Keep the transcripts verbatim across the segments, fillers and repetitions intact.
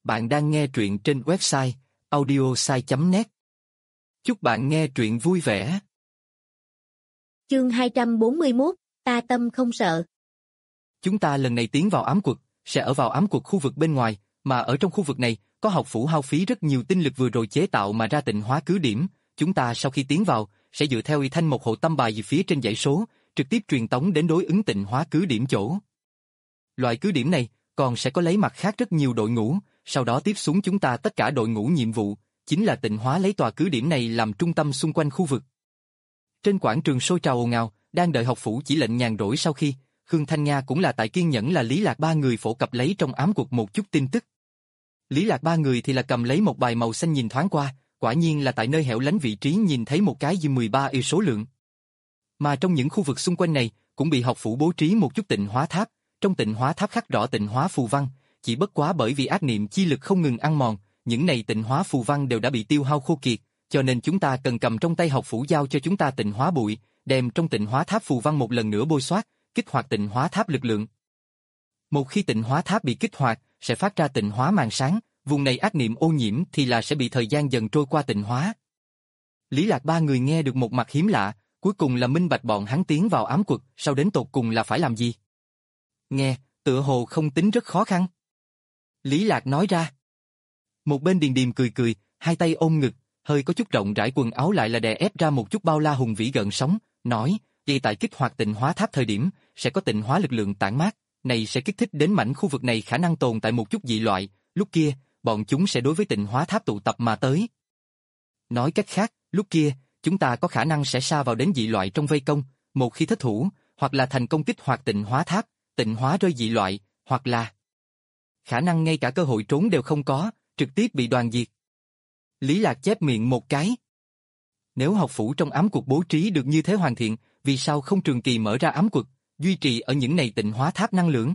Bạn đang nghe truyện trên website audiosai chấm net. Chúc bạn nghe truyện vui vẻ. Chương hai trăm bốn mươi mốt, ta tâm không sợ. Chúng ta lần này tiến vào ám quật, sẽ ở vào ám quật khu vực bên ngoài, mà ở trong khu vực này, có học phủ hao phí rất nhiều tinh lực vừa rồi chế tạo mà ra tịnh hóa cứ điểm. Chúng ta sau khi tiến vào, sẽ dựa theo y thanh một hộ tâm bài gì phía trên dãy số, trực tiếp truyền tống đến đối ứng tịnh hóa cứ điểm chỗ. Loại cứ điểm này, còn sẽ có lấy mặt khác rất nhiều đội ngũ, sau đó tiếp xuống chúng ta tất cả đội ngũ nhiệm vụ, chính là tịnh hóa lấy tòa cứ điểm này làm trung tâm xung quanh khu vực. Trên quảng trường sôi trào ồn ào, đang đợi học phủ chỉ lệnh nhàn rỗi sau khi, Khương Thanh Nga cũng là tại kiên nhẫn là Lý Lạc ba người phổ cập lấy trong ám quật một chút tin tức. Lý Lạc ba người thì là cầm lấy một bài màu xanh nhìn thoáng qua, quả nhiên là tại nơi hẻo lánh vị trí nhìn thấy một cái dư mười ba y số lượng. Mà trong những khu vực xung quanh này, cũng bị học phủ bố trí một chút tịnh hóa tháp, trong tịnh hóa tháp khắc rõ tịnh hóa phù văn, chỉ bất quá bởi vì ác niệm chi lực không ngừng ăn mòn, những này tịnh hóa phù văn đều đã bị tiêu hao khô kiệt, cho nên chúng ta cần cầm trong tay học phủ giao cho chúng ta tịnh hóa bụi, đem trong tịnh hóa tháp phù văn một lần nữa bôi xoát, kích hoạt tịnh hóa tháp lực lượng. Một khi tịnh hóa tháp bị kích hoạt, sẽ phát ra tịnh hóa màn sáng, vùng này ác niệm ô nhiễm thì là sẽ bị thời gian dần trôi qua tịnh hóa. Lý Lạc ba người nghe được một mặt hiếm lạ, cuối cùng là minh bạch bọn hắn tiến vào ám quật, sau đến tột cùng là phải làm gì? Nghe, tựa hồ không tính rất khó khăn. Lý Lạc nói ra. Một bên Điền Điềm cười cười, hai tay ôm ngực, hơi có chút rộng rãi quần áo lại là đè ép ra một chút bao la hùng vĩ gợn sóng, nói, vậy tại kích hoạt tịnh hóa tháp thời điểm, sẽ có tịnh hóa lực lượng tản mát, này sẽ kích thích đến mảnh khu vực này khả năng tồn tại một chút dị loại, lúc kia, bọn chúng sẽ đối với tịnh hóa tháp tụ tập mà tới. Nói cách khác, lúc kia, chúng ta có khả năng sẽ sa vào đến dị loại trong vây công, một khi thất thủ, hoặc là thành công kích hoạt tịnh hóa tháp, tịnh hóa rơi dị loại, hoặc là khả năng ngay cả cơ hội trốn đều không có, trực tiếp bị đoàn diệt. Lý Lạc chép miệng một cái. Nếu học phủ trong ám quật bố trí được như thế hoàn thiện, vì sao không trường kỳ mở ra ám quật, duy trì ở những này tịnh hóa tháp năng lượng?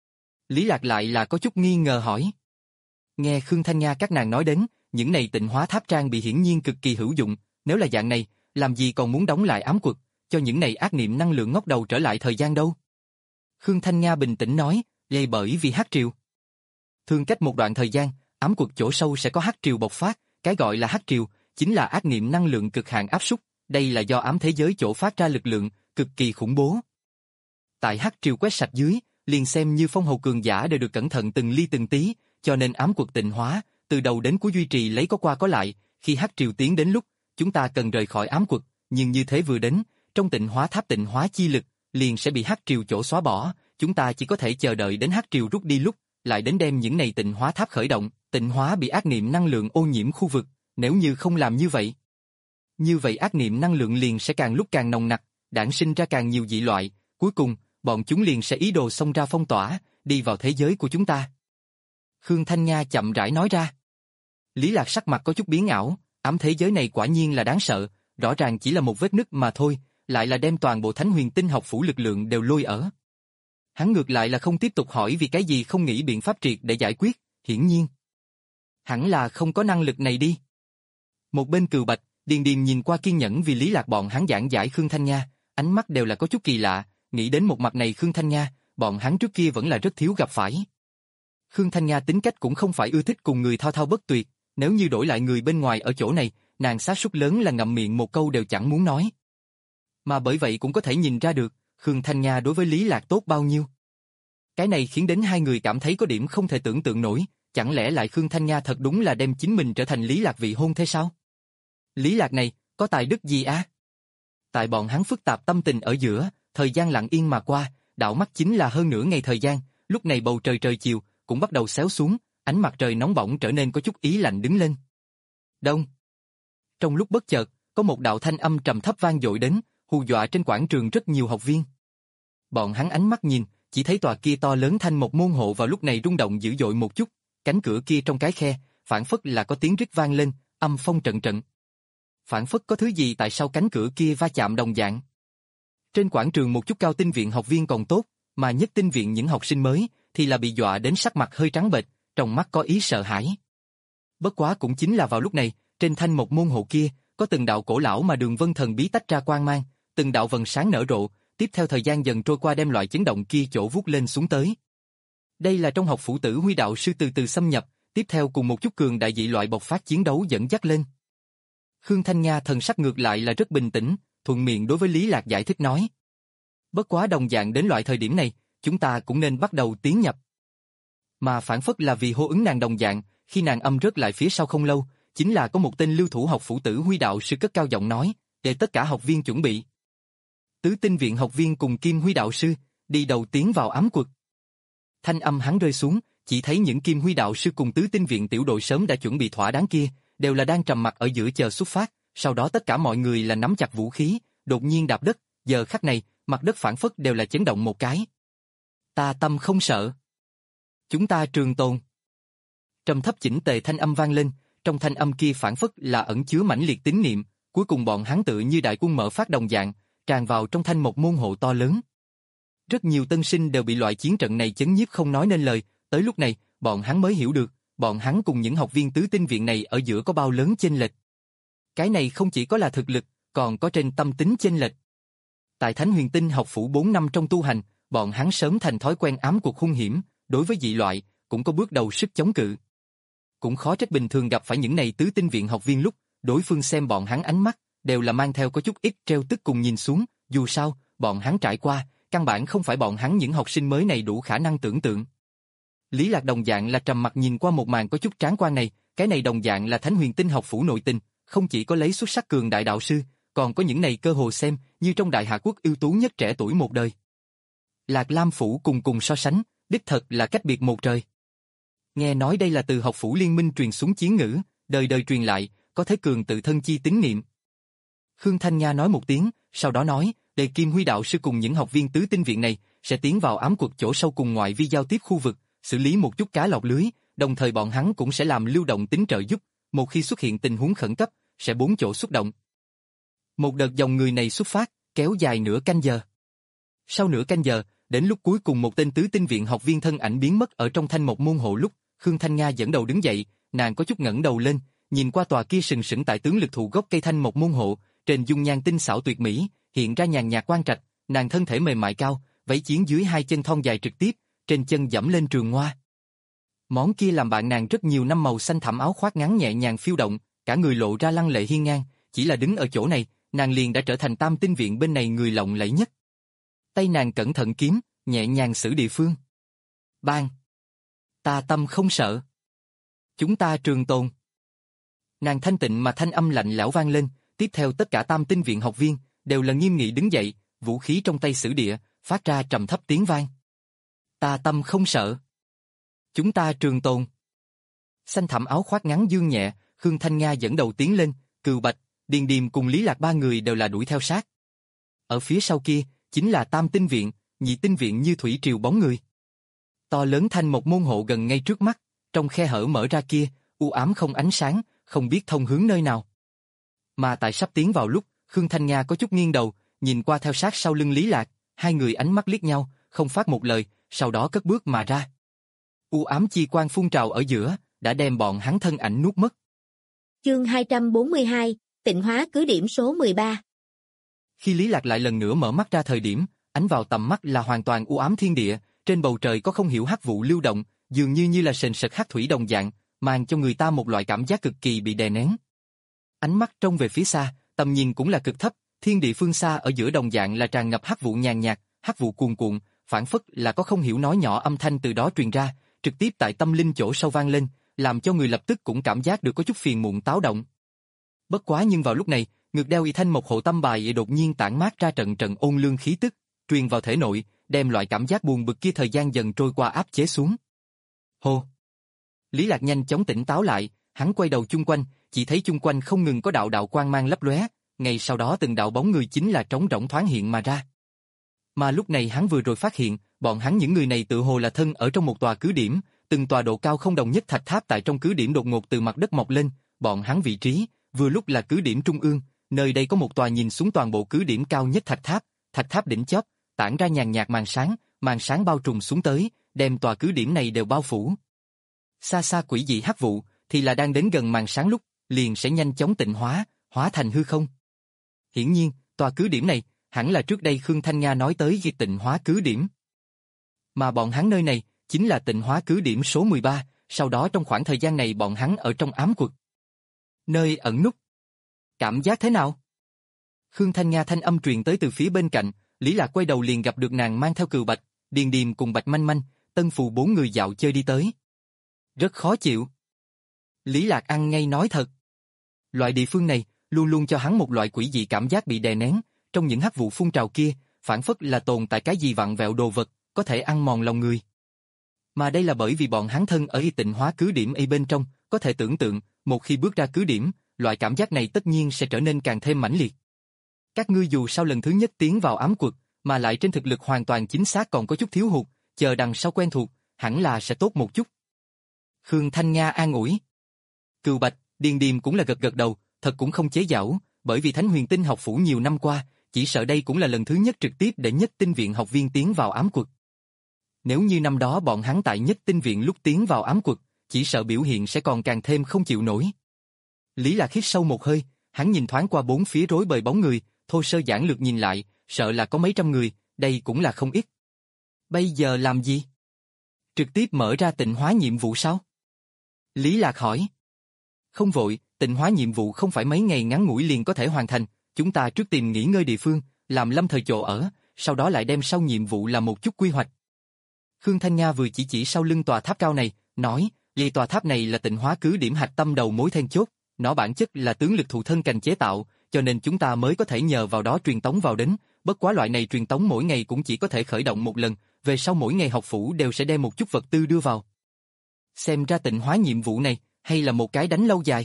Lý Lạc lại là có chút nghi ngờ hỏi. Nghe Khương Thanh Nga các nàng nói đến, những này tịnh hóa tháp trang bị hiển nhiên cực kỳ hữu dụng, nếu là dạng này, làm gì còn muốn đóng lại ám quật, cho những này ác niệm năng lượng ngóc đầu trở lại thời gian đâu? Khương Thanh Nga bình tĩnh nói, gây bởi vì hắc triều. Thường cách một đoạn thời gian, ám quật chỗ sâu sẽ có hắc triều bộc phát, cái gọi là hắc triều, chính là ác niệm năng lượng cực hạn áp súc, đây là do ám thế giới chỗ phát ra lực lượng, cực kỳ khủng bố. Tại hắc triều quét sạch dưới, liền xem như phong hầu cường giả đều được cẩn thận từng ly từng tí, cho nên ám quật tịnh hóa, từ đầu đến cuối duy trì lấy có qua có lại, khi hắc triều tiến đến lúc, chúng ta cần rời khỏi ám quật, nhưng như thế vừa đến, trong tịnh hóa tháp tịnh hóa chi lực, liền sẽ bị hắc triều chỗ xóa bỏ, chúng ta chỉ có thể chờ đợi đến hắc triều rút đi lúc, lại đến đem những này tịnh hóa tháp khởi động, tịnh hóa bị ác niệm năng lượng ô nhiễm khu vực, nếu như không làm như vậy. Như vậy ác niệm năng lượng liền sẽ càng lúc càng nồng nặc, đản sinh ra càng nhiều dị loại, cuối cùng, bọn chúng liền sẽ ý đồ xông ra phong tỏa, đi vào thế giới của chúng ta. Khương Thanh Nga chậm rãi nói ra. Lý Lạc sắc mặt có chút biến ảo, ám thế giới này quả nhiên là đáng sợ, rõ ràng chỉ là một vết nứt mà thôi, lại là đem toàn bộ Thánh Huyền Tinh học phủ lực lượng đều lôi ở. Hắn ngược lại là không tiếp tục hỏi vì cái gì không nghĩ biện pháp triệt để giải quyết, hiển nhiên. Hẳn là không có năng lực này đi. Một bên Cừu Bạch, Điền Điềm nhìn qua kiên nhẫn vì Lý Lạc bọn hắn giảng giải Khương Thanh Nga, ánh mắt đều là có chút kỳ lạ, nghĩ đến một mặt này Khương Thanh Nga, bọn hắn trước kia vẫn là rất thiếu gặp phải. Khương Thanh Nga tính cách cũng không phải ưa thích cùng người thao thao bất tuyệt, nếu như đổi lại người bên ngoài ở chỗ này, nàng xác suất lớn là ngậm miệng một câu đều chẳng muốn nói. Mà bởi vậy cũng có thể nhìn ra được, Khương Thanh Nga đối với Lý Lạc tốt bao nhiêu. Cái này khiến đến hai người cảm thấy có điểm không thể tưởng tượng nổi, chẳng lẽ lại Khương Thanh Nga thật đúng là đem chính mình trở thành Lý Lạc vị hôn thế sao? Lý Lạc này, có tài đức gì á? Tại bọn hắn phức tạp tâm tình ở giữa, thời gian lặng yên mà qua, đảo mắt chính là hơn nửa ngày thời gian, lúc này bầu trời trời chiều cũng bắt đầu xéo xuống, ánh mặt trời nóng bỏng trở nên có chút ý lạnh đứng lên. Đông. Trong lúc bất chợt, có một đạo thanh âm trầm thấp vang dội đến, hù dọa trên quảng trường rất nhiều học viên. Bọn hắn ánh mắt nhìn, chỉ thấy tòa kia to lớn thanh một môn hộ vào lúc này rung động dữ dội một chút, cánh cửa kia trong cái khe, phảng phất là có tiếng rít vang lên, âm phong trận trận. Phảng phất có thứ gì tại sao cánh cửa kia va chạm đồng dạng. Trên quảng trường một chút cao tinh viện học viên còn tốt, mà nhất tinh viện những học sinh mới thì là bị dọa đến sắc mặt hơi trắng bệch, trong mắt có ý sợ hãi. Bất quá cũng chính là vào lúc này, trên thanh một môn hộ kia, có từng đạo cổ lão mà đường vân thần bí tách ra quang mang, từng đạo vầng sáng nở rộ, tiếp theo thời gian dần trôi qua đem loại chấn động kia chỗ vút lên xuống tới. Đây là trong học phủ Tử Huy đạo sư từ từ xâm nhập, tiếp theo cùng một chút cường đại dị loại bộc phát chiến đấu dẫn dắt lên. Khương Thanh Nga thần sắc ngược lại là rất bình tĩnh, thuận miệng đối với Lý Lạc giải thích nói. Bất quá đồng dạng đến loại thời điểm này, chúng ta cũng nên bắt đầu tiến nhập. Mà phản phất là vì hô ứng nàng đồng dạng, khi nàng âm rớt lại phía sau không lâu, chính là có một tên lưu thủ học phủ tử Huy đạo sư cất cao giọng nói, để tất cả học viên chuẩn bị. Tứ tinh viện học viên cùng Kim Huy đạo sư, đi đầu tiến vào ám quật. Thanh âm hắn rơi xuống, chỉ thấy những Kim Huy đạo sư cùng tứ tinh viện tiểu đội sớm đã chuẩn bị thỏa đáng kia, đều là đang trầm mặc ở giữa chờ xuất phát, sau đó tất cả mọi người là nắm chặt vũ khí, đột nhiên đạp đất, giờ khắc này, mặt đất phản phất đều là chấn động một cái. Ta tâm không sợ. Chúng ta trường tồn. Trầm thấp chỉnh tề thanh âm vang lên, trong thanh âm kia phản phất là ẩn chứa mãnh liệt tín niệm, cuối cùng bọn hắn tự như đại quân mở phát đồng dạng, tràn vào trong thanh một môn hộ to lớn. Rất nhiều tân sinh đều bị loại chiến trận này chấn nhiếp không nói nên lời, tới lúc này, bọn hắn mới hiểu được, bọn hắn cùng những học viên tứ tinh viện này ở giữa có bao lớn chênh lệch. Cái này không chỉ có là thực lực, còn có trên tâm tính chênh lệch. Tại Thánh Huyền Tinh học phủ bốn năm trong tu hành, bọn hắn sớm thành thói quen ám cuộc hung hiểm, đối với dị loại, cũng có bước đầu sức chống cự. Cũng khó trách bình thường gặp phải những này tứ tinh viện học viên lúc, đối phương xem bọn hắn ánh mắt, đều là mang theo có chút ít treo tức cùng nhìn xuống, dù sao, bọn hắn trải qua, căn bản không phải bọn hắn những học sinh mới này đủ khả năng tưởng tượng. Lý Lạc đồng dạng là trầm mặt nhìn qua một màn có chút tráng quan này, cái này đồng dạng là Thánh Huyền Tinh học phủ nội tình, không chỉ có lấy xuất sắc cường đại đạo sư, còn có những này cơ hồ xem như trong Đại Hạ Quốc ưu tú nhất trẻ tuổi một đời. Lạc Lam phủ cùng cùng so sánh, đích thật là cách biệt một trời. Nghe nói đây là từ học phủ liên minh truyền xuống chiến ngữ, đời đời truyền lại, có thế cường tự thân chi tín niệm. Khương Thanh Nga nói một tiếng, sau đó nói, Đề Kim Huy đạo sư cùng những học viên tứ tinh viện này sẽ tiến vào ám quật chỗ sâu cùng ngoại vi giao tiếp khu vực, xử lý một chút cá lọc lưới, đồng thời bọn hắn cũng sẽ làm lưu động tính trợ giúp, một khi xuất hiện tình huống khẩn cấp, sẽ bốn chỗ xuất động. Một đợt dòng người này xuất phát, kéo dài nửa canh giờ. Sau nửa canh giờ, đến lúc cuối cùng một tên tứ tinh viện học viên thân ảnh biến mất ở trong thanh một môn hộ lúc, Khương Thanh Nga dẫn đầu đứng dậy, nàng có chút ngẩng đầu lên, nhìn qua tòa kia sừng sững tại tướng lực thụ gốc cây thanh một môn hộ, trên dung nhan tinh xảo tuyệt mỹ, hiện ra nhàn nhạt quang trạch, nàng thân thể mềm mại cao, váy chiến dưới hai chân thon dài trực tiếp, trên chân dẫm lên trường hoa. Món kia làm bạn nàng rất nhiều năm màu xanh thẳm áo khoác ngắn nhẹ nhàng phiêu động, cả người lộ ra lăng lệ hiên ngang, chỉ là đứng ở chỗ này, nàng liền đã trở thành tam tinh viện bên này người lộng lẫy nhất. Tay nàng cẩn thận kiếm, nhẹ nhàng xử địa phương. Bang! Ta tâm không sợ. Chúng ta trường tồn. Nàng thanh tịnh mà thanh âm lạnh lẽo vang lên, tiếp theo tất cả tam tinh viện học viên đều là nghiêm nghị đứng dậy, vũ khí trong tay sử địa, phát ra trầm thấp tiếng vang. Ta tâm không sợ. Chúng ta trường tồn. Xanh thẳm áo khoác ngắn dương nhẹ, Khương Thanh Nga dẫn đầu tiến lên, Cừu Bạch, Điền Điềm cùng Lý Lạc ba người đều là đuổi theo sát. Ở phía sau kia, chính là tam tinh viện, nhị tinh viện như thủy triều bóng người. To lớn thanh một môn hộ gần ngay trước mắt, trong khe hở mở ra kia, u ám không ánh sáng, không biết thông hướng nơi nào. Mà tại sắp tiến vào lúc, Khương Thanh Nga có chút nghiêng đầu, nhìn qua theo sát sau lưng Lý Lạc, hai người ánh mắt liếc nhau, không phát một lời, sau đó cất bước mà ra. U ám chi quang phun trào ở giữa, đã đem bọn hắn thân ảnh nuốt mất. Chương hai trăm bốn mươi hai, Tịnh hóa cứ điểm số mười ba. Khi Lý Lạc lại lần nữa mở mắt ra thời điểm, ánh vào tầm mắt là hoàn toàn u ám thiên địa, trên bầu trời có không hiểu hắc vụ lưu động, dường như như là sền sệt hắc thủy đồng dạng, mang cho người ta một loại cảm giác cực kỳ bị đè nén. Ánh mắt trông về phía xa, tầm nhìn cũng là cực thấp, thiên địa phương xa ở giữa đồng dạng là tràn ngập hắc vụ nhàn nhạt, hắc vụ cuồn cuộn, phản phất là có không hiểu nói nhỏ âm thanh từ đó truyền ra, trực tiếp tại tâm linh chỗ sâu vang lên, làm cho người lập tức cũng cảm giác được có chút phiền muộn táo động. Bất quá nhưng vào lúc này, ngực đeo y thanh một hộ tâm bài đột nhiên tản mát ra trận trận ôn lương khí tức, truyền vào thể nội, đem loại cảm giác buồn bực kia thời gian dần trôi qua áp chế xuống. Hô! Lý Lạc nhanh chóng tỉnh táo lại, hắn quay đầu chung quanh, chỉ thấy chung quanh không ngừng có đạo đạo quang mang lấp lóe, ngay sau đó từng đạo bóng người chính là trống rỗng thoáng hiện mà ra. Mà lúc này hắn vừa rồi phát hiện, bọn hắn những người này tự hồ là thân ở trong một tòa cứ điểm, từng tòa độ cao không đồng nhất thạch tháp tại trong cứ điểm đột ngột từ mặt đất mọc lên, bọn hắn vị trí vừa lúc là cứ điểm trung ương, nơi đây có một tòa nhìn xuống toàn bộ cứ điểm cao nhất thạch tháp, thạch tháp đỉnh chóp tản ra nhàn nhạt màn sáng, màn sáng bao trùm xuống tới, đem tòa cứ điểm này đều bao phủ. Xa xa quỷ dị hắc vụ thì là đang đến gần màn sáng lúc, liền sẽ nhanh chóng tịnh hóa, hóa thành hư không. Hiển nhiên, tòa cứ điểm này hẳn là trước đây Khương Thanh Nga nói tới việc tịnh hóa cứ điểm. Mà bọn hắn nơi này chính là tịnh hóa cứ điểm số mười ba, sau đó trong khoảng thời gian này bọn hắn ở trong ám quật. Nơi ẩn núp. Cảm giác thế nào? Khương Thanh Nga thanh âm truyền tới từ phía bên cạnh, Lý Lạc quay đầu liền gặp được nàng mang theo Cừu Bạch, Điền Điềm cùng Bạch Manh Manh, Tân Phù bốn người dạo chơi đi tới. Rất khó chịu. Lý Lạc ăn ngay nói thật. Loại địa phương này, luôn luôn cho hắn một loại quỷ dị cảm giác bị đè nén, trong những hắc vụ phun trào kia, phản phất là tồn tại cái gì vặn vẹo đồ vật, có thể ăn mòn lòng người. Mà đây là bởi vì bọn hắn thân ở tịnh hóa cứ điểm y bên trong, có thể tưởng tượng, một khi bước ra cứ điểm, loại cảm giác này tất nhiên sẽ trở nên càng thêm mãnh liệt. Các ngươi dù sau lần thứ nhất tiến vào ám quật, mà lại trên thực lực hoàn toàn chính xác còn có chút thiếu hụt, chờ đằng sau quen thuộc, hẳn là sẽ tốt một chút. Khương Thanh Nga an ủi. Cừu Bạch, Điền Điềm cũng là gật gật đầu, thật cũng không chế giảo, bởi vì Thánh Huyền Tinh học phủ nhiều năm qua, chỉ sợ đây cũng là lần thứ nhất trực tiếp để Nhất Tinh viện học viên tiến vào ám quật. Nếu như năm đó bọn hắn tại Nhất Tinh viện lúc tiến vào ám quật, chỉ sợ biểu hiện sẽ còn càng thêm không chịu nổi. Lý Lạc hít sâu một hơi, hắn nhìn thoáng qua bốn phía rối bời bóng người, thô sơ giản lược nhìn lại, sợ là có mấy trăm người, đây cũng là không ít. Bây giờ làm gì? Trực tiếp mở ra tịnh hóa nhiệm vụ sao? Lý Lạc hỏi. Không vội, tịnh hóa nhiệm vụ không phải mấy ngày ngắn ngủi liền có thể hoàn thành, chúng ta trước tìm nghỉ ngơi địa phương, làm lâm thời chỗ ở, sau đó lại đem sau nhiệm vụ làm một chút quy hoạch. Khương Thanh Nga vừa chỉ chỉ sau lưng tòa tháp cao này, nói, vì tòa tháp này là tịnh hóa cứ điểm hạch tâm đầu mối then chốt, nó bản chất là tướng lực thụ thân cành chế tạo, cho nên chúng ta mới có thể nhờ vào đó truyền tống vào đến, bất quá loại này truyền tống mỗi ngày cũng chỉ có thể khởi động một lần, về sau mỗi ngày học phủ đều sẽ đem một chút vật tư đưa vào. Xem ra tịnh hóa nhiệm vụ này, hay là một cái đánh lâu dài.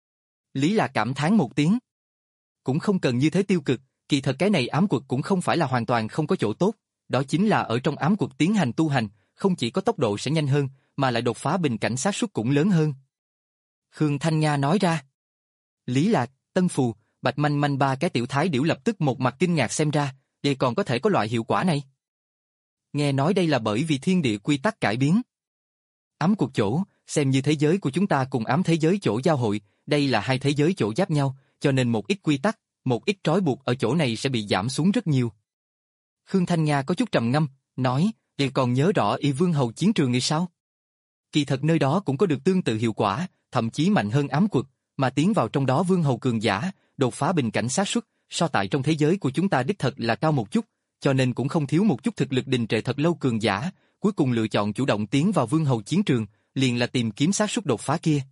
Lý Lạc cảm thán một tiếng. Cũng không cần như thế tiêu cực, kỳ thật cái này ám quật cũng không phải là hoàn toàn không có chỗ tốt, đó chính là ở trong ám quật tiến hành tu hành, không chỉ có tốc độ sẽ nhanh hơn, mà lại đột phá bình cảnh xác suất cũng lớn hơn. Khương Thanh Nga nói ra. Lý Lạc, Tân Phù, Bạch Manh Manh ba cái tiểu thái điểu lập tức một mặt kinh ngạc xem ra, vậy còn có thể có loại hiệu quả này. Nghe nói đây là bởi vì thiên địa quy tắc cải biến. Ám quật chỗ, xem như thế giới của chúng ta cùng ám thế giới chỗ giao hội, đây là hai thế giới chỗ giáp nhau, cho nên một ít quy tắc, một ít trói buộc ở chỗ này sẽ bị giảm xuống rất nhiều. Khương Thanh Nga có chút trầm ngâm, nói, vậy còn nhớ rõ Y Vương Hầu chiến trường thì sao? Kỳ thật nơi đó cũng có được tương tự hiệu quả, thậm chí mạnh hơn ám quật, mà tiến vào trong đó Vương Hầu cường giả, đột phá bình cảnh xác suất, so tại trong thế giới của chúng ta đích thật là cao một chút, cho nên cũng không thiếu một chút thực lực đình trệ thật lâu cường giả, cuối cùng lựa chọn chủ động tiến vào Vương Hầu chiến trường, liền là tìm kiếm xác suất đột phá kia.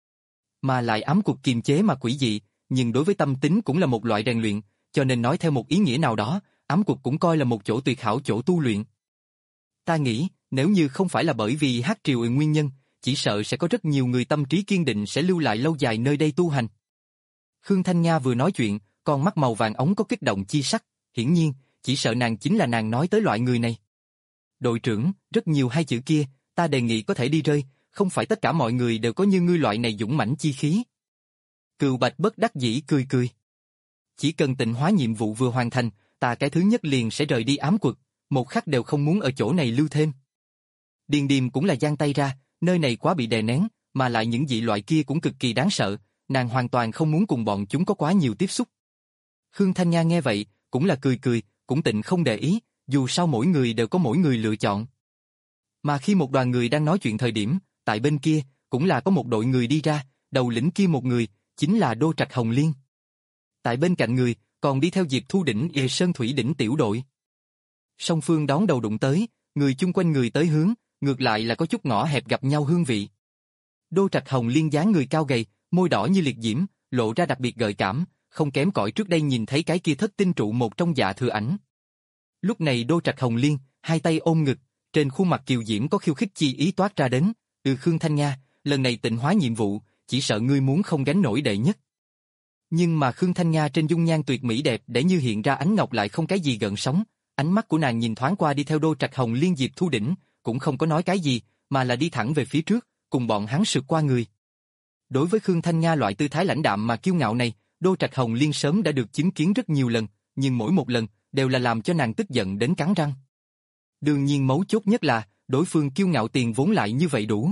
Mà lại ám quật kiềm chế mà quỷ dị, nhưng đối với tâm tính cũng là một loại rèn luyện, cho nên nói theo một ý nghĩa nào đó, ám quật cũng coi là một chỗ tuyệt hảo chỗ tu luyện. Ta nghĩ, nếu như không phải là bởi vì Hắc Triều nguyên nhân, chỉ sợ sẽ có rất nhiều người tâm trí kiên định sẽ lưu lại lâu dài nơi đây tu hành. Khương Thanh Nga vừa nói chuyện, con mắt màu vàng ống có kích động chi sắc, hiển nhiên, chỉ sợ nàng chính là nàng nói tới loại người này. Đội trưởng, rất nhiều hai chữ kia, ta đề nghị có thể đi rơi, không phải tất cả mọi người đều có như ngươi loại này dũng mãnh chi khí. Cừu Bạch bất đắc dĩ cười cười. Chỉ cần tịnh hóa nhiệm vụ vừa hoàn thành, ta cái thứ nhất liền sẽ rời đi ám quật, một khắc đều không muốn ở chỗ này lưu thêm. Điền Điềm cũng là giang tay ra, nơi này quá bị đè nén, mà lại những dị loại kia cũng cực kỳ đáng sợ, nàng hoàn toàn không muốn cùng bọn chúng có quá nhiều tiếp xúc. Khương Thanh Nga nghe vậy, cũng là cười cười, cũng tịnh không để ý, dù sao mỗi người đều có mỗi người lựa chọn. Mà khi một đoàn người đang nói chuyện thời điểm, tại bên kia, cũng là có một đội người đi ra, đầu lĩnh kia một người, chính là Đô Trạch Hồng Liên. Tại bên cạnh người, còn đi theo Diệp Thu Đỉnh Ê Sơn Thủy Đỉnh tiểu đội. Song phương đón đầu đụng tới, người chung quanh người tới hướng, ngược lại là có chút ngõ hẹp gặp nhau hương vị. Đô Trạch Hồng Liên dáng người cao gầy, môi đỏ như liệt diễm, lộ ra đặc biệt gợi cảm, không kém cỏi trước đây nhìn thấy cái kia thất tinh trụ một trong Dạ Thừa Ảnh. Lúc này Đô Trạch Hồng Liên, hai tay ôm ngực, trên khuôn mặt kiều diễm có khiêu khích chi ý toát ra đến, "Ừ Khương Thanh Nga, lần này tịnh hóa nhiệm vụ, chỉ sợ ngươi muốn không gánh nổi đệ nhất." Nhưng mà Khương Thanh Nga trên dung nhan tuyệt mỹ đẹp để như hiện ra ánh ngọc lại không cái gì gợn sóng, ánh mắt của nàng nhìn thoáng qua đi theo Đô Trạch Hồng Liên Diệp Thu Đỉnh, cũng không có nói cái gì, mà là đi thẳng về phía trước, cùng bọn hắn sượt qua người. Đối với Khương Thanh Nga loại tư thái lãnh đạm mà kiêu ngạo này, Đô Trạch Hồng Liên sớm đã được chứng kiến rất nhiều lần, nhưng mỗi một lần đều là làm cho nàng tức giận đến cắn răng. Đương nhiên mấu chốt nhất là, đối phương kiêu ngạo tiền vốn lại như vậy đủ.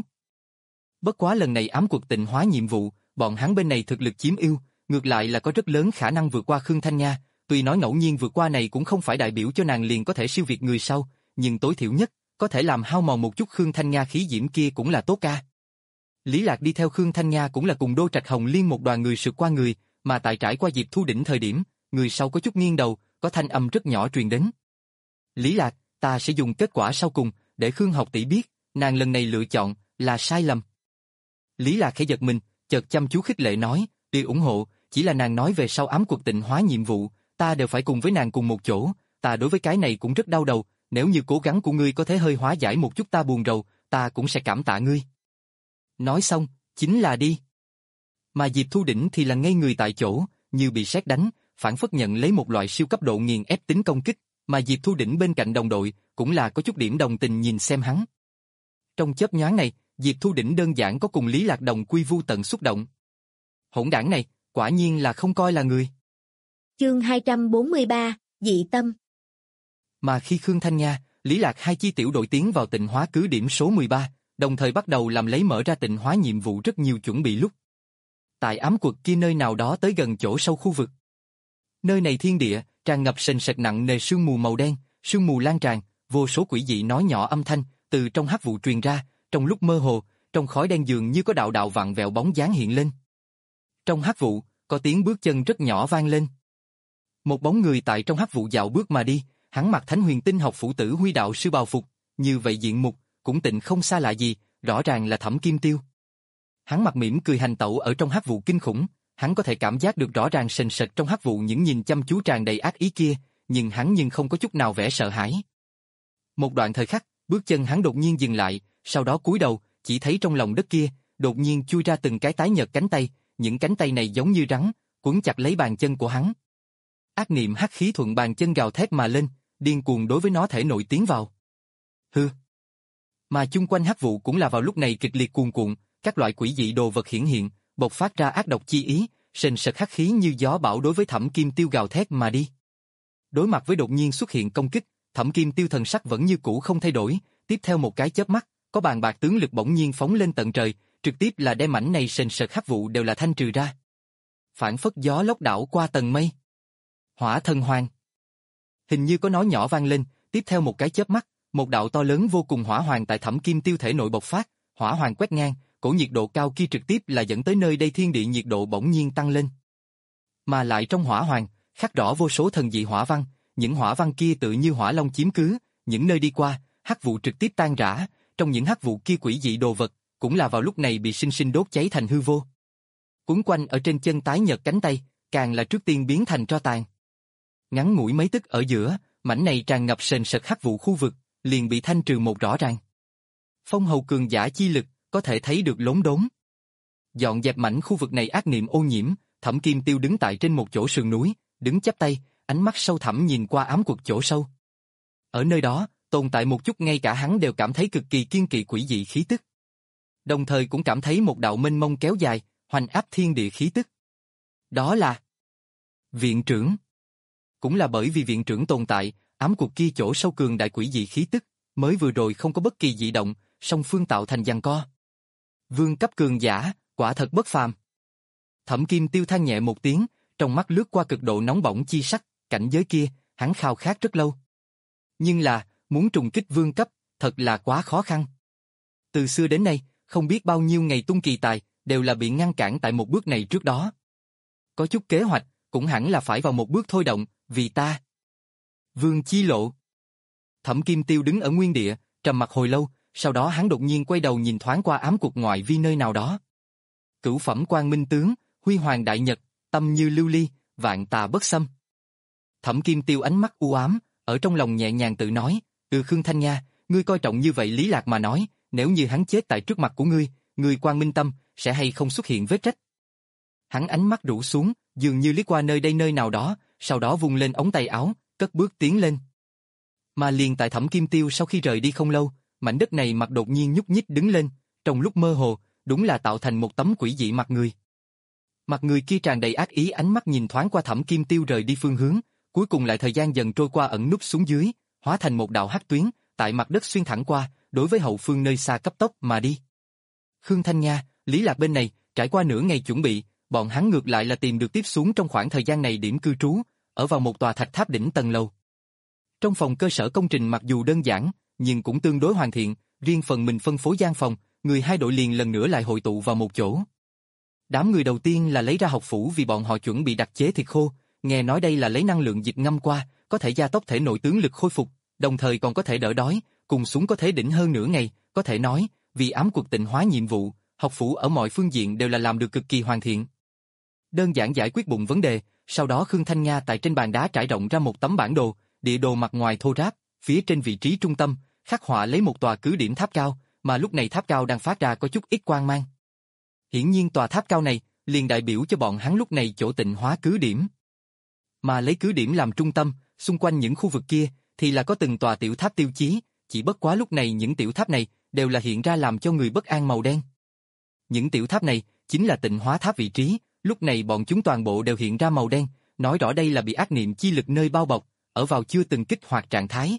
Bất quá lần này ám quật tịnh hóa nhiệm vụ, bọn hắn bên này thực lực chiếm ưu, ngược lại là có rất lớn khả năng vượt qua Khương Thanh Nga, tuy nói ngẫu nhiên vượt qua này cũng không phải đại biểu cho nàng liền có thể siêu việt người sau, nhưng tối thiểu nhất, có thể làm hao mòn một chút Khương Thanh Nga khí diễm kia cũng là tốt ca. Lý Lạc đi theo Khương Thanh Nha cũng là cùng Đô Trạch Hồng Liên một đoàn người sượt qua người, mà tại trải qua Diệp Thu Đỉnh thời điểm, người sau có chút nghiêng đầu, có thanh âm rất nhỏ truyền đến. Lý Lạc, ta sẽ dùng kết quả sau cùng, để Khương học tỷ biết, nàng lần này lựa chọn, là sai lầm. Lý Lạc khẽ giật mình, chợt chăm chú khích lệ nói, đi ủng hộ, chỉ là nàng nói về sau ám quật tịnh hóa nhiệm vụ, ta đều phải cùng với nàng cùng một chỗ, ta đối với cái này cũng rất đau đầu, nếu như cố gắng của ngươi có thể hơi hóa giải một chút ta buồn rầu, ta cũng sẽ cảm tạ ngươi. Nói xong, chính là đi. Mà Diệp Thu Đỉnh thì là ngây người tại chỗ, như bị sét đánh, phản phất nhận lấy một loại siêu cấp độ nghiền ép tính công kích, mà Diệp Thu Đỉnh bên cạnh đồng đội, cũng là có chút điểm đồng tình nhìn xem hắn. Trong chớp nhoáng này, Diệp Thu Đỉnh đơn giản có cùng Lý Lạc đồng quy vu tận xúc động. Hỗn đảng này, quả nhiên là không coi là người. Chương hai trăm bốn mươi ba, dị tâm. Mà khi Khương Thanh Nha, Lý Lạc hai chi tiểu đội tiến vào tịnh hóa cứ điểm số mười ba, đồng thời bắt đầu làm lấy mở ra tịnh hóa nhiệm vụ rất nhiều chuẩn bị lúc. Tại ám quật kia nơi nào đó tới gần chỗ sâu khu vực. Nơi này thiên địa, tràn ngập sền sệt nặng nề sương mù màu đen, sương mù lan tràn, vô số quỷ dị nói nhỏ âm thanh, từ trong hắc vụ truyền ra, trong lúc mơ hồ, trong khói đen dường như có đạo đạo vặn vẹo bóng dáng hiện lên. Trong hắc vụ, có tiếng bước chân rất nhỏ vang lên. Một bóng người tại trong hắc vụ dạo bước mà đi, hắn mặc Thánh Huyền Tinh học phủ tử Huy đạo sư bào phục, như vậy diện mục, cũng tịnh không xa lạ gì, rõ ràng là Thẩm Kim Tiêu. Hắn mặt mỉm cười hành tẩu ở trong hắc vụ kinh khủng, hắn có thể cảm giác được rõ ràng sền sệt trong hắc vụ những nhìn chăm chú tràn đầy ác ý kia, nhưng hắn nhưng không có chút nào vẻ sợ hãi. Một đoạn thời khắc, bước chân hắn đột nhiên dừng lại, sau đó cúi đầu, chỉ thấy trong lòng đất kia, đột nhiên chui ra từng cái tái nhợt cánh tay, những cánh tay này giống như rắn, quấn chặt lấy bàn chân của hắn. Ác niệm hắc khí thuận bàn chân gào thét mà lên, điên cuồng đối với nó thể nội tiến vào. Hư. Mà chung quanh hắc vụ cũng là vào lúc này kịch liệt cuồn cuộn, các loại quỷ dị đồ vật hiển hiện, bộc phát ra ác độc chi ý, sền sệt hắc khí như gió bão đối với Thẩm Kim Tiêu gào thét mà đi. Đối mặt với đột nhiên xuất hiện công kích, Thẩm Kim Tiêu thần sắc vẫn như cũ không thay đổi, tiếp theo một cái chớp mắt, có bàn bạc tướng lực bỗng nhiên phóng lên tận trời, trực tiếp là đem mảnh này sền sệt hắc vụ đều là thanh trừ ra. Phản phất gió lốc đảo qua tầng mây. Hỏa thần hoàng. Hình như có nói nhỏ vang lên, tiếp theo một cái chớp mắt, một đạo to lớn vô cùng hỏa hoàng tại Thẩm Kim Tiêu thể nội bộc phát, hỏa hoàng quét ngang, cổ nhiệt độ cao kia trực tiếp là dẫn tới nơi đây thiên địa nhiệt độ bỗng nhiên tăng lên. Mà lại trong hỏa hoàng, khắc rõ vô số thần dị hỏa văn, những hỏa văn kia tự như hỏa long chiếm cứ, những nơi đi qua, hắc vụ trực tiếp tan rã, trong những hắc vụ kia quỷ dị đồ vật, cũng là vào lúc này bị sinh sinh đốt cháy thành hư vô. Cuốn quanh ở trên chân tái nhợt cánh tay, càng là trước tiên biến thành tro tàn. Ngắn ngủi mấy tức ở giữa, mảnh này tràn ngập sền sệt hắc vụ khu vực, liền bị thanh trừ một rõ ràng. Phong hầu cường giả chi lực, có thể thấy được lốm đốm. Dọn dẹp mảnh khu vực này ác niệm ô nhiễm, Thẩm Kim Tiêu đứng tại trên một chỗ sườn núi, đứng chắp tay, ánh mắt sâu thẳm nhìn qua ám quật chỗ sâu. Ở nơi đó, tồn tại một chút ngay cả hắn đều cảm thấy cực kỳ kiên kỵ quỷ dị khí tức. Đồng thời cũng cảm thấy một đạo mênh mông kéo dài, hoành áp thiên địa khí tức. Đó là viện trưởng. Cũng là bởi vì viện trưởng tồn tại, ám quật kia chỗ sâu cường đại quỷ dị khí tức, mới vừa rồi không có bất kỳ dị động, song phương tạo thành giằng co. Vương cấp cường giả, quả thật bất phàm. Thẩm Kim Tiêu than nhẹ một tiếng, trong mắt lướt qua cực độ nóng bỏng chi sắc, cảnh giới kia, hắn khao khát rất lâu. Nhưng là, muốn trùng kích vương cấp, thật là quá khó khăn. Từ xưa đến nay, không biết bao nhiêu ngày tung kỳ tài, đều là bị ngăn cản tại một bước này trước đó. Có chút kế hoạch, cũng hẳn là phải vào một bước thôi động, vì ta. Vương chi lộ. Thẩm Kim Tiêu đứng ở nguyên địa, trầm mặc hồi lâu, sau đó hắn đột nhiên quay đầu nhìn thoáng qua ám cục ngoại vi nơi nào đó. Cửu phẩm quang minh tướng, huy hoàng đại nhật, tâm như lưu ly, vạn tà bất xâm. Thẩm Kim Tiêu ánh mắt u ám, ở trong lòng nhẹ nhàng tự nói, ừ Khương Thanh Nha, ngươi coi trọng như vậy Lý Lạc mà nói, nếu như hắn chết tại trước mặt của ngươi, ngươi quang minh tâm, sẽ hay không xuất hiện vết rách. Hắn ánh mắt rũ xuống, dường như liếc qua nơi đây nơi nào đó, sau đó vung lên ống tay áo, cất bước tiến lên. Mà liền tại Thẩm Kim Tiêu sau khi rời đi không lâu, mảnh đất này mặt đột nhiên nhúc nhích đứng lên, trong lúc mơ hồ, đúng là tạo thành một tấm quỷ dị mặt người. Mặt người kia tràn đầy ác ý, ánh mắt nhìn thoáng qua Thẩm Kim Tiêu rời đi phương hướng, cuối cùng lại thời gian dần trôi qua ẩn núp xuống dưới, hóa thành một đạo hắc tuyến, tại mặt đất xuyên thẳng qua, đối với hậu phương nơi xa cấp tốc mà đi. Khương Thanh Nha, Lý Lạc bên này, trải qua nửa ngày chuẩn bị, bọn hắn ngược lại là tìm được tiếp xuống trong khoảng thời gian này điểm cư trú, ở vào một tòa thạch tháp đỉnh tầng lầu. Trong phòng cơ sở công trình mặc dù đơn giản, nhưng cũng tương đối hoàn thiện, riêng phần mình phân phối gian phòng, người hai đội liền lần nữa lại hội tụ vào một chỗ. Đám người đầu tiên là lấy ra học phủ vì bọn họ chuẩn bị đặc chế thịt khô, nghe nói đây là lấy năng lượng dịch ngâm qua, có thể gia tốc thể nội tướng lực khôi phục, đồng thời còn có thể đỡ đói, cùng súng có thể đỉnh hơn nửa ngày, có thể nói, vì ám quật tịnh hóa nhiệm vụ, học phủ ở mọi phương diện đều là làm được cực kỳ hoàn thiện. Đơn giản giải quyết bụng vấn đề, sau đó Khương Thanh Nga tại trên bàn đá trải rộng ra một tấm bản đồ, địa đồ mặt ngoài thô ráp, phía trên vị trí trung tâm, khắc họa lấy một tòa cứ điểm tháp cao, mà lúc này tháp cao đang phát ra có chút ít quang mang. Hiển nhiên tòa tháp cao này liền đại biểu cho bọn hắn lúc này chỗ tịnh hóa cứ điểm. Mà lấy cứ điểm làm trung tâm, xung quanh những khu vực kia thì là có từng tòa tiểu tháp tiêu chí, chỉ bất quá lúc này những tiểu tháp này đều là hiện ra làm cho người bất an màu đen. Những tiểu tháp này chính là tịnh hóa tháp vị trí, lúc này bọn chúng toàn bộ đều hiện ra màu đen, nói rõ đây là bị ác niệm chi lực nơi bao bọc, ở vào chưa từng kích hoạt trạng thái.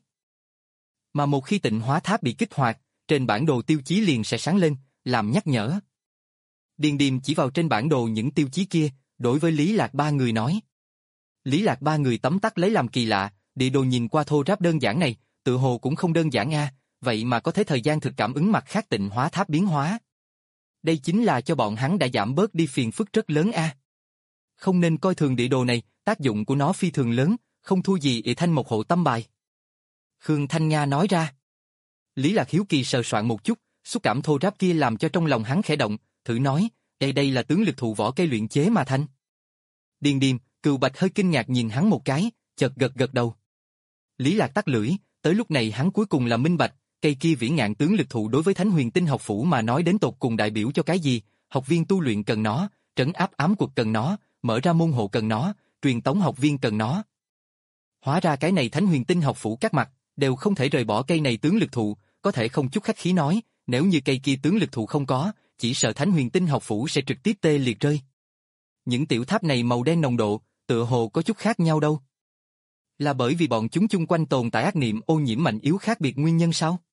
Mà một khi tịnh hóa tháp bị kích hoạt, trên bản đồ tiêu chí liền sẽ sáng lên, làm nhắc nhở. Điền Điềm chỉ vào trên bản đồ những tiêu chí kia, đối với Lý Lạc ba người nói. Lý Lạc ba người tấm tắc lấy làm kỳ lạ, địa đồ nhìn qua thô ráp đơn giản này, tự hồ cũng không đơn giản a, vậy mà có thể thời gian thực cảm ứng mặt khác tịnh hóa tháp biến hóa. Đây chính là cho bọn hắn đã giảm bớt đi phiền phức rất lớn a. Không nên coi thường địa đồ này, tác dụng của nó phi thường lớn, không thua gì ỷ thanh một hộ tâm bài. Khương Thanh Nga nói ra. Lý Lạc hiếu kỳ sờ soạn một chút, xúc cảm thô ráp kia làm cho trong lòng hắn khẽ động, thử nói, đây đây là tướng lực thụ vỏ cây luyện chế mà thành. Điền Điềm, Cừu Bạch hơi kinh ngạc nhìn hắn một cái, chợt gật gật đầu. Lý Lạc tắt lưỡi, tới lúc này hắn cuối cùng là minh bạch, cây kia vĩ ngạn tướng lực thụ đối với Thánh Huyền Tinh học phủ mà nói đến tột cùng đại biểu cho cái gì, học viên tu luyện cần nó, trấn áp ám quật cần nó, mở ra môn hộ cần nó, truyền tống học viên cần nó. Hóa ra cái này Thánh Huyền Tinh học phủ các mặt đều không thể rời bỏ cây này tướng lực thụ, có thể không chút khách khí nói, nếu như cây kia tướng lực thụ không có, chỉ sợ Thánh Huyền Tinh học phủ sẽ trực tiếp tê liệt rơi. Những tiểu tháp này màu đen nồng độ, tựa hồ có chút khác nhau đâu. Là bởi vì bọn chúng chung quanh tồn tại ác niệm ô nhiễm mạnh yếu khác biệt nguyên nhân sao?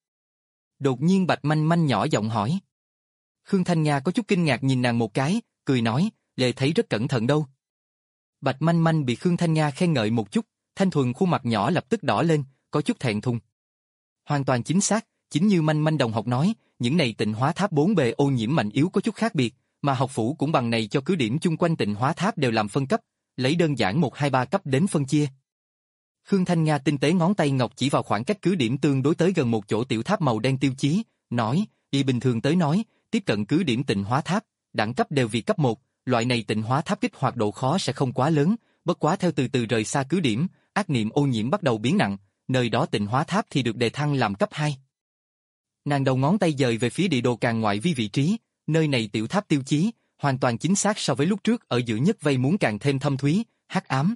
Đột nhiên Bạch Manh Manh nhỏ giọng hỏi. Khương Thanh Nga có chút kinh ngạc nhìn nàng một cái, cười nói, Lệ thấy rất cẩn thận đâu. Bạch Manh Manh bị Khương Thanh Nga khen ngợi một chút, thanh thuần khuôn mặt nhỏ lập tức đỏ lên, có chút thẹn thùng. Hoàn toàn chính xác, chính như Manh Manh đồng học nói, những này tịnh hóa tháp bốn bề ô nhiễm mạnh yếu có chút khác biệt, mà học phủ cũng bằng này cho cứ điểm chung quanh tịnh hóa tháp đều làm phân cấp, lấy đơn giản một hai ba cấp đến phân chia. Khương Thanh Nga tinh tế ngón tay ngọc chỉ vào khoảng cách cứ điểm tương đối tới gần một chỗ tiểu tháp màu đen tiêu chí, nói, y bình thường tới nói, tiếp cận cứ điểm tịnh hóa tháp, đẳng cấp đều vì cấp một, loại này tịnh hóa tháp kích hoạt độ khó sẽ không quá lớn, bất quá theo từ từ rời xa cứ điểm, ác niệm ô nhiễm bắt đầu biến nặng, nơi đó tịnh hóa tháp thì được đề thăng làm cấp hai. Nàng đầu ngón tay dời về phía địa đồ càng ngoại vi vị trí, nơi này tiểu tháp tiêu chí, hoàn toàn chính xác so với lúc trước ở giữa nhất vây muốn càng thêm thâm thúy, hắc ám.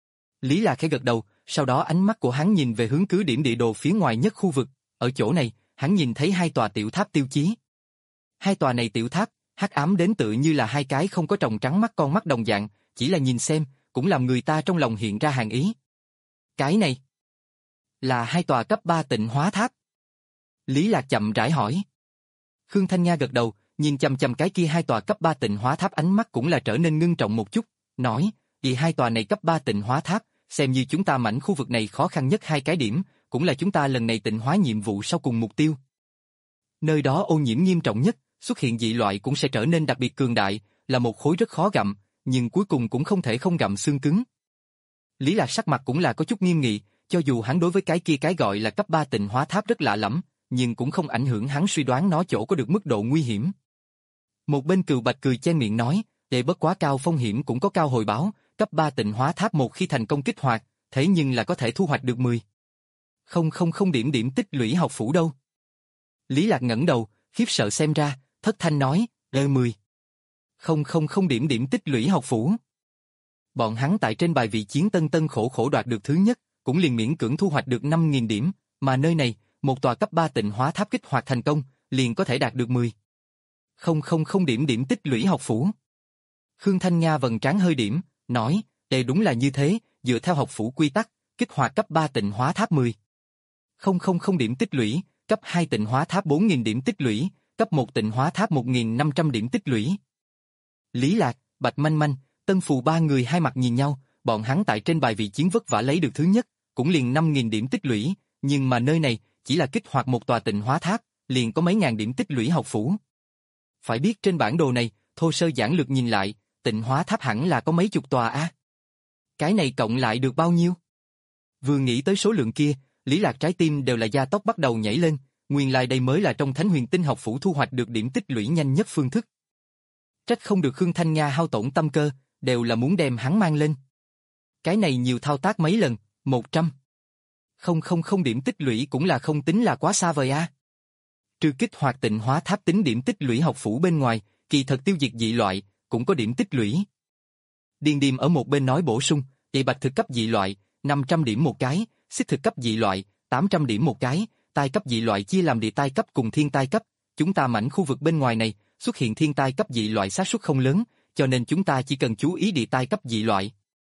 Lý Lạc khẽ gật đầu, sau đó ánh mắt của hắn nhìn về hướng cứ điểm địa đồ phía ngoài nhất khu vực, ở chỗ này, hắn nhìn thấy hai tòa tiểu tháp tiêu chí. Hai tòa này tiểu tháp, hắc ám đến tự như là hai cái không có tròng trắng mắt con mắt đồng dạng, chỉ là nhìn xem, cũng làm người ta trong lòng hiện ra hàng ý. Cái này là hai tòa cấp ba tịnh hóa tháp. Lý Lạc chậm rãi hỏi. Khương Thanh Nga gật đầu, nhìn chằm chằm cái kia hai tòa cấp ba tịnh hóa tháp, ánh mắt cũng là trở nên ngưng trọng một chút, nói, vì hai tòa này cấp ba tịnh hóa tháp, xem như chúng ta mảnh khu vực này khó khăn nhất hai cái điểm, cũng là chúng ta lần này tịnh hóa nhiệm vụ sau cùng mục tiêu. Nơi đó ô nhiễm nghiêm trọng nhất, xuất hiện dị loại cũng sẽ trở nên đặc biệt cường đại, là một khối rất khó gặm, nhưng cuối cùng cũng không thể không gặm xương cứng. Lý Lạc sắc mặt cũng là có chút nghiêm nghị, cho dù hắn đối với cái kia cái gọi là cấp ba tịnh hóa tháp rất lạ lẫm, nhưng cũng không ảnh hưởng hắn suy đoán nó chỗ có được mức độ nguy hiểm. Một bên Cừu Bạch cười chen miệng nói, để bất quá cao phong hiểm cũng có cao hồi báo, cấp ba tịnh hóa tháp một khi thành công kích hoạt, thế nhưng là có thể thu hoạch được mười. Không không không điểm điểm tích lũy học phủ đâu. Lý Lạc ngẩng đầu, khiếp sợ xem ra, thất thanh nói, ơ mười. Không không không điểm điểm tích lũy học phủ. Bọn hắn tại trên bài vị chiến tân tân khổ khổ đoạt được thứ nhất, cũng liền miễn cưỡng thu hoạch được năm nghìn điểm, mà nơi này, một tòa cấp ba tịnh hóa tháp kích hoạt thành công, liền có thể đạt được mười. Không không không điểm điểm tích lũy học phủ. Khương Thanh Nga vầng trán hơi điểm, nói, đây đúng là như thế, dựa theo học phủ quy tắc, kích hoạt cấp ba tịnh hóa tháp mười. Không không không điểm tích lũy, cấp hai tịnh hóa tháp bốn nghìn điểm tích lũy, cấp một tịnh hóa tháp một nghìn năm trăm điểm tích lũy. Lý Lạc, Bạch Manh Manh, Tân Phù ba người hai mặt nhìn nhau, bọn hắn tại trên bài vị chiến vất vả lấy được thứ nhất, cũng liền năm nghìn điểm tích lũy, nhưng mà nơi này chỉ là kích hoạt một tòa tịnh hóa tháp, liền có mấy ngàn điểm tích lũy học phủ. Phải biết trên bản đồ này, thô sơ giản lược nhìn lại, Tịnh Hóa Tháp hẳn là có mấy chục tòa a. Cái này cộng lại được bao nhiêu? Vừa nghĩ tới số lượng kia, Lý Lạc trái tim đều là da tóc bắt đầu nhảy lên, nguyên lai đây mới là trong Thánh Huyền Tinh học phủ thu hoạch được điểm tích lũy nhanh nhất phương thức. Trách không được Khương Thanh Nga hao tổn tâm cơ, đều là muốn đem hắn mang lên. Cái này nhiều thao tác mấy lần, một trăm. Không không không điểm tích lũy cũng là không tính là quá xa vời a. Trừ kích hoạt Tịnh Hóa Tháp tính điểm tích lũy học phủ bên ngoài, kỳ thật tiêu diệt dị loại, cũng có điểm tích lũy. Điền Điềm ở một bên nói bổ sung, vậy bạch thực cấp dị loại, năm trăm điểm một cái, xích thực cấp dị loại, tám trăm điểm một cái, tai cấp dị loại chia làm địa tai cấp cùng thiên tai cấp, chúng ta mảnh khu vực bên ngoài này, xuất hiện thiên tai cấp dị loại xác suất không lớn, cho nên chúng ta chỉ cần chú ý địa tai cấp dị loại.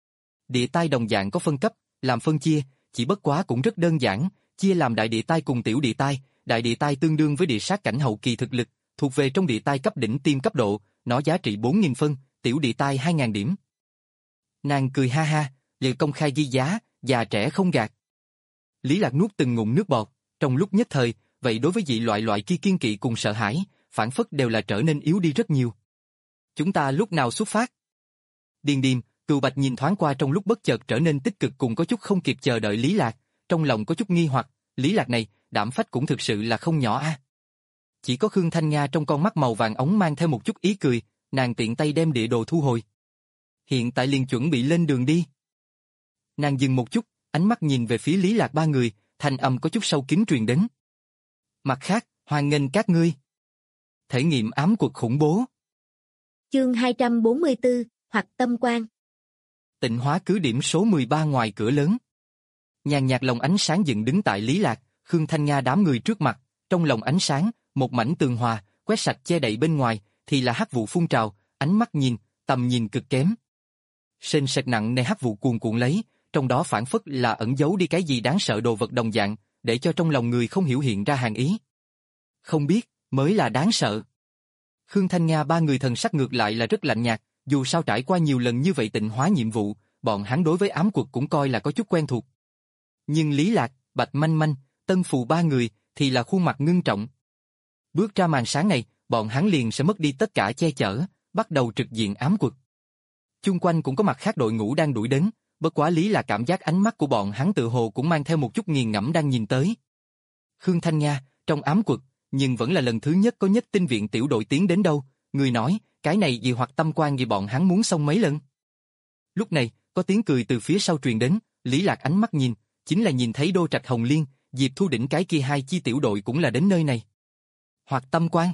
Địa tai đồng dạng có phân cấp, làm phân chia, chỉ bất quá cũng rất đơn giản, chia làm đại địa tai cùng tiểu địa tai, đại địa tai tương đương với địa sát cảnh hậu kỳ thực lực, thuộc về trong địa tai cấp đỉnh tiêm cấp độ, nó giá trị bốn nghìn phân, tiểu địa tai hai nghìn điểm. Nàng cười ha ha, lời công khai ghi giá, già trẻ không gạt. Lý Lạc nuốt từng ngụm nước bọt, trong lúc nhất thời, vậy đối với dị loại loại kia kiên kỵ cùng sợ hãi, phản phất đều là trở nên yếu đi rất nhiều. Chúng ta lúc nào xuất phát? Điền Điềm, Cừu Bạch nhìn thoáng qua trong lúc bất chợt trở nên tích cực cùng có chút không kịp chờ đợi Lý Lạc, trong lòng có chút nghi hoặc, Lý Lạc này, đảm phách cũng thực sự là không nhỏ a. Chỉ có Khương Thanh Nga trong con mắt màu vàng ống mang theo một chút ý cười, nàng tiện tay đem địa đồ thu hồi. Hiện tại liền chuẩn bị lên đường đi. Nàng dừng một chút, ánh mắt nhìn về phía Lý Lạc ba người, thanh âm có chút sâu kín truyền đến. Mặt khác, hoan nghênh các ngươi. Thể nghiệm ám quật khủng bố. Chương hai trăm bốn mươi tư, hoặc tâm quan. Tịnh Hóa cứ điểm số mười ba ngoài cửa lớn. Nhàn nhạt lồng ánh sáng dựng đứng tại Lý Lạc, Khương Thanh Nga đám người trước mặt, trong lồng ánh sáng, một mảnh tường hòa, quét sạch che đậy bên ngoài, thì là hắc vụ phun trào, ánh mắt nhìn, tầm nhìn cực kém. Sền sệt nặng nề hắc vụ cuồn cuộn lấy, trong đó phản phất là ẩn giấu đi cái gì đáng sợ đồ vật đồng dạng, để cho trong lòng người không hiểu hiện ra hàng ý. Không biết, mới là đáng sợ. Khương Thanh Nga ba người thần sắc ngược lại là rất lạnh nhạt, dù sao trải qua nhiều lần như vậy tịnh hóa nhiệm vụ, bọn hắn đối với ám quật cũng coi là có chút quen thuộc. Nhưng Lý Lạc, Bạch Manh Manh, Tân Phù ba người thì là khuôn mặt ngưng trọng. Bước ra màn sáng này, bọn hắn liền sẽ mất đi tất cả che chở, bắt đầu trực diện ám quật. Chung quanh cũng có mặt khác đội ngũ đang đuổi đến, bất quá Lý Lạc cảm giác ánh mắt của bọn hắn tự hồ cũng mang theo một chút nghiền ngẫm đang nhìn tới. Khương Thanh Nga, trong ám quật, nhưng vẫn là lần thứ nhất có nhất tinh viện tiểu đội tiến đến đâu, người nói, cái này gì hoặc tâm quan gì bọn hắn muốn xong mấy lần. Lúc này, có tiếng cười từ phía sau truyền đến, Lý Lạc ánh mắt nhìn, chính là nhìn thấy Đô Trạch Hồng Liên, Diệp Thu Đỉnh cái kia hai chi tiểu đội cũng là đến nơi này. Hoặc tâm quan.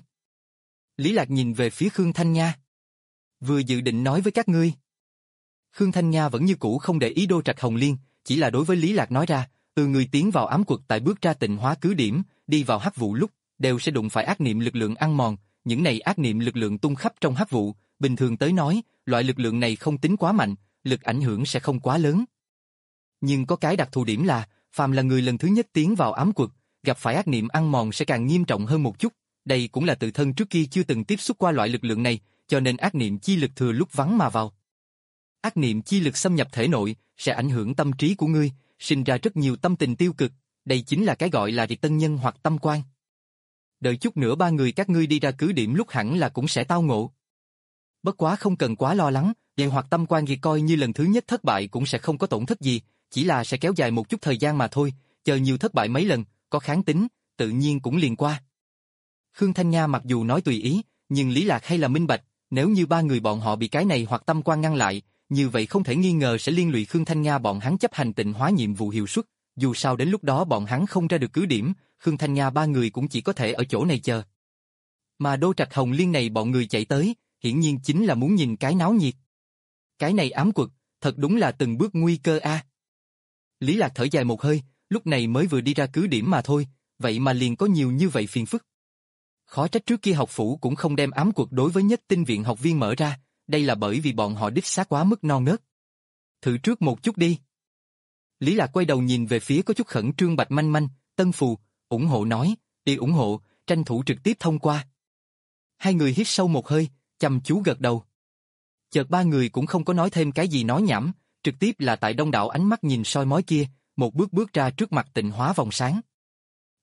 Lý Lạc nhìn về phía Khương Thanh Nga. Vừa dự định nói với các ngươi. Khương Thanh Nga vẫn như cũ không để ý Đô Trạch Hồng Liên, chỉ là đối với Lý Lạc nói ra, từ người tiến vào ám quật tại bước ra tịnh hóa cứ điểm, đi vào hắc vụ lúc, đều sẽ đụng phải ác niệm lực lượng ăn mòn, những này ác niệm lực lượng tung khắp trong hắc vụ, bình thường tới nói, loại lực lượng này không tính quá mạnh, lực ảnh hưởng sẽ không quá lớn. Nhưng có cái đặc thù điểm là, phàm là người lần thứ nhất tiến vào ám quật, gặp phải ác niệm ăn mòn sẽ càng nghiêm trọng hơn một chút, đây cũng là tự thân trước kia chưa từng tiếp xúc qua loại lực lượng này, cho nên ác niệm chi lực thừa lúc vắng mà vào. Ác niệm chi lực xâm nhập thể nội, sẽ ảnh hưởng tâm trí của ngươi, sinh ra rất nhiều tâm tình tiêu cực, đây chính là cái gọi là diệt tân nhân hoặc tâm quan. Đợi chút nữa ba người các ngươi đi ra cứ điểm lúc hẳn là cũng sẽ tao ngộ. Bất quá không cần quá lo lắng, vậy hoặc tâm quan thì coi như lần thứ nhất thất bại cũng sẽ không có tổn thất gì, chỉ là sẽ kéo dài một chút thời gian mà thôi, chờ nhiều thất bại mấy lần, có kháng tính, tự nhiên cũng liền qua. Khương Thanh Nga mặc dù nói tùy ý, nhưng Lý Lạc hay là minh bạch, nếu như ba người bọn họ bị cái này hoặc tâm quan ngăn lại, như vậy không thể nghi ngờ sẽ liên lụy Khương Thanh Nga bọn hắn chấp hành tịnh hóa nhiệm vụ hiệu suất, dù sao đến lúc đó bọn hắn không ra được cứ điểm, Khương Thanh Nga ba người cũng chỉ có thể ở chỗ này chờ. Mà Đô Trạch Hồng Liên này bọn người chạy tới, hiển nhiên chính là muốn nhìn cái náo nhiệt. Cái này ám quật, thật đúng là từng bước nguy cơ a. Lý Lạc thở dài một hơi, lúc này mới vừa đi ra cứ điểm mà thôi, vậy mà liền có nhiều như vậy phiền phức. Khó trách trước kia học phủ cũng không đem ám quật đối với nhất tinh viện học viên mở ra, đây là bởi vì bọn họ đích xác quá mức non nớt. Thử trước một chút đi. Lý Lạc quay đầu nhìn về phía có chút khẩn trương Bạch Manh Manh, Tân Phù, ủng hộ nói, đi ủng hộ, tranh thủ trực tiếp thông qua. Hai người hít sâu một hơi, chăm chú gật đầu. Chợt ba người cũng không có nói thêm cái gì nói nhảm, trực tiếp là tại đông đảo ánh mắt nhìn soi mói kia, một bước bước ra trước mặt tịnh hóa vòng sáng.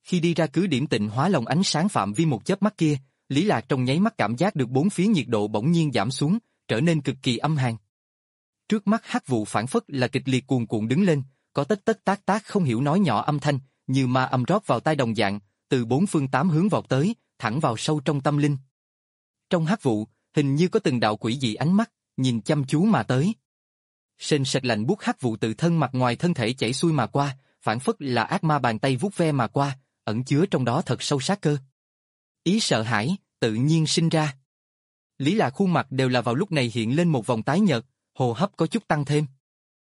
Khi đi ra cứ điểm tịnh hóa lòng ánh sáng phạm vi một chớp mắt kia, Lý Lạc trong nháy mắt cảm giác được bốn phía nhiệt độ bỗng nhiên giảm xuống, trở nên cực kỳ âm hàn. Trước mắt hắc vụ phản phất là kịch liệt cuồn cuộn đứng lên, có tất tất tác tác không hiểu nói nhỏ âm thanh, như ma âm rót vào tai đồng dạng, từ bốn phương tám hướng vọt tới, thẳng vào sâu trong tâm linh. Trong hắc vụ, hình như có từng đạo quỷ dị ánh mắt, nhìn chăm chú mà tới. Sền sệt lạnh buốt hắc vụ từ thân mặt ngoài thân thể chảy xuôi mà qua, phản phất là ác ma bàn tay vuốt ve mà qua, ẩn chứa trong đó thật sâu sát cơ. Ý sợ hãi, tự nhiên sinh ra. Lý Lạc khuôn mặt đều là vào lúc này hiện lên một vòng tái nhợt, hô hấp có chút tăng thêm.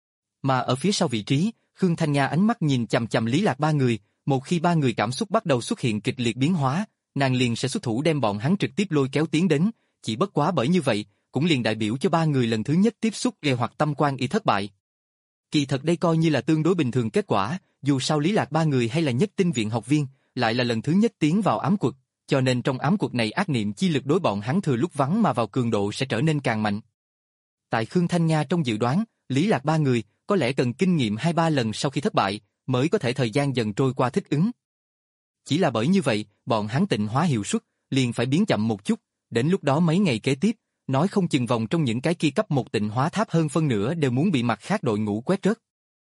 Mà ở phía sau vị trí, Khương Thanh Nga ánh mắt nhìn chằm chằm Lý Lạc ba người, một khi ba người cảm xúc bắt đầu xuất hiện kịch liệt biến hóa, nàng liền sẽ xuất thủ đem bọn hắn trực tiếp lôi kéo tiến đến, chỉ bất quá bởi như vậy, cũng liền đại biểu cho ba người lần thứ nhất tiếp xúc ghê hoặc tâm quan y thất bại. Kỳ thật đây coi như là tương đối bình thường kết quả, dù sao Lý Lạc ba người hay là nhất tinh viện học viên, lại là lần thứ nhất tiến vào ám quật, cho nên trong ám quật này ác niệm chi lực đối bọn hắn thừa lúc vắng mà vào cường độ sẽ trở nên càng mạnh. Tại Khương Thanh Nga trong dự đoán, Lý Lạc ba người có lẽ cần kinh nghiệm hai ba lần sau khi thất bại, mới có thể thời gian dần trôi qua thích ứng. Chỉ là bởi như vậy, bọn hắn tịnh hóa hiệu suất liền phải biến chậm một chút, đến lúc đó mấy ngày kế tiếp, nói không chừng vòng trong những cái kia cấp một tịnh hóa tháp hơn phân nửa đều muốn bị mặt khác đội ngũ quét rớt.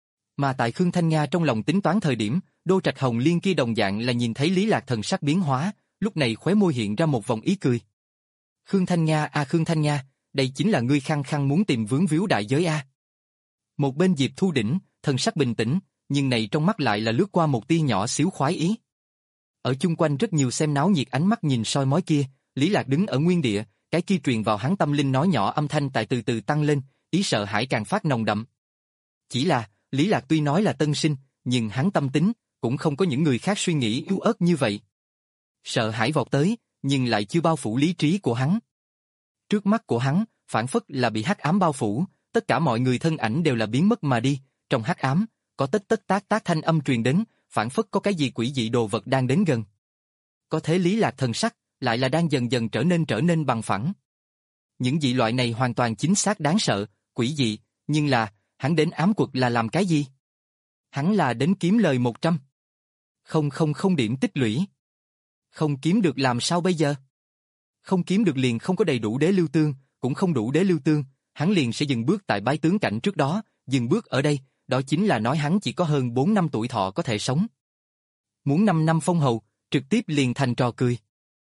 Mà tại Khương Thanh Nga trong lòng tính toán thời điểm, Đô Trạch Hồng Liên kia đồng dạng là nhìn thấy Lý Lạc thần sắc biến hóa, lúc này khóe môi hiện ra một vòng ý cười. Khương Thanh Nga a à Khương Thanh Nga, đây chính là ngươi khăng khăng muốn tìm vướng víu đại giới a. À. Một bên Diệp Thu Đỉnh, thần sắc bình tĩnh, nhưng này trong mắt lại là lướt qua một tia nhỏ xíu khoái ý. Ở chung quanh rất nhiều xem náo nhiệt ánh mắt nhìn soi mói kia, Lý Lạc đứng ở nguyên địa, cái kia truyền vào hắn tâm linh nói nhỏ âm thanh tại từ từ tăng lên, ý sợ hãi càng phát nồng đậm. Chỉ là, Lý Lạc tuy nói là tân sinh, nhưng hắn tâm tính, cũng không có những người khác suy nghĩ yếu ớt như vậy. Sợ hãi vọt tới, nhưng lại chưa bao phủ lý trí của hắn. Trước mắt của hắn, phản phất là bị hắc ám bao phủ, tất cả mọi người thân ảnh đều là biến mất mà đi, trong hắc ám, có tất tất tác tác thanh âm truyền đến, phản phất có cái gì quỷ dị đồ vật đang đến gần. Có thế Lý Lạc thần sắc, lại là đang dần dần trở nên trở nên bằng phẳng. Những dị loại này hoàn toàn chính xác đáng sợ, quỷ dị, nhưng là, hắn đến ám quật là làm cái gì? Hắn là đến kiếm lời một trăm. Không không không điểm tích lũy. Không kiếm được làm sao bây giờ? Không kiếm được liền không có đầy đủ đế lưu tương, cũng không đủ đế lưu tương, hắn liền sẽ dừng bước tại bái tướng cảnh trước đó, dừng bước ở đây, đó chính là nói hắn chỉ có hơn bốn năm tuổi thọ có thể sống. Muốn năm năm phong hầu, trực tiếp liền thành trò cười.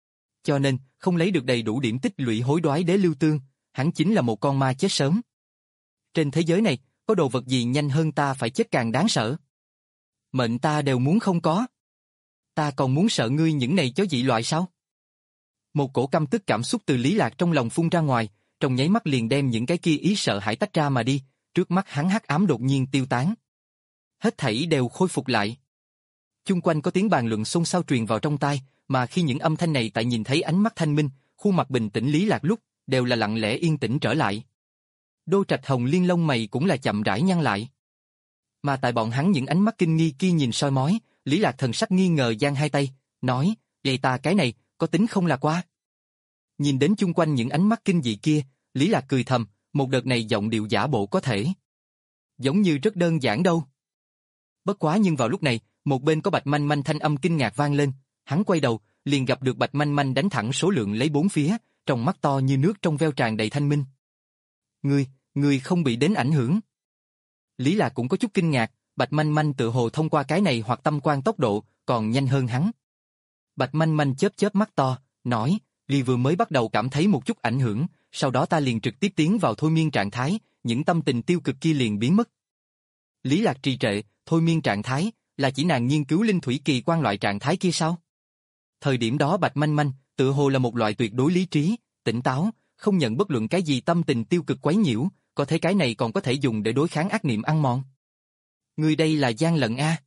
Cho nên, không lấy được đầy đủ điểm tích lũy hối đoái đế lưu tương, hắn chính là một con ma chết sớm. Trên thế giới này, có đồ vật gì nhanh hơn ta phải chết càng đáng sợ. Mệnh ta đều muốn không có. Ta còn muốn sợ ngươi những này chó dị loại sao? Một cổ căm tức cảm xúc từ Lý Lạc trong lòng phun ra ngoài, trong nháy mắt liền đem những cái kia ý sợ hãi tách ra mà đi, trước mắt hắn hắc ám đột nhiên tiêu tán. Hết thảy đều khôi phục lại. Chung quanh có tiếng bàn luận xôn xao truyền vào trong tai, mà khi những âm thanh này tại nhìn thấy ánh mắt thanh minh, khuôn mặt bình tĩnh Lý Lạc lúc, đều là lặng lẽ yên tĩnh trở lại. Đô Trạch Hồng Liên lông mày cũng là chậm rãi nhăn lại. Mà tại bọn hắn những ánh mắt kinh nghi kia nhìn soi mói, Lý Lạc thần sắc nghi ngờ giang hai tay, nói, vậy ta cái này, có tính không là qua. Nhìn đến chung quanh những ánh mắt kinh dị kia, Lý Lạc cười thầm, một đợt này giọng điệu giả bộ có thể. Giống như rất đơn giản đâu. Bất quá nhưng vào lúc này, một bên có Bạch Manh Manh thanh âm kinh ngạc vang lên, hắn quay đầu, liền gặp được Bạch Manh Manh đánh thẳng số lượng lấy bốn phía, trong mắt to như nước trong veo tràn đầy thanh minh. Ngươi, ngươi không bị đến ảnh hưởng. Lý Lạc cũng có chút kinh ngạc, Bạch Manh Manh tự hồ thông qua cái này hoặc tâm quan tốc độ, còn nhanh hơn hắn. Bạch Manh Manh chớp chớp mắt to, nói, Ly vừa mới bắt đầu cảm thấy một chút ảnh hưởng, sau đó ta liền trực tiếp tiến vào thôi miên trạng thái, những tâm tình tiêu cực kia liền biến mất. Lý Lạc trì trệ, thôi miên trạng thái, là chỉ nàng nghiên cứu linh thủy kỳ quan loại trạng thái kia sao? Thời điểm đó Bạch Manh Manh, tự hồ là một loại tuyệt đối lý trí, tỉnh táo, không nhận bất luận cái gì tâm tình tiêu cực quấy nhiễu, có thể cái này còn có thể dùng để đối kháng ác niệm ăn mòn. Người đây là gian lận a.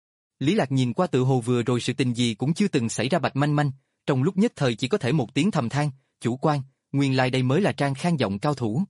Lý Lạc nhìn qua tự hồ vừa rồi sự tình gì cũng chưa từng xảy ra Bạch Manh Manh, trong lúc nhất thời chỉ có thể một tiếng thầm than, chủ quan, nguyên lai đây mới là Trang Khang giọng cao thủ.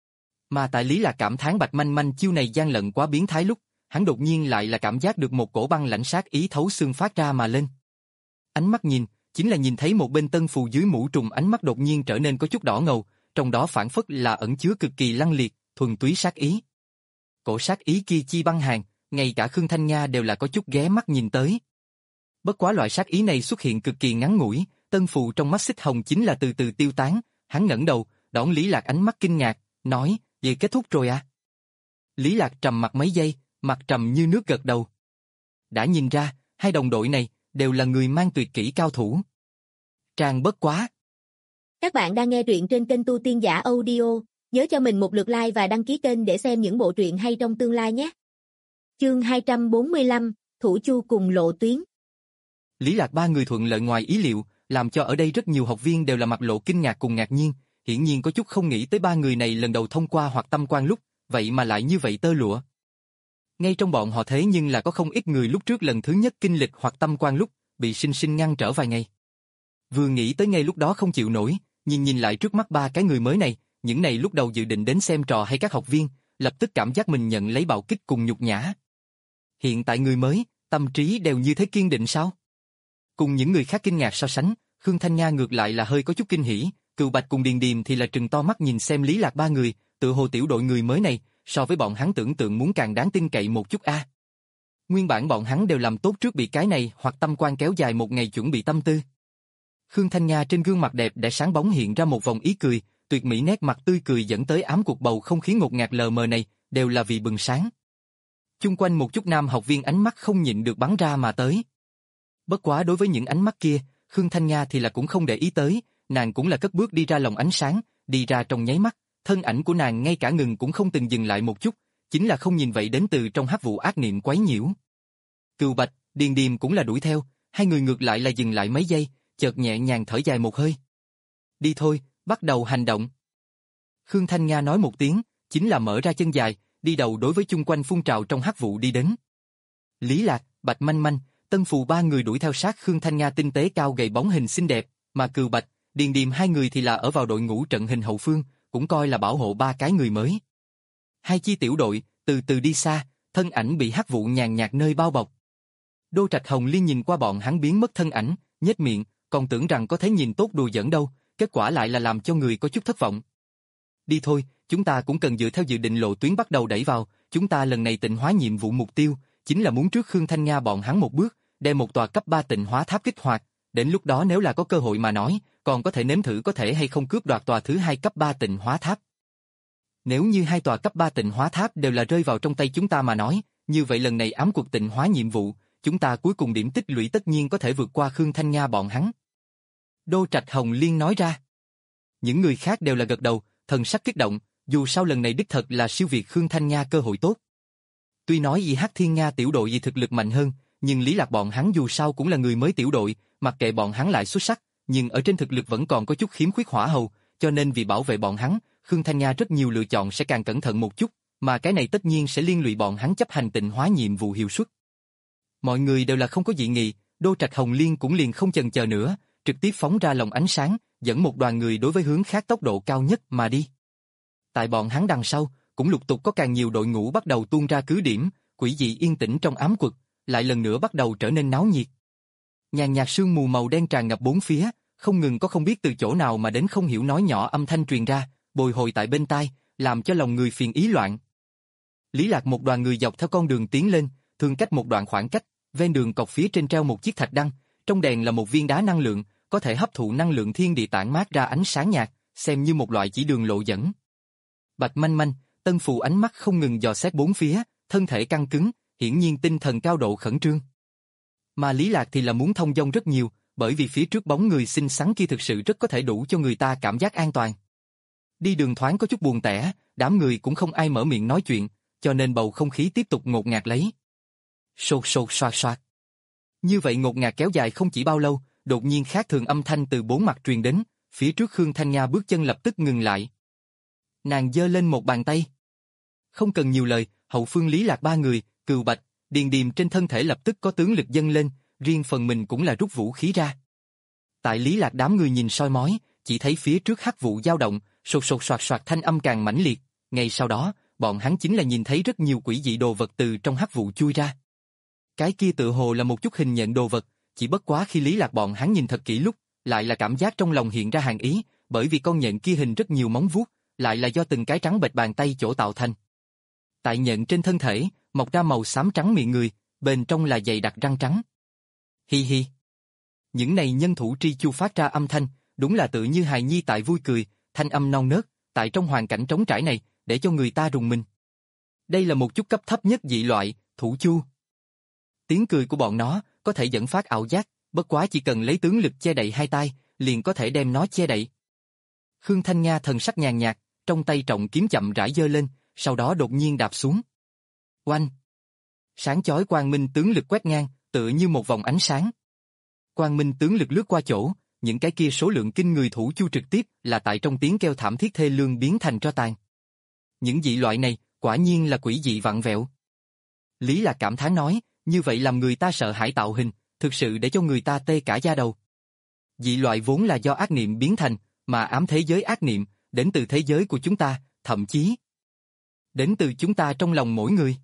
Mà tại Lý Lạc cảm thán Bạch Manh Manh chiêu này gian lận quá biến thái lúc, hắn đột nhiên lại là cảm giác được một cổ băng lãnh sát ý thấu xương phát ra mà lên. Ánh mắt nhìn, chính là nhìn thấy một bên tân phù dưới mũ trùng ánh mắt đột nhiên trở nên có chút đỏ ngầu, trong đó phản phất là ẩn chứa cực kỳ lăng liệt, thuần túy sát ý. Cổ sát ý kia chi băng hàng, ngay cả Khương Thanh Nga đều là có chút ghé mắt nhìn tới. Bất quá loại sát ý này xuất hiện cực kỳ ngắn ngủi, tân phù trong mắt Xích Hồng chính là từ từ tiêu tán, hắn ngẩng đầu, đón Lý Lạc ánh mắt kinh ngạc, nói, vậy kết thúc rồi à? Lý Lạc trầm mặt mấy giây, mặt trầm như nước gật đầu. Đã nhìn ra, hai đồng đội này đều là người mang tuyệt kỹ cao thủ. Trang bất quá. Các bạn đang nghe truyện trên kênh Tu Tiên Giả Audio, nhớ cho mình một lượt like và đăng ký kênh để xem những bộ truyện hay trong tương lai nhé. Chương hai trăm bốn mươi lăm, Thủ Chu cùng lộ tuyến. Lý Lạc ba người thuận lợi ngoài ý liệu, làm cho ở đây rất nhiều học viên đều là mặt lộ kinh ngạc cùng ngạc nhiên, hiển nhiên có chút không nghĩ tới ba người này lần đầu thông qua hoặc tâm quan lúc, vậy mà lại như vậy tơ lụa. Ngay trong bọn họ thế nhưng là có không ít người lúc trước lần thứ nhất kinh lịch hoặc tâm quan lúc, bị sinh sinh ngăn trở vài ngày. Vừa nghĩ tới ngay lúc đó không chịu nổi, nhìn nhìn lại trước mắt ba cái người mới này, những này lúc đầu dự định đến xem trò hay các học viên, lập tức cảm giác mình nhận lấy bạo kích cùng nhục nhã. Hiện tại người mới, tâm trí đều như thế kiên định sao? Cùng những người khác kinh ngạc so sánh, Khương Thanh Nga ngược lại là hơi có chút kinh hỉ, Cừu Bạch cùng Điền Điềm thì là trừng to mắt nhìn xem Lý Lạc ba người, tự hồ tiểu đội người mới này, so với bọn hắn tưởng tượng muốn càng đáng tin cậy một chút a. À. Nguyên bản bọn hắn đều làm tốt trước bị cái này hoặc tâm quan kéo dài một ngày chuẩn bị tâm tư. Khương Thanh Nga trên gương mặt đẹp để sáng bóng hiện ra một vòng ý cười, tuyệt mỹ nét mặt tươi cười dẫn tới ám cuộc bầu không khí ngột ngạt lờ mờ này, đều là vì bừng sáng. Chung quanh một chút nam học viên ánh mắt không nhịn được bắn ra mà tới. Bất quá đối với những ánh mắt kia, Khương Thanh Nga thì là cũng không để ý tới, nàng cũng là cất bước đi ra lồng ánh sáng, đi ra trong nháy mắt, thân ảnh của nàng ngay cả ngừng cũng không từng dừng lại một chút, chính là không nhìn vậy đến từ trong hắc vụ ác niệm quấy nhiễu. Cừu Bạch, Điền Điềm cũng là đuổi theo, hai người ngược lại là dừng lại mấy giây, chợt nhẹ nhàng thở dài một hơi. Đi thôi, bắt đầu hành động. Khương Thanh Nga nói một tiếng, chính là mở ra chân dài, đi đầu đối với chung quanh phun trào trong hắc vụ đi đến. Lý Lạc, Bạch Manh Manh, Tân Phù ba người đuổi theo sát Khương Thanh Nga tinh tế cao gầy bóng hình xinh đẹp, mà Cừu Bạch, Điền Điềm hai người thì là ở vào đội ngũ trận hình hậu phương, cũng coi là bảo hộ ba cái người mới. Hai chi tiểu đội, từ từ đi xa, thân ảnh bị hắc vụ nhàn nhạt nơi bao bọc. Đô Trạch Hồng Liên nhìn qua bọn hắn biến mất thân ảnh, nhếch miệng, còn tưởng rằng có thể nhìn tốt đùa giỡn đâu, kết quả lại là làm cho người có chút thất vọng. Đi thôi, chúng ta cũng cần dựa theo dự định lộ tuyến bắt đầu đẩy vào, chúng ta lần này tịnh hóa nhiệm vụ mục tiêu, chính là muốn trước Khương Thanh Nga bọn hắn một bước, đem một tòa cấp ba tịnh hóa tháp kích hoạt, đến lúc đó nếu là có cơ hội mà nói, còn có thể nếm thử có thể hay không cướp đoạt tòa thứ hai cấp ba tịnh hóa tháp. Nếu như hai tòa cấp ba tịnh hóa tháp đều là rơi vào trong tay chúng ta mà nói, như vậy lần này ám cuộc tịnh hóa nhiệm vụ, chúng ta cuối cùng điểm tích lũy tất nhiên có thể vượt qua Khương Thanh Nga bọn hắn. Đô Trạch Hồng Liên nói ra. Những người khác đều là gật đầu, thần sắc kích động, dù sao lần này đích thật là siêu việt Khương Thanh Nga cơ hội tốt. Tuy nói gì Hắc Thiên Nga tiểu đội gì thực lực mạnh hơn, nhưng Lý Lạc bọn hắn dù sao cũng là người mới tiểu đội, mặc kệ bọn hắn lại xuất sắc, nhưng ở trên thực lực vẫn còn có chút khiếm khuyết hỏa hầu, cho nên vì bảo vệ bọn hắn, Khương Thanh Nga rất nhiều lựa chọn sẽ càng cẩn thận một chút, mà cái này tất nhiên sẽ liên lụy bọn hắn chấp hành tịnh hóa nhiệm vụ hiệu suất. Mọi người đều là không có dị nghị, Đô Trạch Hồng Liên cũng liền không chần chờ nữa, trực tiếp phóng ra lồng ánh sáng, dẫn một đoàn người đối với hướng khác tốc độ cao nhất mà đi. Tại bọn hắn đằng sau, cũng lục tục có càng nhiều đội ngũ bắt đầu tuôn ra cứ điểm, quỷ dị yên tĩnh trong ám quật, lại lần nữa bắt đầu trở nên náo nhiệt. Nhàn nhạt sương mù màu đen tràn ngập bốn phía, không ngừng có không biết từ chỗ nào mà đến không hiểu nói nhỏ âm thanh truyền ra, bồi hồi tại bên tai, làm cho lòng người phiền ý loạn. Lý Lạc một đoàn người dọc theo con đường tiến lên, thường cách một đoạn khoảng cách, ven đường cọc phía trên treo một chiếc thạch đăng, trong đèn là một viên đá năng lượng, có thể hấp thụ năng lượng thiên địa tản mát ra ánh sáng nhạt, xem như một loại chỉ đường lộ dẫn. Bạch Manh Manh, Tân Phù ánh mắt không ngừng dò xét bốn phía, thân thể căng cứng, hiển nhiên tinh thần cao độ khẩn trương. Mà Lý Lạc thì là muốn thông dong rất nhiều, bởi vì phía trước bóng người xinh xắn kia thực sự rất có thể đủ cho người ta cảm giác an toàn. Đi đường thoáng có chút buồn tẻ, đám người cũng không ai mở miệng nói chuyện, cho nên bầu không khí tiếp tục ngột ngạt lấy. Sột sột soạt soạt. Như vậy ngột ngạt kéo dài không chỉ bao lâu, đột nhiên khác thường âm thanh từ bốn mặt truyền đến, phía trước Khương Thanh Nga bước chân lập tức ngừng lại. Nàng giơ lên một bàn tay. Không cần nhiều lời, hậu phương Lý Lạc ba người, Cừu Bạch, Điền Điềm trên thân thể lập tức có tướng lực dâng lên, riêng phần mình cũng là rút vũ khí ra. Tại Lý Lạc đám người nhìn soi mói, chỉ thấy phía trước hắc vụ dao động, sột sột soạt soạt thanh âm càng mãnh liệt, ngay sau đó, bọn hắn chính là nhìn thấy rất nhiều quỷ dị đồ vật từ trong hắc vụ chui ra. Cái kia tự hồ là một chút hình nhận đồ vật, chỉ bất quá khi Lý Lạc bọn hắn nhìn thật kỹ lúc, lại là cảm giác trong lòng hiện ra hàn ý, bởi vì con nhện kia hình rất nhiều móng vuốt, lại là do từng cái trắng bệch bàn tay chỗ tạo thành. Tại nhện trên thân thể, mọc ra màu xám trắng miệng người, bên trong là dày đặc răng trắng. Hi hi. Những này nhân thủ tri chu phát ra âm thanh, đúng là tự như hài nhi tại vui cười, thanh âm non nớt, tại trong hoàn cảnh trống trải này, để cho người ta rùng mình. Đây là một chút cấp thấp nhất dị loại, thủ chu. Tiếng cười của bọn nó có thể dẫn phát ảo giác, bất quá chỉ cần lấy tướng lực che đậy hai tay, liền có thể đem nó che đậy. Khương Thanh Nga thần sắc nhàn nhạt, trong tay trọng kiếm chậm rãi giơ lên, sau đó đột nhiên đạp xuống. Oanh! Sáng chói quang minh tướng lực quét ngang, tựa như một vòng ánh sáng. Quang minh tướng lực lướt qua chỗ, những cái kia số lượng kinh người thủ chu trực tiếp là tại trong tiếng kêu thảm thiết thê lương biến thành tro tàn. Những dị loại này, quả nhiên là quỷ dị vặn vẹo. Lý Lạc cảm thán nói, như vậy làm người ta sợ hãi tạo hình, thực sự để cho người ta tê cả da đầu. Dị loại vốn là do ác niệm biến thành, mà ám thế giới ác niệm, đến từ thế giới của chúng ta, thậm chí đến từ chúng ta trong lòng mỗi người.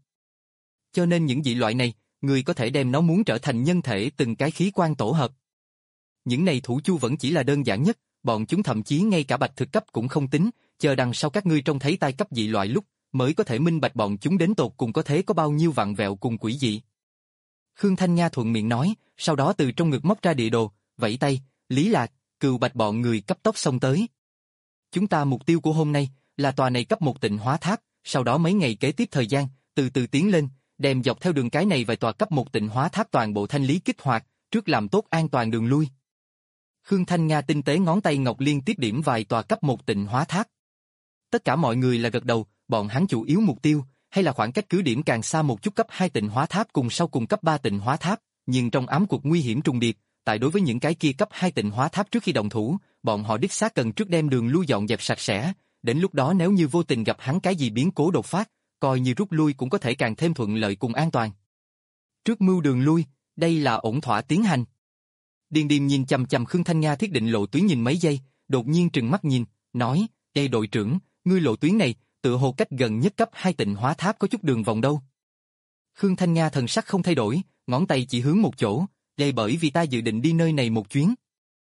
Cho nên những dị loại này, người có thể đem nó muốn trở thành nhân thể từng cái khí quan tổ hợp. Những này thủ chu vẫn chỉ là đơn giản nhất, bọn chúng thậm chí ngay cả bạch thực cấp cũng không tính, chờ đằng sau các ngươi trông thấy tai cấp dị loại lúc, mới có thể minh bạch bọn chúng đến tột cùng có thế có bao nhiêu vặn vẹo cùng quỷ dị. Khương Thanh Nga thuận miệng nói, sau đó từ trong ngực móc ra địa đồ, vẫy tay, Lý Lạc, Cừu Bạch bọn người cấp tốc xông tới. Chúng ta mục tiêu của hôm nay là tòa này cấp một tịnh hóa tháp, sau đó mấy ngày kế tiếp thời gian, từ từ tiến lên, đem dọc theo đường cái này vài tòa cấp một tịnh hóa tháp toàn bộ thanh lý kích hoạt, trước làm tốt an toàn đường lui. Khương Thanh Nga tinh tế ngón tay ngọc liên tiếp điểm vài tòa cấp một tịnh hóa tháp. Tất cả mọi người là gật đầu, bọn hắn chủ yếu mục tiêu, hay là khoảng cách cứ điểm càng xa một chút cấp hai tịnh hóa tháp cùng sau cùng cấp ba tịnh hóa tháp, nhưng trong ám cuộc nguy hiểm trùng điệp, tại đối với những cái kia cấp hai tịnh hóa tháp trước khi động thủ, bọn họ đích xác cần trước đem đường lui dọn dẹp sạch sẽ, đến lúc đó nếu như vô tình gặp hắn cái gì biến cố đột phát, coi như rút lui cũng có thể càng thêm thuận lợi cùng an toàn. Trước mưu đường lui, đây là ổn thỏa tiến hành. Điền Điềm nhìn chằm chằm Khương Thanh Nga thiết định lộ tuyến nhìn mấy giây, đột nhiên trừng mắt nhìn, nói, "Ê đội trưởng, ngươi lộ tuyến này, tựa hồ cách gần nhất cấp hai tịnh hóa tháp có chút đường vòng đâu." Khương Thanh Nga thần sắc không thay đổi, ngón tay chỉ hướng một chỗ, "Đây bởi vì ta dự định đi nơi này một chuyến."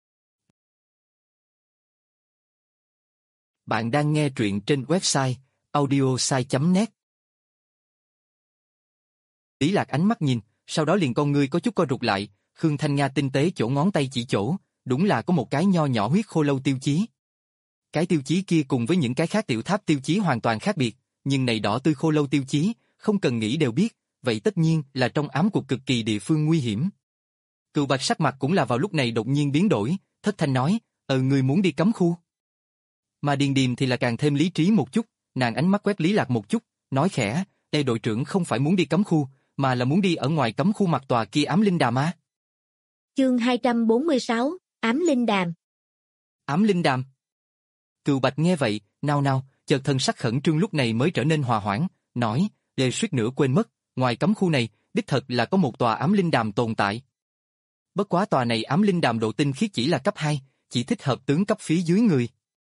Bạn đang nghe truyện trên website audiosai chấm net. Lý Lạc ánh mắt nhìn, sau đó liền con ngươi có chút co rụt lại, Khương Thanh Nga tinh tế chỗ ngón tay chỉ chỗ, đúng là có một cái nho nhỏ huyết khô lâu tiêu chí. Cái tiêu chí kia cùng với những cái khác tiểu tháp tiêu chí hoàn toàn khác biệt, nhưng này đỏ tươi khô lâu tiêu chí, không cần nghĩ đều biết, vậy tất nhiên là trong ám cuộc cực kỳ địa phương nguy hiểm. Cừu Bạch sắc mặt cũng là vào lúc này đột nhiên biến đổi, thất thanh nói, ờ người muốn đi cấm khu. Mà Điền Điềm thì là càng thêm lý trí một chút, nàng ánh mắt quét Lý Lạc một chút, nói khẽ, đây đội trưởng không phải muốn đi cấm khu, mà là muốn đi ở ngoài cấm khu mặt tòa kia ám linh đàm á. Chương hai trăm bốn mươi sáu, ám linh đàm. Ám linh đàm. Cừu Bạch nghe vậy, nao nao, chợt thân sắc khẩn trương lúc này mới trở nên hòa hoãn, nói, để suýt nữa quên mất, ngoài cấm khu này, đích thật là có một tòa ám linh đàm tồn tại. Bất quá tòa này ám linh đàm độ tinh khiết chỉ là cấp hai, chỉ thích hợp tướng cấp phía dưới người.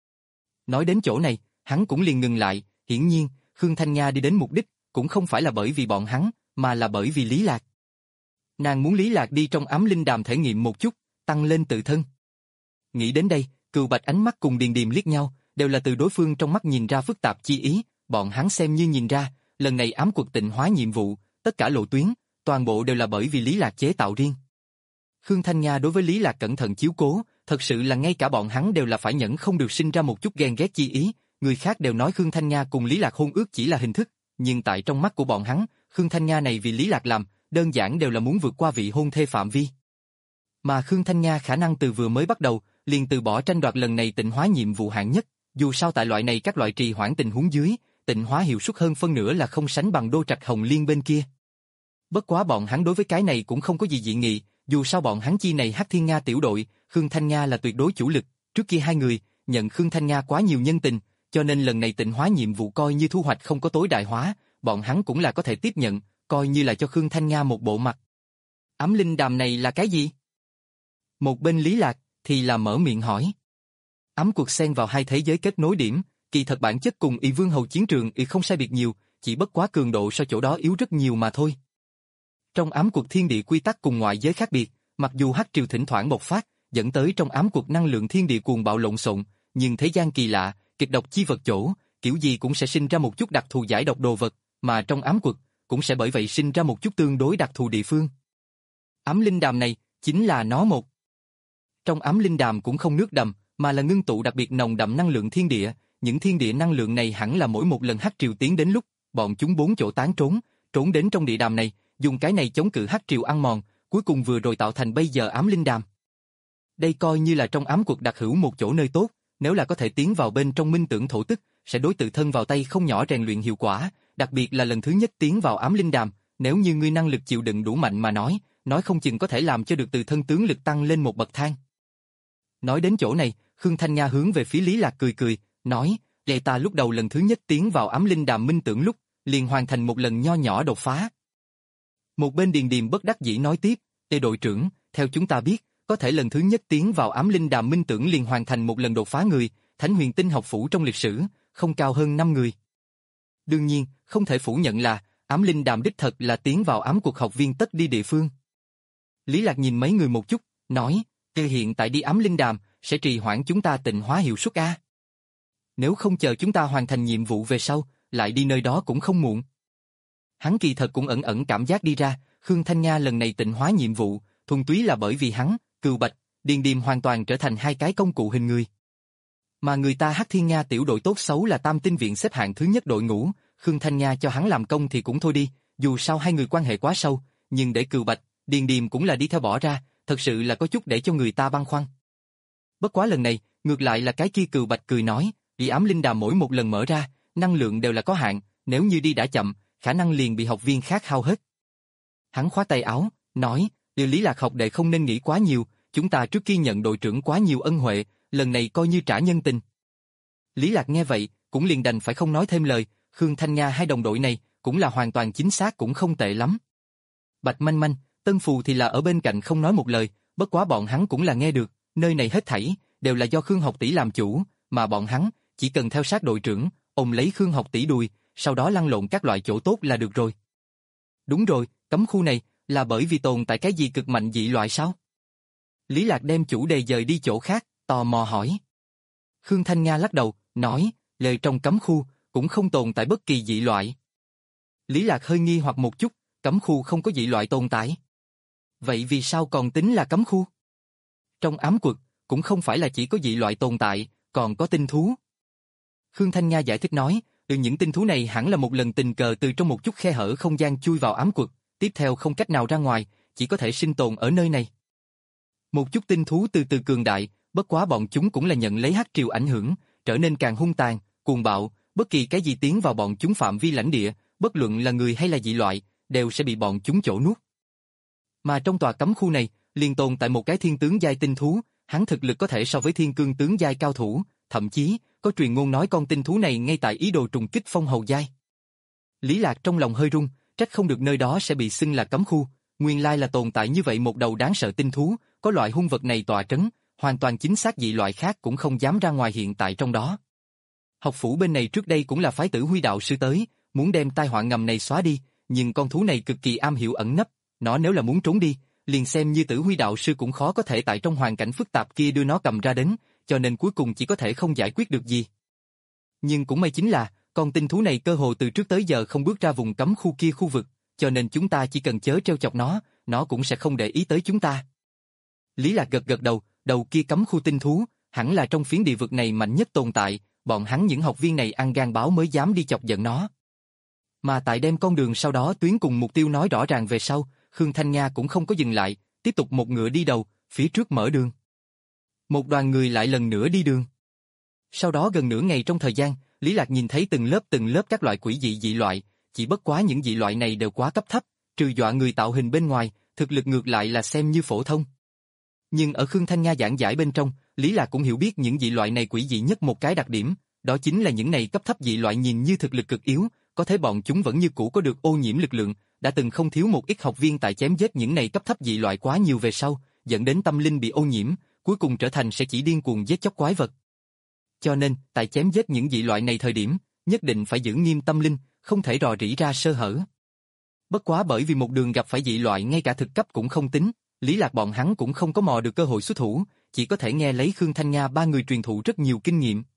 Nói đến chỗ này, hắn cũng liền ngừng lại, hiển nhiên, Khương Thanh Nga đi đến mục đích, cũng không phải là bởi vì bọn hắn, mà là bởi vì Lý Lạc. Nàng muốn Lý Lạc đi trong ám linh đàm thể nghiệm một chút, tăng lên tự thân. Nghĩ đến đây, Cừu Bạch ánh mắt cùng Điền Điềm liếc nhau, đều là từ đối phương trong mắt nhìn ra phức tạp chi ý, bọn hắn xem như nhìn ra, lần này ám cuộc tịnh hóa nhiệm vụ, tất cả lộ tuyến, toàn bộ đều là bởi vì Lý Lạc chế tạo riêng. Khương Thanh Nga đối với Lý Lạc cẩn thận chiếu cố, thật sự là ngay cả bọn hắn đều là phải nhẫn không được sinh ra một chút ghen ghét chi ý, người khác đều nói Khương Thanh Nga cùng Lý Lạc hôn ước chỉ là hình thức, nhưng tại trong mắt của bọn hắn, Khương Thanh Nga này vì Lý Lạc làm, đơn giản đều là muốn vượt qua vị hôn thê phạm vi. Mà Khương Thanh Nga khả năng từ vừa mới bắt đầu, liền từ bỏ tranh đoạt lần này tịnh hóa nhiệm vụ hạng nhất, dù sao tại loại này các loại trì hoãn tình huống dưới, tịnh hóa hiệu suất hơn phân nửa là không sánh bằng Đô Trạch Hồng Liên bên kia. Bất quá bọn hắn đối với cái này cũng không có gì dị nghị, dù sao bọn hắn chi này Hắc Thiên Nga tiểu đội, Khương Thanh Nga là tuyệt đối chủ lực, trước kia hai người, nhận Khương Thanh Nga quá nhiều nhân tình, cho nên lần này tịnh hóa nhiệm vụ coi như thu hoạch không có tối đại hóa, bọn hắn cũng là có thể tiếp nhận, coi như là cho Khương Thanh Nga một bộ mặt. Ám linh đàm này là cái gì? Một bên Lý Lạc, thì là mở miệng hỏi. Ám cuộc xen vào hai thế giới kết nối điểm, kỳ thật bản chất cùng Y Vương Hầu chiến trường y không sai biệt nhiều, chỉ bất quá cường độ so chỗ đó yếu rất nhiều mà thôi. Trong ám cuộc thiên địa quy tắc cùng ngoại giới khác biệt, mặc dù hắc triều thỉnh thoảng bộc phát, dẫn tới trong ám cuộc năng lượng thiên địa cuồng bạo lộn xộn, nhưng thế gian kỳ lạ, kịch độc chi vật chỗ, kiểu gì cũng sẽ sinh ra một chút đặc thù giải độc đồ vật, mà trong ám cuộc cũng sẽ bởi vậy sinh ra một chút tương đối đặc thù địa phương. Ám linh đàm này Chính là nó một. Trong ám linh đàm cũng không nước đầm, mà là ngưng tụ đặc biệt nồng đậm năng lượng thiên địa, những thiên địa năng lượng này hẳn là mỗi một lần hắc triều tiến đến lúc, bọn chúng bốn chỗ tán trốn, trốn đến trong địa đàm này, dùng cái này chống cự hắc triều ăn mòn, cuối cùng vừa rồi tạo thành bây giờ ám linh đàm. Đây coi như là trong ám quật đặc hữu một chỗ nơi tốt, nếu là có thể tiến vào bên trong minh tưởng thổ tức, sẽ đối tự thân vào tay không nhỏ rèn luyện hiệu quả, đặc biệt là lần thứ nhất tiến vào ám linh đàm, nếu như ngươi năng lực chịu đựng đủ mạnh mà nói, nói không chừng có thể làm cho được tự thân tướng lực tăng lên một bậc thang. Nói đến chỗ này, Khương Thanh Nha hướng về phía Lý Lạc cười cười, nói, lệ ta lúc đầu lần thứ nhất tiến vào ám linh đàm minh tưởng lúc, liền hoàn thành một lần nho nhỏ đột phá. Một bên Điền Điềm bất đắc dĩ nói tiếp, Ê đội trưởng, theo chúng ta biết, có thể lần thứ nhất tiến vào ám linh đàm minh tưởng liền hoàn thành một lần đột phá người, Thánh Huyền Tinh học phủ trong lịch sử, không cao hơn năm người. Đương nhiên, không thể phủ nhận là, ám linh đàm đích thật là tiến vào ám cuộc học viên tất đi địa phương. Lý Lạc nhìn mấy người một chút, nói, Ê hiện tại đi ám linh đàm, sẽ trì hoãn chúng ta tịnh hóa hiệu suất a. Nếu không chờ chúng ta hoàn thành nhiệm vụ về sau, lại đi nơi đó cũng không muộn. Hắn kỳ thật cũng ẩn ẩn cảm giác đi ra, Khương Thanh Nha lần này tịnh hóa nhiệm vụ, thuần túy là bởi vì hắn, Cừu Bạch, Điền Điềm hoàn toàn trở thành hai cái công cụ hình người. Mà người ta Hắc Thiên Nga tiểu đội tốt xấu là Tam Tinh viện xếp hạng thứ nhất đội ngũ, Khương Thanh Nha cho hắn làm công thì cũng thôi đi, dù sao hai người quan hệ quá sâu, nhưng để Cừu Bạch, Điền Điềm cũng là đi theo bỏ ra, thật sự là có chút để cho người ta băn khoăn. Bất quá lần này, ngược lại là cái kia Cừu Bạch cười nói, vì ám linh đàm mỗi một lần mở ra, năng lượng đều là có hạn, nếu như đi đã chậm, khả năng liền bị học viên khác hao hết. Hắn khóa tay áo, nói, điều Lý Lạc học đệ không nên nghĩ quá nhiều, chúng ta trước kia nhận đội trưởng quá nhiều ân huệ, lần này coi như trả nhân tình. Lý Lạc nghe vậy, cũng liền đành phải không nói thêm lời, Khương Thanh Nha hai đồng đội này, cũng là hoàn toàn chính xác cũng không tệ lắm. Bạch Manh Manh, Tân Phù thì là ở bên cạnh không nói một lời, bất quá bọn hắn cũng là nghe được, nơi này hết thảy, đều là do Khương học tỷ làm chủ, mà bọn hắn, chỉ cần theo sát đội trưởng, ôm lấy Khương học tỷ đùi, sau đó lăn lộn các loại chỗ tốt là được rồi. Đúng rồi, cấm khu này, là bởi vì tồn tại cái gì cực mạnh dị loại sao? Lý Lạc đem chủ đề dời đi chỗ khác, tò mò hỏi. Khương Thanh Nga lắc đầu, nói, lời trong cấm khu, cũng không tồn tại bất kỳ dị loại. Lý Lạc hơi nghi hoặc một chút, cấm khu không có dị loại tồn tại. Vậy vì sao còn tính là cấm khu? Trong ám quật, cũng không phải là chỉ có dị loại tồn tại, còn có tinh thú. Khương Thanh Nga giải thích nói, từ những tinh thú này hẳn là một lần tình cờ từ trong một chút khe hở không gian chui vào ám quật, tiếp theo không cách nào ra ngoài, chỉ có thể sinh tồn ở nơi này. Một chút tinh thú từ từ cường đại, bất quá bọn chúng cũng là nhận lấy hắc triều ảnh hưởng, trở nên càng hung tàn, cuồng bạo, bất kỳ cái gì tiến vào bọn chúng phạm vi lãnh địa, bất luận là người hay là dị loại, đều sẽ bị bọn chúng chỗ nuốt. Mà trong tòa cấm khu này, liền tồn tại một cái thiên tướng giai tinh thú, hắn thực lực có thể so với thiên cương tướng giai cao thủ, thậm chí, có truyền ngôn nói con tinh thú này ngay tại ý đồ trùng kích phong hầu giai. Lý Lạc trong lòng hơi rung, trách không được nơi đó sẽ bị xưng là cấm khu, nguyên lai là tồn tại như vậy một đầu đáng sợ tinh thú, có loại hung vật này tọa trấn, hoàn toàn chính xác dị loại khác cũng không dám ra ngoài hiện tại trong đó. Học phủ bên này trước đây cũng là phái Tử Huy đạo sư tới, muốn đem tai họa ngầm này xóa đi, nhưng con thú này cực kỳ am hiểu ẩn nấp, nó nếu là muốn trốn đi, liền xem như Tử Huy đạo sư cũng khó có thể tại trong hoàn cảnh phức tạp kia đưa nó cầm ra đến, cho nên cuối cùng chỉ có thể không giải quyết được gì. Nhưng cũng may chính là, con tinh thú này cơ hồ từ trước tới giờ không bước ra vùng cấm khu kia khu vực, cho nên chúng ta chỉ cần chớ trêu chọc nó, nó cũng sẽ không để ý tới chúng ta. Lý Lạc gật gật đầu, đầu kia cấm khu tinh thú, hẳn là trong phiến địa vực này mạnh nhất tồn tại, bọn hắn những học viên này ăn gan báo mới dám đi chọc giận nó. Mà tại đem con đường sau đó tuyến cùng mục tiêu nói rõ ràng về sau, Khương Thanh Nga cũng không có dừng lại, tiếp tục một ngựa đi đầu, phía trước mở đường. Một đoàn người lại lần nữa đi đường. Sau đó gần nửa ngày trong thời gian, Lý Lạc nhìn thấy từng lớp từng lớp các loại quỷ dị dị loại, chỉ bất quá những dị loại này đều quá cấp thấp, trừ dọa người tạo hình bên ngoài, thực lực ngược lại là xem như phổ thông. Nhưng ở Khương Thanh Nga giảng giải bên trong, Lý Lạc cũng hiểu biết những dị loại này quỷ dị nhất một cái đặc điểm, đó chính là những này cấp thấp dị loại nhìn như thực lực cực yếu, có thể bọn chúng vẫn như cũ có được ô nhiễm lực lượng, đã từng không thiếu một ít học viên tại chém giết những này cấp thấp dị loại quá nhiều về sau, dẫn đến tâm linh bị ô nhiễm, cuối cùng trở thành sẽ chỉ điên cuồng giết chóc quái vật. Cho nên, tại chém giết những dị loại này thời điểm, nhất định phải giữ nghiêm tâm linh, không thể rò rỉ ra sơ hở. Bất quá bởi vì một đường gặp phải dị loại ngay cả thực cấp cũng không tính, Lý Lạc bọn hắn cũng không có mò được cơ hội xuất thủ, chỉ có thể nghe lấy Khương Thanh Nga ba người truyền thụ rất nhiều kinh nghiệm.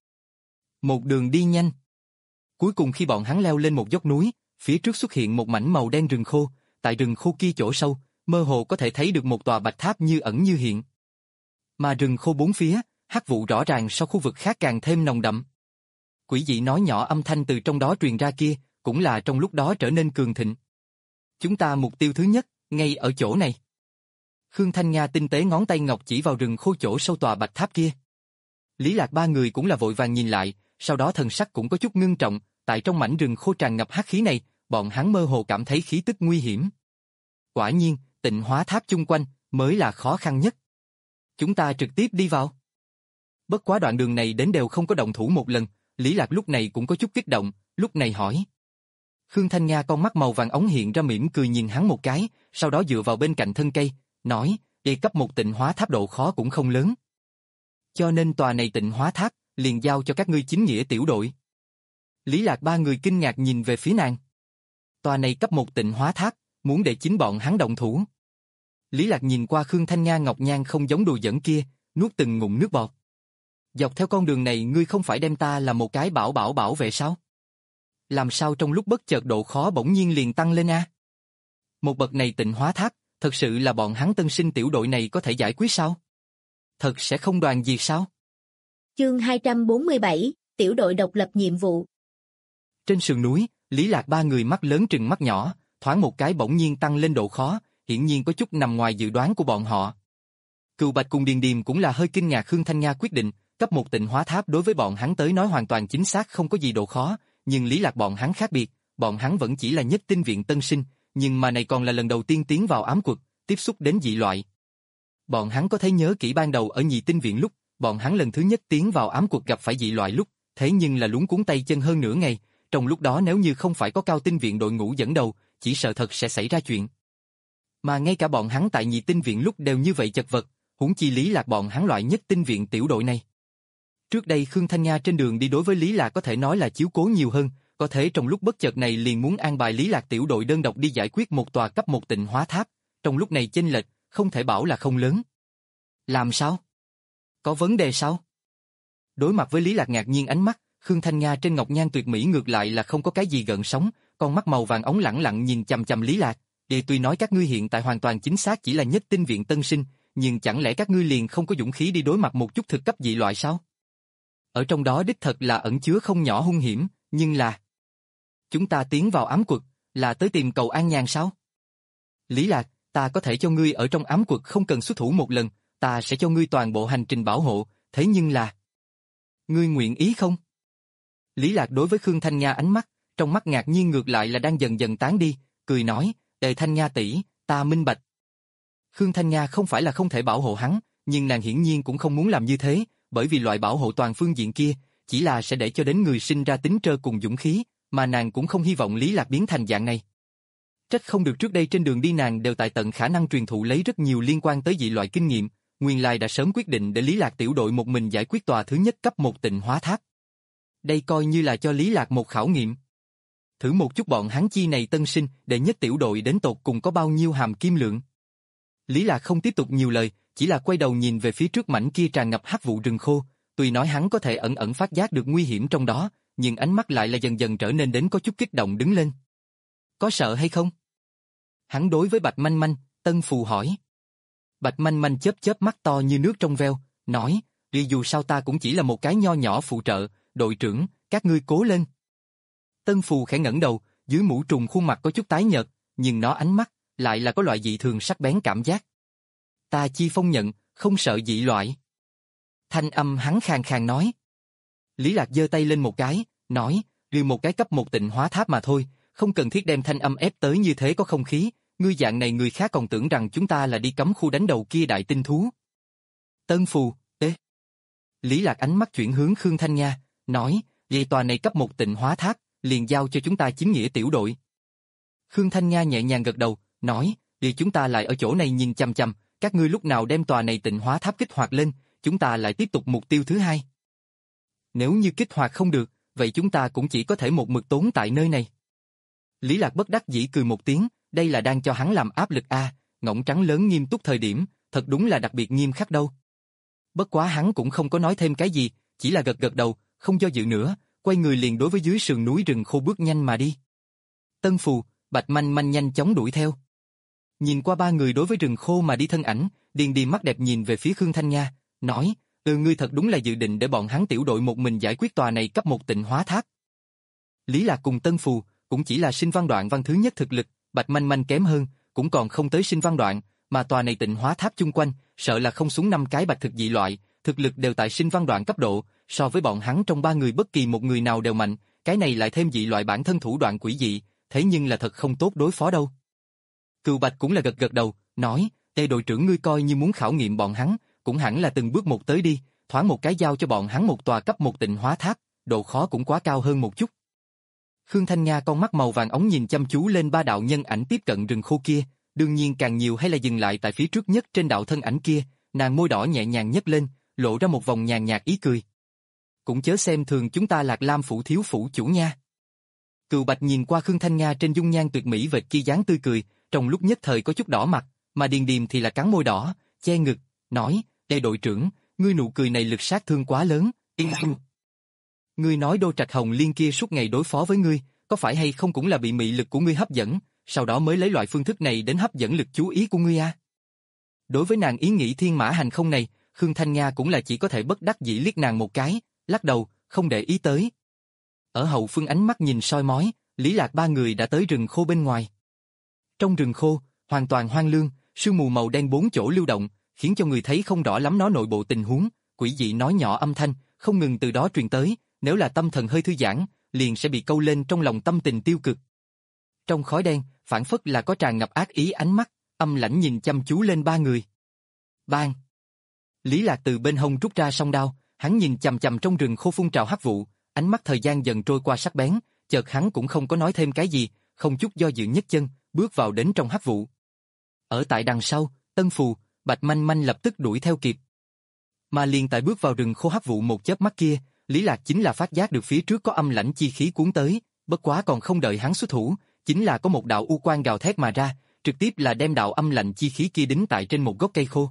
Một đường đi nhanh. Cuối cùng khi bọn hắn leo lên một dốc núi, phía trước xuất hiện một mảnh màu đen rừng khô, tại rừng khô kia chỗ sâu, mơ hồ có thể thấy được một tòa bạch tháp như ẩn như hiện. Mà rừng khô bốn phía, hắc vụ rõ ràng so khu vực khác càng thêm nồng đậm. Quỷ dị nói nhỏ âm thanh từ trong đó truyền ra kia, cũng là trong lúc đó trở nên cường thịnh. Chúng ta mục tiêu thứ nhất, ngay ở chỗ này. Khương Thanh Nga tinh tế ngón tay ngọc chỉ vào rừng khô chỗ sâu tòa bạch tháp kia. Lý Lạc ba người cũng là vội vàng nhìn lại, sau đó thần sắc cũng có chút ngưng trọng, tại trong mảnh rừng khô tràn ngập hắc khí này, bọn hắn mơ hồ cảm thấy khí tức nguy hiểm. Quả nhiên, Tịnh Hóa Tháp chung quanh mới là khó khăn nhất. Chúng ta trực tiếp đi vào. Bất quá đoạn đường này đến đều không có động thủ một lần, Lý Lạc lúc này cũng có chút kích động, lúc này hỏi. Khương Thanh Nga con mắt màu vàng ống hiện ra mỉm cười nhìn hắn một cái, sau đó dựa vào bên cạnh thân cây, nói, đề cấp một Tịnh Hóa Tháp độ khó cũng không lớn. Cho nên tòa này Tịnh Hóa Tháp, liền giao cho các ngươi chính nghĩa tiểu đội. Lý Lạc ba người kinh ngạc nhìn về phía nàng. Tòa này cấp một Tịnh Hóa Tháp, muốn để chính bọn hắn động thủ. Lý Lạc nhìn qua Khương Thanh Nga ngọc nhan không giống đùa giỡn kia, nuốt từng ngụm nước bọt. Dọc theo con đường này ngươi không phải đem ta là một cái bảo bảo bảo vệ sao? Làm sao trong lúc bất chợt độ khó bỗng nhiên liền tăng lên a? Một bậc này Tịnh Hóa Tháp, thật sự là bọn hắn tân sinh tiểu đội này có thể giải quyết sao? Thật sẽ không đoàn diệt sao? Chương hai trăm bốn mươi bảy, tiểu đội độc lập nhiệm vụ. Trên sườn núi, Lý Lạc ba người mắt lớn trừng mắt nhỏ, thoáng một cái bỗng nhiên tăng lên độ khó, hiển nhiên có chút nằm ngoài dự đoán của bọn họ. Cừu Bạch cùng Điền Điềm cũng là hơi kinh ngạc Khương Thanh Nga quyết định, cấp một Tịnh Hóa Tháp đối với bọn hắn tới nói hoàn toàn chính xác không có gì độ khó, nhưng Lý Lạc bọn hắn khác biệt, bọn hắn vẫn chỉ là nhất tinh viện tân sinh, nhưng mà này còn là lần đầu tiên tiến vào ám quật, tiếp xúc đến dị loại. Bọn hắn có thể nhớ kỹ ban đầu ở nhị tinh viện lúc, bọn hắn lần thứ nhất tiến vào ám quật gặp phải dị loại lúc, thế nhưng là luống cuống tay chân hơn nửa ngày, trong lúc đó nếu như không phải có cao tinh viện đội ngũ dẫn đầu, chỉ sợ thật sẽ xảy ra chuyện. Mà ngay cả bọn hắn tại nhị tinh viện lúc đều như vậy chật vật, huống chi Lý Lạc bọn hắn loại nhất tinh viện tiểu đội này. Trước đây Khương Thanh Nga trên đường đi đối với Lý Lạc có thể nói là chiếu cố nhiều hơn, có thể trong lúc bất chợt này liền muốn an bài Lý Lạc tiểu đội đơn độc đi giải quyết một tòa cấp một Tịnh Hóa Tháp, trong lúc này chênh lệch, không thể bảo là không lớn. Làm sao? Có vấn đề sao? Đối mặt với Lý Lạc ngạc nhiên ánh mắt, Khương Thanh Nga trên ngọc nhan tuyệt mỹ ngược lại là không có cái gì gợn sóng, con mắt màu vàng ống lẳng lặng nhìn chằm chằm Lý Lạc, "Để tuy nói các ngươi hiện tại hoàn toàn chính xác chỉ là nhất tinh viện tân sinh, nhưng chẳng lẽ các ngươi liền không có dũng khí đi đối mặt một chút thực cấp dị loại sao? Ở trong đó đích thật là ẩn chứa không nhỏ hung hiểm, nhưng là chúng ta tiến vào ám quật, là tới tìm cầu an nhàn sao?" Lý Lạc, ta có thể cho ngươi ở trong ám quật không cần xuất thủ một lần, ta sẽ cho ngươi toàn bộ hành trình bảo hộ, thế nhưng là ngươi nguyện ý không? Lý Lạc đối với Khương Thanh Nga ánh mắt, trong mắt ngạc nhiên ngược lại là đang dần dần tán đi, cười nói, "Đề Thanh Nga tỷ, ta minh bạch." Khương Thanh Nga không phải là không thể bảo hộ hắn, nhưng nàng hiển nhiên cũng không muốn làm như thế, bởi vì loại bảo hộ toàn phương diện kia, chỉ là sẽ để cho đến người sinh ra tính trơ cùng dũng khí, mà nàng cũng không hy vọng Lý Lạc biến thành dạng này. Trách không được trước đây trên đường đi nàng đều tại tận khả năng truyền thụ lấy rất nhiều liên quan tới dị loại kinh nghiệm, nguyên lai đã sớm quyết định để Lý Lạc tiểu đội một mình giải quyết tòa thứ nhất cấp một Tịnh Hóa Tháp. Đây coi như là cho Lý Lạc một khảo nghiệm. Thử một chút bọn hắn chi này tân sinh, đệ nhất tiểu đội đến tột cùng có bao nhiêu hàm kim lượng. Lý Lạc không tiếp tục nhiều lời, chỉ là quay đầu nhìn về phía trước mảnh kia tràn ngập hắc vụ rừng khô, tuy nói hắn có thể ẩn ẩn phát giác được nguy hiểm trong đó, nhưng ánh mắt lại là dần dần trở nên đến có chút kích động đứng lên. Có sợ hay không? Hắn đối với Bạch Manh Manh, Tân Phù hỏi. Bạch Manh Manh chớp chớp mắt to như nước trong veo, nói, "Vì dù sao ta cũng chỉ là một cái nho nhỏ phụ trợ, đội trưởng, các ngươi cố lên." Tân Phù khẽ ngẩng đầu, dưới mũ trùng khuôn mặt có chút tái nhợt, nhưng nó ánh mắt lại là có loại dị thường sắc bén cảm giác. "Ta Chi Phong nhận, không sợ dị loại." Thanh âm hắn khàn khàn nói. Lý Lạc giơ tay lên một cái, nói, "Riêng một cái cấp một Tịnh Hóa Tháp mà thôi, không cần thiết đem thanh âm ép tới như thế có không khí, ngươi dạng này người khác còn tưởng rằng chúng ta là đi cấm khu đánh đầu kia đại tinh thú." Tân Phù, ê. Lý Lạc ánh mắt chuyển hướng Khương Thanh Nga, nói, "Vậy tòa này cấp một Tịnh Hóa Tháp, liền giao cho chúng ta chính nghĩa tiểu đội." Khương Thanh Nga nhẹ nhàng gật đầu, nói, "Vì chúng ta lại ở chỗ này nhìn chằm chằm, các ngươi lúc nào đem tòa này Tịnh Hóa Tháp kích hoạt lên, chúng ta lại tiếp tục mục tiêu thứ hai. Nếu như kích hoạt không được, vậy chúng ta cũng chỉ có thể một mực tốn tại nơi này." Lý Lạc bất đắc dĩ cười một tiếng, đây là đang cho hắn làm áp lực a, à, ngỗng trắng lớn nghiêm túc thời điểm, thật đúng là đặc biệt nghiêm khắc đâu. Bất quá hắn cũng không có nói thêm cái gì, chỉ là gật gật đầu, không do dự nữa, quay người liền đối với dưới sườn núi rừng khô bước nhanh mà đi. Tân Phù, Bạch Manh Manh nhanh chóng đuổi theo. Nhìn qua ba người đối với rừng khô mà đi thân ảnh, Điền Điềm mắt đẹp nhìn về phía Khương Thanh Nga, nói, ừ ngươi thật đúng là dự định để bọn hắn tiểu đội một mình giải quyết tòa này cấp một Tịnh Hóa Tháp. Lý Lạc cùng Tân Phù, cũng chỉ là sinh văn đoạn văn thứ nhất thực lực, Bạch Manh Manh kém hơn, cũng còn không tới sinh văn đoạn, mà tòa này Tịnh Hóa Tháp chung quanh, sợ là không xuống năm cái bạch thực dị loại, thực lực đều tại sinh văn đoạn cấp độ, so với bọn hắn trong ba người bất kỳ một người nào đều mạnh, cái này lại thêm dị loại bản thân thủ đoạn quỷ dị, thế nhưng là thật không tốt đối phó đâu. Cừu Bạch cũng là gật gật đầu, nói, Tề đội trưởng ngươi coi như muốn khảo nghiệm bọn hắn, cũng hẳn là từng bước một tới đi, thoáng một cái giao cho bọn hắn một tòa cấp một Tịnh Hóa Tháp, độ khó cũng quá cao hơn một chút. Khương Thanh Nga con mắt màu vàng ống nhìn chăm chú lên ba đạo nhân ảnh tiếp cận rừng khô kia, đương nhiên càng nhiều hay là dừng lại tại phía trước nhất trên đạo thân ảnh kia, nàng môi đỏ nhẹ nhàng nhấc lên, lộ ra một vòng nhàn nhạt ý cười. Cũng chớ xem thường chúng ta Lạc Lam phủ thiếu phủ chủ nha. Cừu Bạch nhìn qua Khương Thanh Nga trên dung nhan tuyệt mỹ vệt kia dáng tươi cười, trong lúc nhất thời có chút đỏ mặt, mà Điền Điềm thì là cắn môi đỏ, che ngực, nói, Tề đội trưởng, ngươi nụ cười này lực sát thương quá lớn, yên tâm. Ngươi nói Đô Trạch Hồng Liên kia suốt ngày đối phó với ngươi, có phải hay không cũng là bị mị lực của ngươi hấp dẫn, sau đó mới lấy loại phương thức này đến hấp dẫn lực chú ý của ngươi à? Đối với nàng ý nghĩ thiên mã hành không này, Khương Thanh Nga cũng là chỉ có thể bất đắc dĩ liếc nàng một cái, lắc đầu, không để ý tới. Ở hậu phương ánh mắt nhìn soi mói, Lý Lạc ba người đã tới rừng khô bên ngoài. Trong rừng khô, hoàn toàn hoang lương, sương mù màu đen bốn chỗ lưu động, khiến cho người thấy không rõ lắm nó nội bộ tình huống, quỷ dị nói nhỏ âm thanh, không ngừng từ đó truyền tới, nếu là tâm thần hơi thư giãn, liền sẽ bị câu lên trong lòng tâm tình tiêu cực. Trong khói đen, phản phất là có tràn ngập ác ý ánh mắt, âm lãnh nhìn chăm chú lên ba người. Bang! Lý Lạc từ bên hông rút ra song đao, hắn nhìn chằm chằm trong rừng khô phun trào hắc vụ, ánh mắt thời gian dần trôi qua sắc bén, chợt hắn cũng không có nói thêm cái gì, không chút do dự nhấc chân, bước vào đến trong hắc vụ. Ở tại đằng sau, Tân Phù, Bạch Manh Manh lập tức đuổi theo kịp. Mà liền tại bước vào rừng khô hắc vụ một chớp mắt kia, Lý Lạc chính là phát giác được phía trước có âm lãnh chi khí cuốn tới, bất quá còn không đợi hắn xuất thủ, chính là có một đạo u quang gào thét mà ra, trực tiếp là đem đạo âm lạnh chi khí kia đính tại trên một gốc cây khô.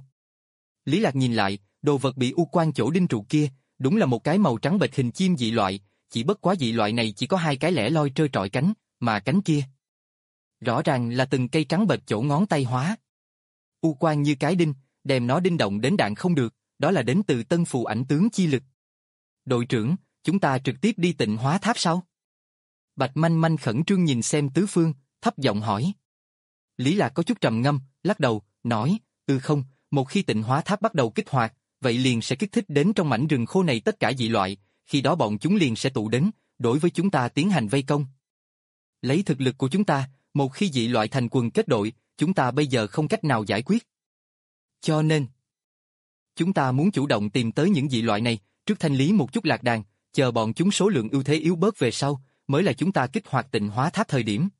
Lý Lạc nhìn lại, đồ vật bị u quang chỗ đinh trụ kia, đúng là một cái màu trắng bệch hình chim dị loại, chỉ bất quá dị loại này chỉ có hai cái lẻ loi trơ trọi cánh, mà cánh kia rõ ràng là từng cây trắng bệch chỗ ngón tay hóa. U quang như cái đinh, đem nó đinh động đến đạn không được, đó là đến từ Tân Phù ảnh tướng chi lực. Đội trưởng, chúng ta trực tiếp đi Tịnh Hóa Tháp sao? Bạch Manh Manh khẩn trương nhìn xem tứ phương, thấp giọng hỏi. Lý Lạc có chút trầm ngâm, lắc đầu, nói, ừ không, một khi Tịnh Hóa Tháp bắt đầu kích hoạt, vậy liền sẽ kích thích đến trong mảnh rừng khô này tất cả dị loại, khi đó bọn chúng liền sẽ tụ đến, đối với chúng ta tiến hành vây công. Lấy thực lực của chúng ta, một khi dị loại thành quần kết đội, chúng ta bây giờ không cách nào giải quyết. Cho nên, chúng ta muốn chủ động tìm tới những dị loại này, trước thanh lý một chút lạc đàn, chờ bọn chúng số lượng ưu thế yếu bớt về sau, mới là chúng ta kích hoạt Tịnh Hóa Tháp thời điểm.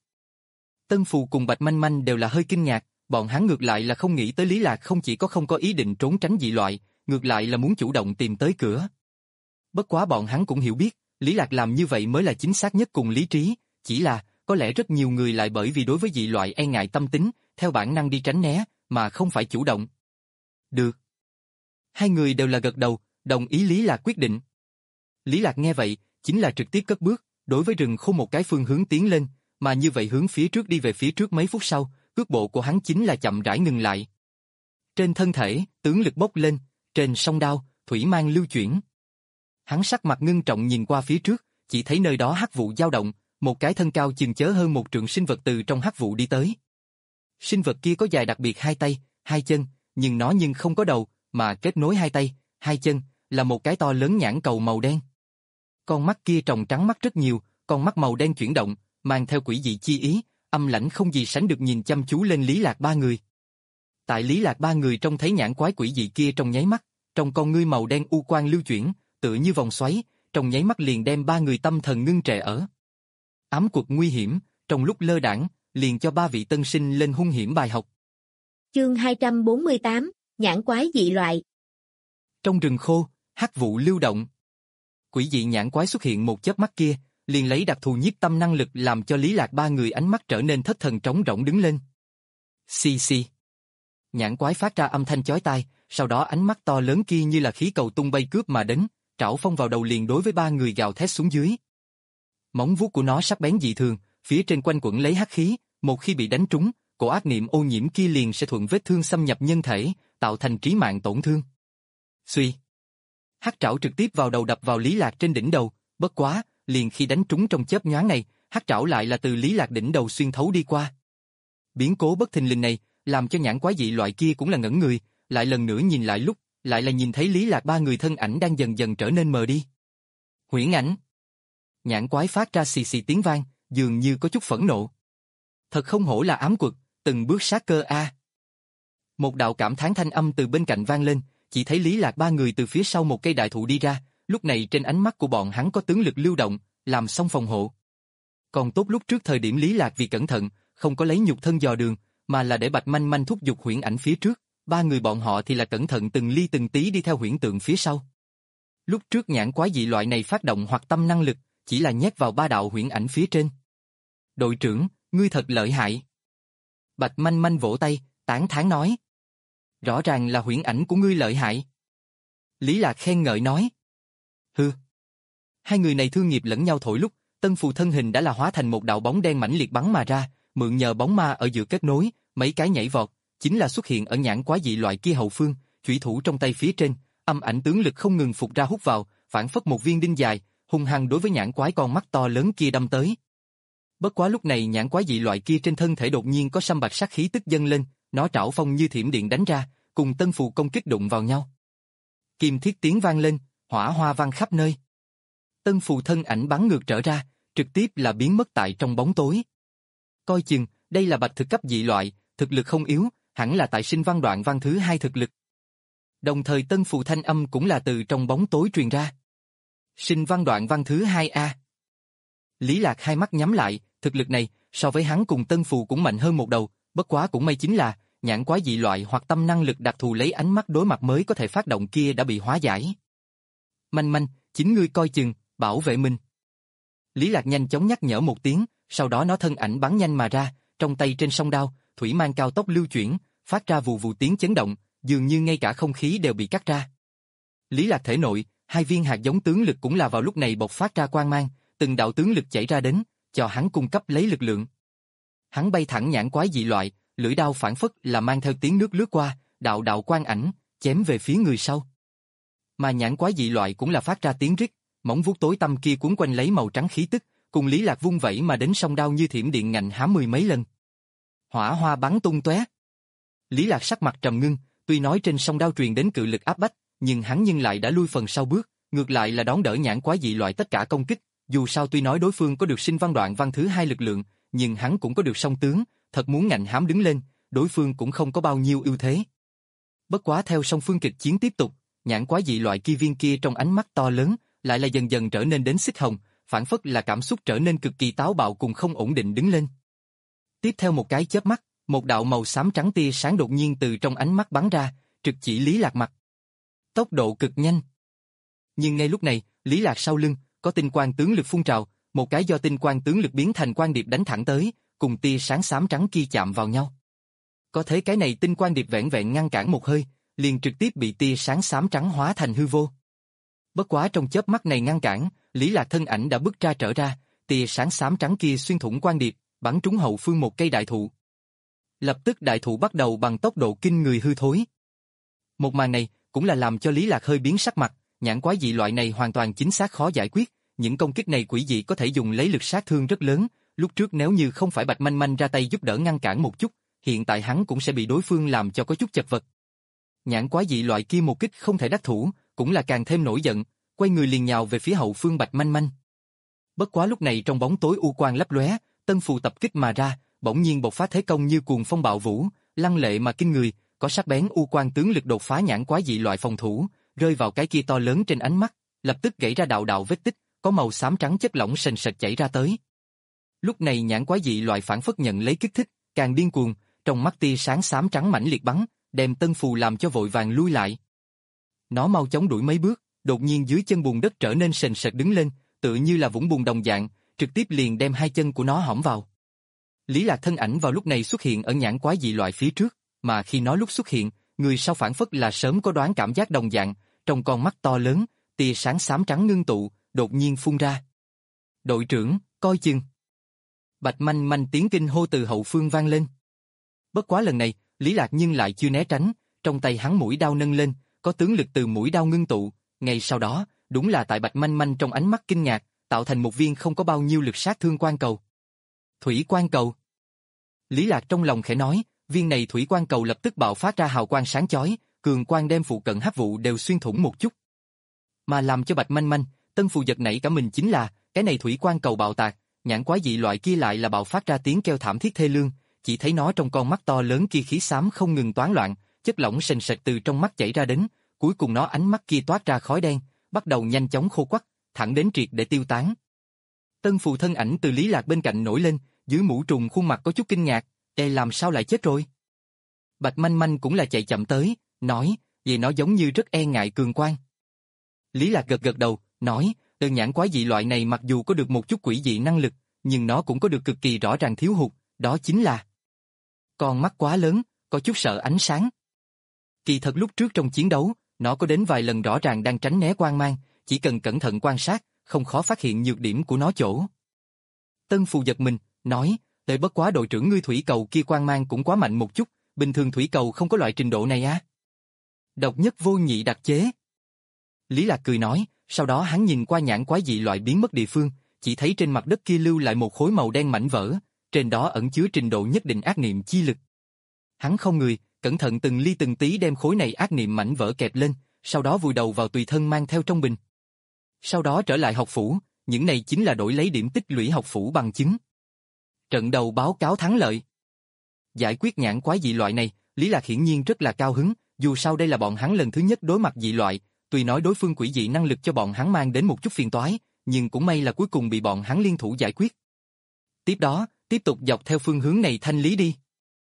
Tân Phù cùng Bạch Manh Manh đều là hơi kinh ngạc, bọn hắn ngược lại là không nghĩ tới Lý Lạc không chỉ có không có ý định trốn tránh dị loại, ngược lại là muốn chủ động tìm tới cửa. Bất quá bọn hắn cũng hiểu biết, Lý Lạc làm như vậy mới là chính xác nhất cùng lý trí, chỉ là, có lẽ rất nhiều người lại bởi vì đối với dị loại e ngại tâm tính, theo bản năng đi tránh né, mà không phải chủ động. Được. Hai người đều là gật đầu, đồng ý Lý Lạc quyết định. Lý Lạc nghe vậy, chính là trực tiếp cất bước, đối với rừng khô một cái phương hướng tiến lên, mà như vậy hướng phía trước đi về phía trước mấy phút sau, cước bộ của hắn chính là chậm rãi ngừng lại. Trên thân thể, tướng lực bốc lên, trên song đao, thủy mang lưu chuyển. Hắn sắc mặt ngưng trọng nhìn qua phía trước, chỉ thấy nơi đó hắc vụ dao động, một cái thân cao chừng chớ hơn một trượng sinh vật từ trong hắc vụ đi tới. Sinh vật kia có dài đặc biệt hai tay, hai chân, nhưng nó nhưng không có đầu, mà kết nối hai tay, hai chân, là một cái to lớn nhãn cầu màu đen. Con mắt kia tròng trắng mắt rất nhiều, con mắt màu đen chuyển động, mang theo quỷ dị chi ý, âm lãnh không gì sánh được nhìn chăm chú lên Lý Lạc ba người. Tại Lý Lạc ba người trông thấy nhãn quái quỷ dị kia trong nháy mắt, trong con ngươi màu đen u quang lưu chuyển, tựa như vòng xoáy, trong nháy mắt liền đem ba người tâm thần ngưng trệ ở. Ám quật nguy hiểm, trong lúc lơ đãng, liền cho ba vị tân sinh lên hung hiểm bài học. Chương hai trăm bốn mươi tám, nhãn quái dị loại. Trong rừng khô, hắc vụ lưu động. Quỷ dị nhãn quái xuất hiện một chớp mắt kia, liền lấy đặc thù nhiếp tâm năng lực làm cho Lý Lạc ba người ánh mắt trở nên thất thần trống rỗng đứng lên. Xì xì. Nhãn quái phát ra âm thanh chói tai, sau đó ánh mắt to lớn kia như là khí cầu tung bay cướp mà đến, trảo phong vào đầu liền đối với ba người gào thét xuống dưới. Móng vuốt của nó sắc bén dị thường, phía trên quanh quẩn lấy hắc khí, một khi bị đánh trúng, cổ ác niệm ô nhiễm kia liền sẽ thuận vết thương xâm nhập nhân thể, tạo thành trí mạng tổn thương. Xuy. Hắc trảo trực tiếp vào đầu đập vào Lý Lạc trên đỉnh đầu, bất quá, liền khi đánh trúng trong chớp nhoáng này, hắc trảo lại là từ Lý Lạc đỉnh đầu xuyên thấu đi qua. Biến cố bất thình lình này, làm cho nhãn quái dị loại kia cũng là ngẩn người, lại lần nữa nhìn lại lúc, lại là nhìn thấy Lý Lạc ba người thân ảnh đang dần dần trở nên mờ đi. Huyễn ảnh. Nhãn quái phát ra xì xì tiếng vang, dường như có chút phẫn nộ. Thật không hổ là ám quật, từng bước sát cơ a. Một đạo cảm thán thanh âm từ bên cạnh vang lên, chỉ thấy Lý Lạc ba người từ phía sau một cây đại thụ đi ra, lúc này trên ánh mắt của bọn hắn có tướng lực lưu động, làm xong phòng hộ. Còn tốt lúc trước thời điểm Lý Lạc vì cẩn thận, không có lấy nhục thân dò đường, mà là để Bạch Manh Manh thúc giục huyễn ảnh phía trước, ba người bọn họ thì là cẩn thận từng ly từng tí đi theo huyễn tượng phía sau. Lúc trước nhãn quái dị loại này phát động hoặc tâm năng lực, chỉ là nhét vào ba đạo huyễn ảnh phía trên. Đội trưởng, ngươi thật lợi hại. Bạch Manh Manh vỗ tay, tán thán nói. Rõ ràng là huyễn ảnh của ngươi lợi hại. Lý Lạc khen ngợi nói. Hừ. Hai người này thương nghiệp lẫn nhau thổi lúc, Tân Phù thân hình đã là hóa thành một đạo bóng đen mãnh liệt bắn mà ra, mượn nhờ bóng ma ở giữa kết nối, mấy cái nhảy vọt, chính là xuất hiện ở nhãn quái dị loại kia hậu phương, chủy thủ trong tay phía trên, âm ảnh tướng lực không ngừng phục ra hút vào, phản phất một viên đinh dài, hung hăng đối với nhãn quái con mắt to lớn kia đâm tới. Bất quá lúc này nhãn quái dị loại kia trên thân thể đột nhiên có sâm bạch sát khí tức dâng lên, nó trảo phong như thiểm điện đánh ra, cùng Tân Phù công kích đụng vào nhau. Kim thiết tiếng vang lên, hỏa hoa vang khắp nơi. Tân Phù thân ảnh bắn ngược trở ra, trực tiếp là biến mất tại trong bóng tối. Coi chừng, đây là bạch thực cấp dị loại, thực lực không yếu, hẳn là tại sinh văn đoạn văn thứ hai thực lực. Đồng thời Tân Phù thanh âm cũng là từ trong bóng tối truyền ra. Sinh văn đoạn văn thứ hai a. Lý Lạc hai mắt nhắm lại, thực lực này, so với hắn cùng Tân Phù cũng mạnh hơn một đầu, bất quá cũng may chính là, nhãn quái dị loại hoặc tâm năng lực đặc thù lấy ánh mắt đối mặt mới có thể phát động kia đã bị hóa giải. Manh Manh, chính ngươi coi chừng, bảo vệ mình. Lý Lạc nhanh chóng nhắc nhở một tiếng, sau đó nó thân ảnh bắn nhanh mà ra, trong tay trên song đao, thủy mang cao tốc lưu chuyển, phát ra vù vù tiếng chấn động, dường như ngay cả không khí đều bị cắt ra. Lý Lạc thể nội, hai viên hạt giống tướng lực cũng là vào lúc này bộc phát ra quang mang, từng đạo tướng lực chảy ra đến, cho hắn cung cấp lấy lực lượng. Hắn bay thẳng nhãn quái dị loại, lưỡi đao phản phất là mang theo tiếng nước lướt qua, đạo đạo quang ảnh, chém về phía người sau. Mà nhãn quái dị loại cũng là phát ra tiếng rít, móng vuốt tối tăm kia cuốn quanh lấy màu trắng khí tức, cùng Lý Lạc vung vẩy mà đến song đao như thiểm điện ngạnh hám mười mấy lần. Hỏa hoa bắn tung tóe. Lý Lạc sắc mặt trầm ngưng, tuy nói trên song đao truyền đến cự lực áp bách, nhưng hắn nhưng lại đã lui phần sau bước, ngược lại là đón đỡ nhãn quái dị loại tất cả công kích. Dù sao tuy nói đối phương có được sinh văn đoạn văn thứ hai lực lượng, nhưng hắn cũng có được song tướng, thật muốn ngạnh hám đứng lên, đối phương cũng không có bao nhiêu ưu thế. Bất quá theo song phương kịch chiến tiếp tục, nhãn quái dị loại kia viên kia trong ánh mắt to lớn, lại là dần dần trở nên đến xích hồng, phản phất là cảm xúc trở nên cực kỳ táo bạo cùng không ổn định đứng lên. Tiếp theo một cái chớp mắt, một đạo màu xám trắng tia sáng đột nhiên từ trong ánh mắt bắn ra, trực chỉ Lý Lạc mặt. Tốc độ cực nhanh. Nhưng ngay lúc này, Lý Lạc sau lưng, có tinh quang tướng lực phun trào, một cái do tinh quang tướng lực biến thành quang điệp đánh thẳng tới, cùng tia sáng xám trắng kia chạm vào nhau. Có thế cái này tinh quang điệp vẹn vẹn ngăn cản một hơi, liền trực tiếp bị tia sáng xám trắng hóa thành hư vô. Bất quá trong chớp mắt này ngăn cản, Lý Lạc thân ảnh đã bước ra trở ra, tia sáng xám trắng kia xuyên thủng quang điệp, bắn trúng hậu phương một cây đại thụ. Lập tức đại thụ bắt đầu bằng tốc độ kinh người hư thối. Một màn này cũng là làm cho Lý Lạc hơi biến sắc mặt, nhãn quái dị loại này hoàn toàn chính xác khó giải quyết, những công kích này quỷ dị có thể dùng lấy lực sát thương rất lớn, lúc trước nếu như không phải Bạch Manh Manh ra tay giúp đỡ ngăn cản một chút, hiện tại hắn cũng sẽ bị đối phương làm cho có chút chật vật. Nhãn quái dị loại kia một kích không thể đắc thủ, cũng là càng thêm nổi giận, quay người liền nhào về phía hậu phương Bạch Manh Manh. Bất quá lúc này trong bóng tối u quang lấp lóe, Tân Phù tập kích mà ra, bỗng nhiên bộc phát thế công như cuồng phong bạo vũ, lăng lệ mà kinh người, có sắc bén u quang tướng lực đột phá nhãn quái dị loại phòng thủ, rơi vào cái kia to lớn trên ánh mắt, lập tức gãy ra đạo đạo vết tích, có màu xám trắng chất lỏng sền sệt chảy ra tới. Lúc này nhãn quái dị loại phản phất nhận lấy kích thích, càng điên cuồng, trong mắt tia sáng xám trắng mãnh liệt bắn, đem Tân Phù làm cho vội vàng lui lại. Nó mau chóng đuổi mấy bước, đột nhiên dưới chân bùn đất trở nên sền sệt đứng lên, tựa như là vũng bùn đồng dạng, trực tiếp liền đem hai chân của nó hõm vào. Lý Lạc thân ảnh vào lúc này xuất hiện ở nhãn quái dị loại phía trước, mà khi nó lúc xuất hiện, người sau phản phất là sớm có đoán cảm giác đồng dạng, trong con mắt to lớn, tia sáng xám trắng ngưng tụ, đột nhiên phun ra. Đội trưởng, coi chừng. Bạch Manh Manh tiếng kinh hô từ hậu phương vang lên. Bất quá lần này, Lý Lạc nhưng lại chưa né tránh, trong tay hắn mũi đao nâng lên, có tướng lực từ mũi đao ngưng tụ, ngay sau đó, đúng là tại Bạch Manh Manh trong ánh mắt kinh ngạc, tạo thành một viên không có bao nhiêu lực sát thương quan cầu. Thủy quan cầu. Lý Lạc trong lòng khẽ nói, viên này thủy quan cầu lập tức bạo phát ra hào quang sáng chói, cường quang đem phụ cận hắc vụ đều xuyên thủng một chút. Mà làm cho Bạch Manh Manh, Tân Phù giật nảy cả mình chính là, cái này thủy quan cầu bạo tạc, nhãn quái dị loại kia lại là bạo phát ra tiếng kêu thảm thiết thê lương, chỉ thấy nó trong con mắt to lớn kia khí xám không ngừng toán loạn, chất lỏng sền sệt từ trong mắt chảy ra đến, cuối cùng nó ánh mắt kia toát ra khói đen, bắt đầu nhanh chóng khô quắt, thẳng đến triệt để tiêu tán. Tân Phù thân ảnh từ Lý Lạc bên cạnh nổi lên, dưới mũ trùng khuôn mặt có chút kinh ngạc, "Ê, làm sao lại chết rồi?" Bạch Manh Manh cũng là chạy chậm tới, nói, "Vậy nó giống như rất e ngại cường quang." Lý Lạc gật gật đầu, nói, "Đơn nhãn quái dị loại này mặc dù có được một chút quỷ dị năng lực, nhưng nó cũng có được cực kỳ rõ ràng thiếu hụt, đó chính là con mắt quá lớn, có chút sợ ánh sáng." Kỳ thật lúc trước trong chiến đấu, nó có đến vài lần rõ ràng đang tránh né quang mang, chỉ cần cẩn thận quan sát, không khó phát hiện nhược điểm của nó chỗ. Tân Phù giật mình, nói, "Tệ bất quá đội trưởng ngươi thủy cầu kia quang mang cũng quá mạnh một chút, bình thường thủy cầu không có loại trình độ này á." "Độc nhất vô nhị đặc chế." Lý Lạc cười nói, sau đó hắn nhìn qua nhãn quái dị loại biến mất địa phương, chỉ thấy trên mặt đất kia lưu lại một khối màu đen mảnh vỡ, trên đó ẩn chứa trình độ nhất định ác niệm chi lực. Hắn không người, cẩn thận từng ly từng tí đem khối này ác niệm mảnh vỡ kẹp lên, sau đó vùi đầu vào tùy thân mang theo trong bình. Sau đó trở lại học phủ, những này chính là đổi lấy điểm tích lũy học phủ bằng chứng. Trận đầu báo cáo thắng lợi. Giải quyết nhãn quái dị loại này, Lý Lạc hiển nhiên rất là cao hứng, dù sao đây là bọn hắn lần thứ nhất đối mặt dị loại, tuy nói đối phương quỷ dị năng lực cho bọn hắn mang đến một chút phiền toái, nhưng cũng may là cuối cùng bị bọn hắn liên thủ giải quyết. Tiếp đó, tiếp tục dọc theo phương hướng này thanh lý đi.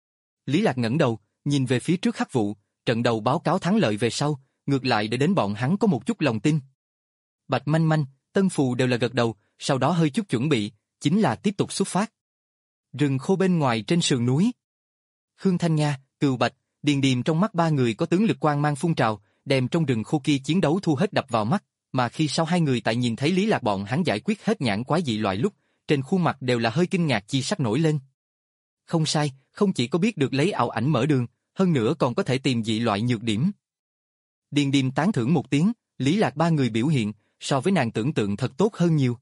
Lý Lạc ngẩng đầu, nhìn về phía trước hắc vụ, trận đầu báo cáo thắng lợi về sau, ngược lại để đến bọn hắn có một chút lòng tin. Bạch Manh Manh, Tân Phù đều là gật đầu, sau đó hơi chút chuẩn bị, chính là tiếp tục xuất phát. Rừng khô bên ngoài trên sườn núi. Khương Thanh Nga, Cừu Bạch, Điền Điềm trong mắt ba người có tướng lực quang mang phun trào, đem trong rừng khô kia chiến đấu thu hết đập vào mắt, mà khi sau hai người tại nhìn thấy Lý Lạc bọn hắn giải quyết hết nhãn quái dị loại lúc, trên khuôn mặt đều là hơi kinh ngạc chi sắc nổi lên. Không sai, không chỉ có biết được lấy ảo ảnh mở đường, hơn nữa còn có thể tìm dị loại nhược điểm. Điền Điềm tán thưởng một tiếng, Lý Lạc ba người biểu hiện, so với nàng tưởng tượng thật tốt hơn nhiều.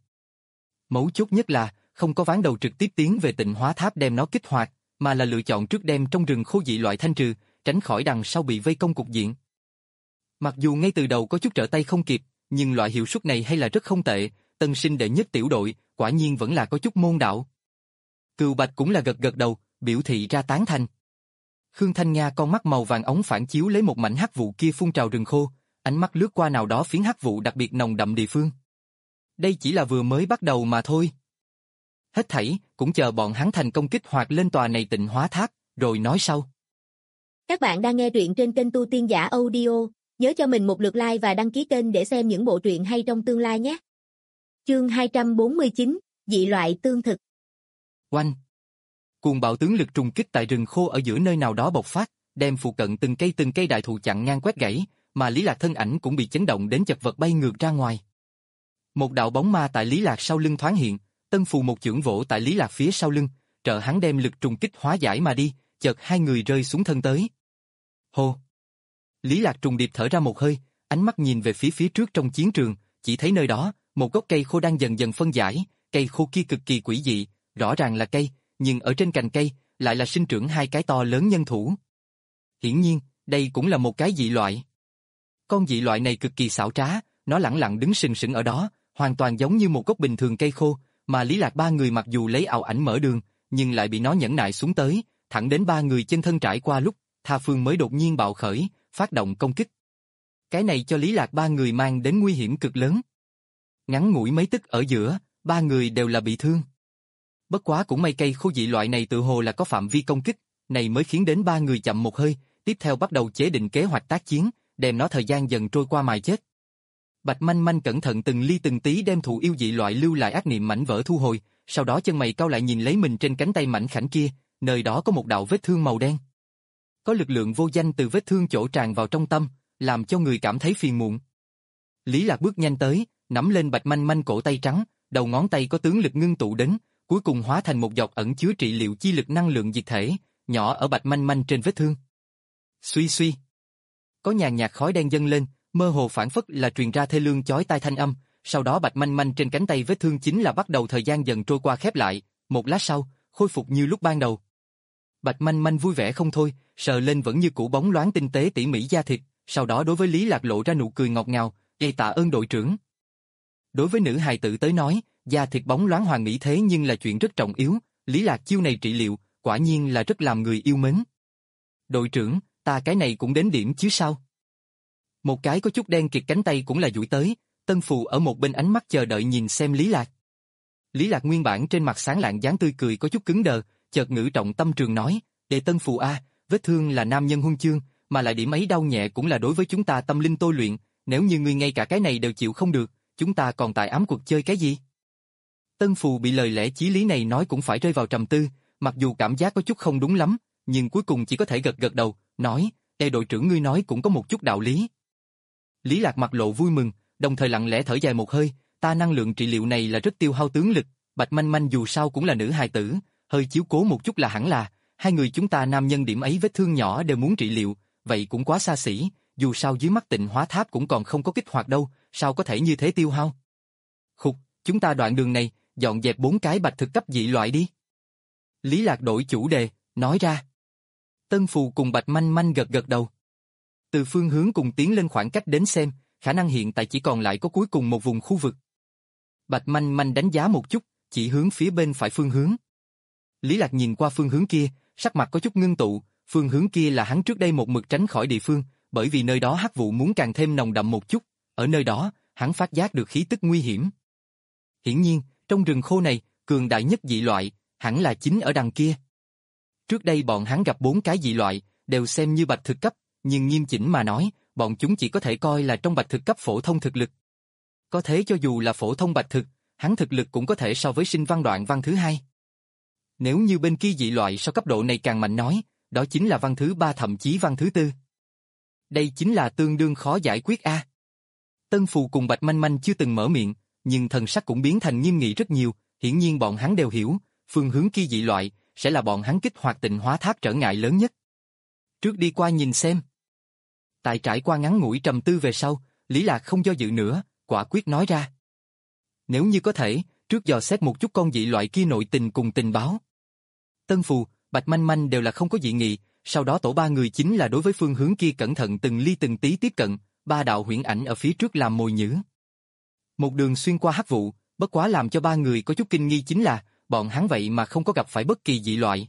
Mấu chốt nhất là, không có ván đầu trực tiếp tiến về Tịnh Hóa Tháp đem nó kích hoạt, mà là lựa chọn trước đem trong rừng khô dị loại thanh trừ, tránh khỏi đằng sau bị vây công cục diện. Mặc dù ngay từ đầu có chút trở tay không kịp, nhưng loại hiệu suất này hay là rất không tệ, tân sinh đệ nhất tiểu đội, quả nhiên vẫn là có chút môn đạo. Cừu Bạch cũng là gật gật đầu, biểu thị ra tán thành. Khương Thanh Nga con mắt màu vàng ống phản chiếu lấy một mảnh hắc vụ kia phun trào rừng khô, ánh mắt lướt qua nào đó phiến hắc vụ đặc biệt nồng đậm địa phương. Đây chỉ là vừa mới bắt đầu mà thôi. Hết thảy, cũng chờ bọn hắn thành công kích hoạt lên tòa này Tịnh Hóa Tháp, rồi nói sau. Các bạn đang nghe truyện trên kênh Tu Tiên Giả Audio, nhớ cho mình một lượt like và đăng ký kênh để xem những bộ truyện hay trong tương lai nhé. Chương hai trăm bốn mươi chín, dị loại tương thực. Oanh! Cuồng bạo tướng lực trùng kích tại rừng khô ở giữa nơi nào đó bộc phát, đem phụ cận từng cây từng cây đại thụ chặn ngang quét gãy, mà Lý Lạc thân ảnh cũng bị chấn động đến chật vật bay ngược ra ngoài. Một đạo bóng ma tại Lý Lạc sau lưng thoáng hiện, Tân Phù một chưởng vỗ tại Lý Lạc phía sau lưng, trợ hắn đem lực trùng kích hóa giải mà đi, chợt hai người rơi xuống thân tới. Hô! Lý Lạc trùng điệp thở ra một hơi, ánh mắt nhìn về phía phía trước trong chiến trường, chỉ thấy nơi đó, một gốc cây khô đang dần dần phân giải, cây khô kia cực kỳ quỷ dị, rõ ràng là cây, nhưng ở trên cành cây, lại là sinh trưởng hai cái to lớn nhân thủ. Hiển nhiên, đây cũng là một cái dị loại. Con dị loại này cực kỳ xảo trá, nó lẳng lặng đứng sừng sững ở đó, hoàn toàn giống như một gốc bình thường cây khô, mà Lý Lạc ba người mặc dù lấy ảo ảnh mở đường, nhưng lại bị nó nhẫn nại xuống tới, thẳng đến ba người trên thân trải qua lúc, tha phương mới đột nhiên bạo khởi, phát động công kích. Cái này cho Lý Lạc ba người mang đến nguy hiểm cực lớn. Ngắn ngủi mấy tức ở giữa, ba người đều là bị thương. Bất quá cũng may cây khô dị loại này tự hồ là có phạm vi công kích, này mới khiến đến ba người chậm một hơi, tiếp theo bắt đầu chế định kế hoạch tác chiến, đem nó thời gian dần trôi qua mài chết. Bạch Manh Manh cẩn thận từng ly từng tí đem thụ yêu dị loại lưu lại ác niệm mảnh vỡ thu hồi, sau đó chân mày cau lại nhìn lấy mình trên cánh tay mảnh khảnh kia, nơi đó có một đạo vết thương màu đen. Có lực lượng vô danh từ vết thương chỗ tràn vào trong tâm, làm cho người cảm thấy phiền muộn. Lý Lạc bước nhanh tới, nắm lên Bạch Manh Manh cổ tay trắng, đầu ngón tay có tướng lực ngưng tụ đến, cuối cùng hóa thành một giọt ẩn chứa trị liệu chi lực năng lượng diệt thể, nhỏ ở Bạch Manh Manh trên vết thương. Suy suy. Có nhàn nhạt khói đen dâng lên, mơ hồ phảng phất là truyền ra thê lương chói tai thanh âm, sau đó Bạch Manh Manh trên cánh tay vết thương chính là bắt đầu thời gian dần trôi qua khép lại, một lát sau, khôi phục như lúc ban đầu. Bạch Manh Manh vui vẻ không thôi, sờ lên vẫn như cũ bóng loáng tinh tế tỉ mỉ da thịt, sau đó đối với Lý Lạc lộ ra nụ cười ngọt ngào, "Gây tạ ơn đội trưởng." Đối với nữ hài tử tới nói, da thịt bóng loáng hoàn mỹ thế nhưng là chuyện rất trọng yếu, Lý Lạc chiêu này trị liệu, quả nhiên là rất làm người yêu mến. "Đội trưởng, ta cái này cũng đến điểm chứ sao?" Một cái có chút đen kịt cánh tay cũng là duỗi tới, Tân Phù ở một bên ánh mắt chờ đợi nhìn xem Lý Lạc. Lý Lạc nguyên bản trên mặt sáng lạng dáng tươi cười có chút cứng đờ, chợt ngữ trọng tâm trường nói, "Đệ Tân Phù a, vết thương là nam nhân huân chương, mà lại điểm ấy đau nhẹ cũng là đối với chúng ta tâm linh tôi luyện, nếu như ngươi ngay cả cái này đều chịu không được, chúng ta còn tại ám cuộc chơi cái gì?" Tân Phù bị lời lẽ chí lý này nói cũng phải rơi vào trầm tư, mặc dù cảm giác có chút không đúng lắm, nhưng cuối cùng chỉ có thể gật gật đầu, nói, "Ê đội trưởng ngươi nói cũng có một chút đạo lý." Lý Lạc mặt lộ vui mừng, đồng thời lặng lẽ thở dài một hơi, "Ta năng lượng trị liệu này là rất tiêu hao tướng lực, Bạch Manh Manh dù sao cũng là nữ hài tử, hơi chiếu cố một chút là hẳn là, hai người chúng ta nam nhân điểm ấy vết thương nhỏ đều muốn trị liệu, vậy cũng quá xa xỉ, dù sao dưới mắt Tịnh Hóa Tháp cũng còn không có kích hoạt đâu, sao có thể như thế tiêu hao?" "Khục, chúng ta đoạn đường này, dọn dẹp bốn cái bạch thực cấp dị loại đi." Lý Lạc đổi chủ đề, nói ra. Tân Phù cùng Bạch Manh Manh gật gật đầu. Từ phương hướng cùng tiến lên khoảng cách đến xem, khả năng hiện tại chỉ còn lại có cuối cùng một vùng khu vực. Bạch Manh Manh đánh giá một chút, chỉ hướng phía bên phải phương hướng. Lý Lạc nhìn qua phương hướng kia, sắc mặt có chút ngưng tụ, phương hướng kia là hắn trước đây một mực tránh khỏi địa phương, bởi vì nơi đó hắc vụ muốn càng thêm nồng đậm một chút, ở nơi đó, hắn phát giác được khí tức nguy hiểm. Hiển nhiên, trong rừng khô này, cường đại nhất dị loại, hẳn là chính ở đằng kia. Trước đây bọn hắn gặp bốn cái dị loại, đều xem như bạch thực cấp, nhưng nghiêm chỉnh mà nói, bọn chúng chỉ có thể coi là trong bạch thực cấp phổ thông thực lực. Có thế cho dù là phổ thông bạch thực, hắn thực lực cũng có thể so với sinh văn đoạn văn thứ hai. Nếu như bên kia dị loại so cấp độ này càng mạnh nói, đó chính là văn thứ ba thậm chí văn thứ tư. Đây chính là tương đương khó giải quyết a. Tân Phù cùng Bạch Manh Manh chưa từng mở miệng, nhưng thần sắc cũng biến thành nghiêm nghị rất nhiều, hiển nhiên bọn hắn đều hiểu, phương hướng kia dị loại sẽ là bọn hắn kích hoạt Tịnh Hóa Tháp trở ngại lớn nhất. Trước đi qua nhìn xem. Tại trải qua ngắn ngủi trầm tư về sau, Lý Lạc không do dự nữa, quả quyết nói ra. Nếu như có thể, trước dò xét một chút con dị loại kia nội tình cùng tình báo. Tân Phù, Bạch Manh Manh đều là không có dị nghị, sau đó tổ ba người chính là đối với phương hướng kia cẩn thận từng ly từng tí tiếp cận, ba đạo huyễn ảnh ở phía trước làm mồi nhử. Một đường xuyên qua hắc vụ, bất quá làm cho ba người có chút kinh nghi chính là, bọn hắn vậy mà không có gặp phải bất kỳ dị loại.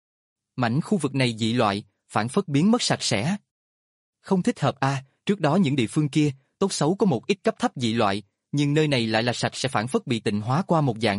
Mảnh khu vực này dị loại, phản phất biến mất sạch sẽ. Không thích hợp a, trước đó những địa phương kia, tốt xấu có một ít cấp thấp dị loại, nhưng nơi này lại là sạch sẽ phản phất bị tịnh hóa qua một dạng.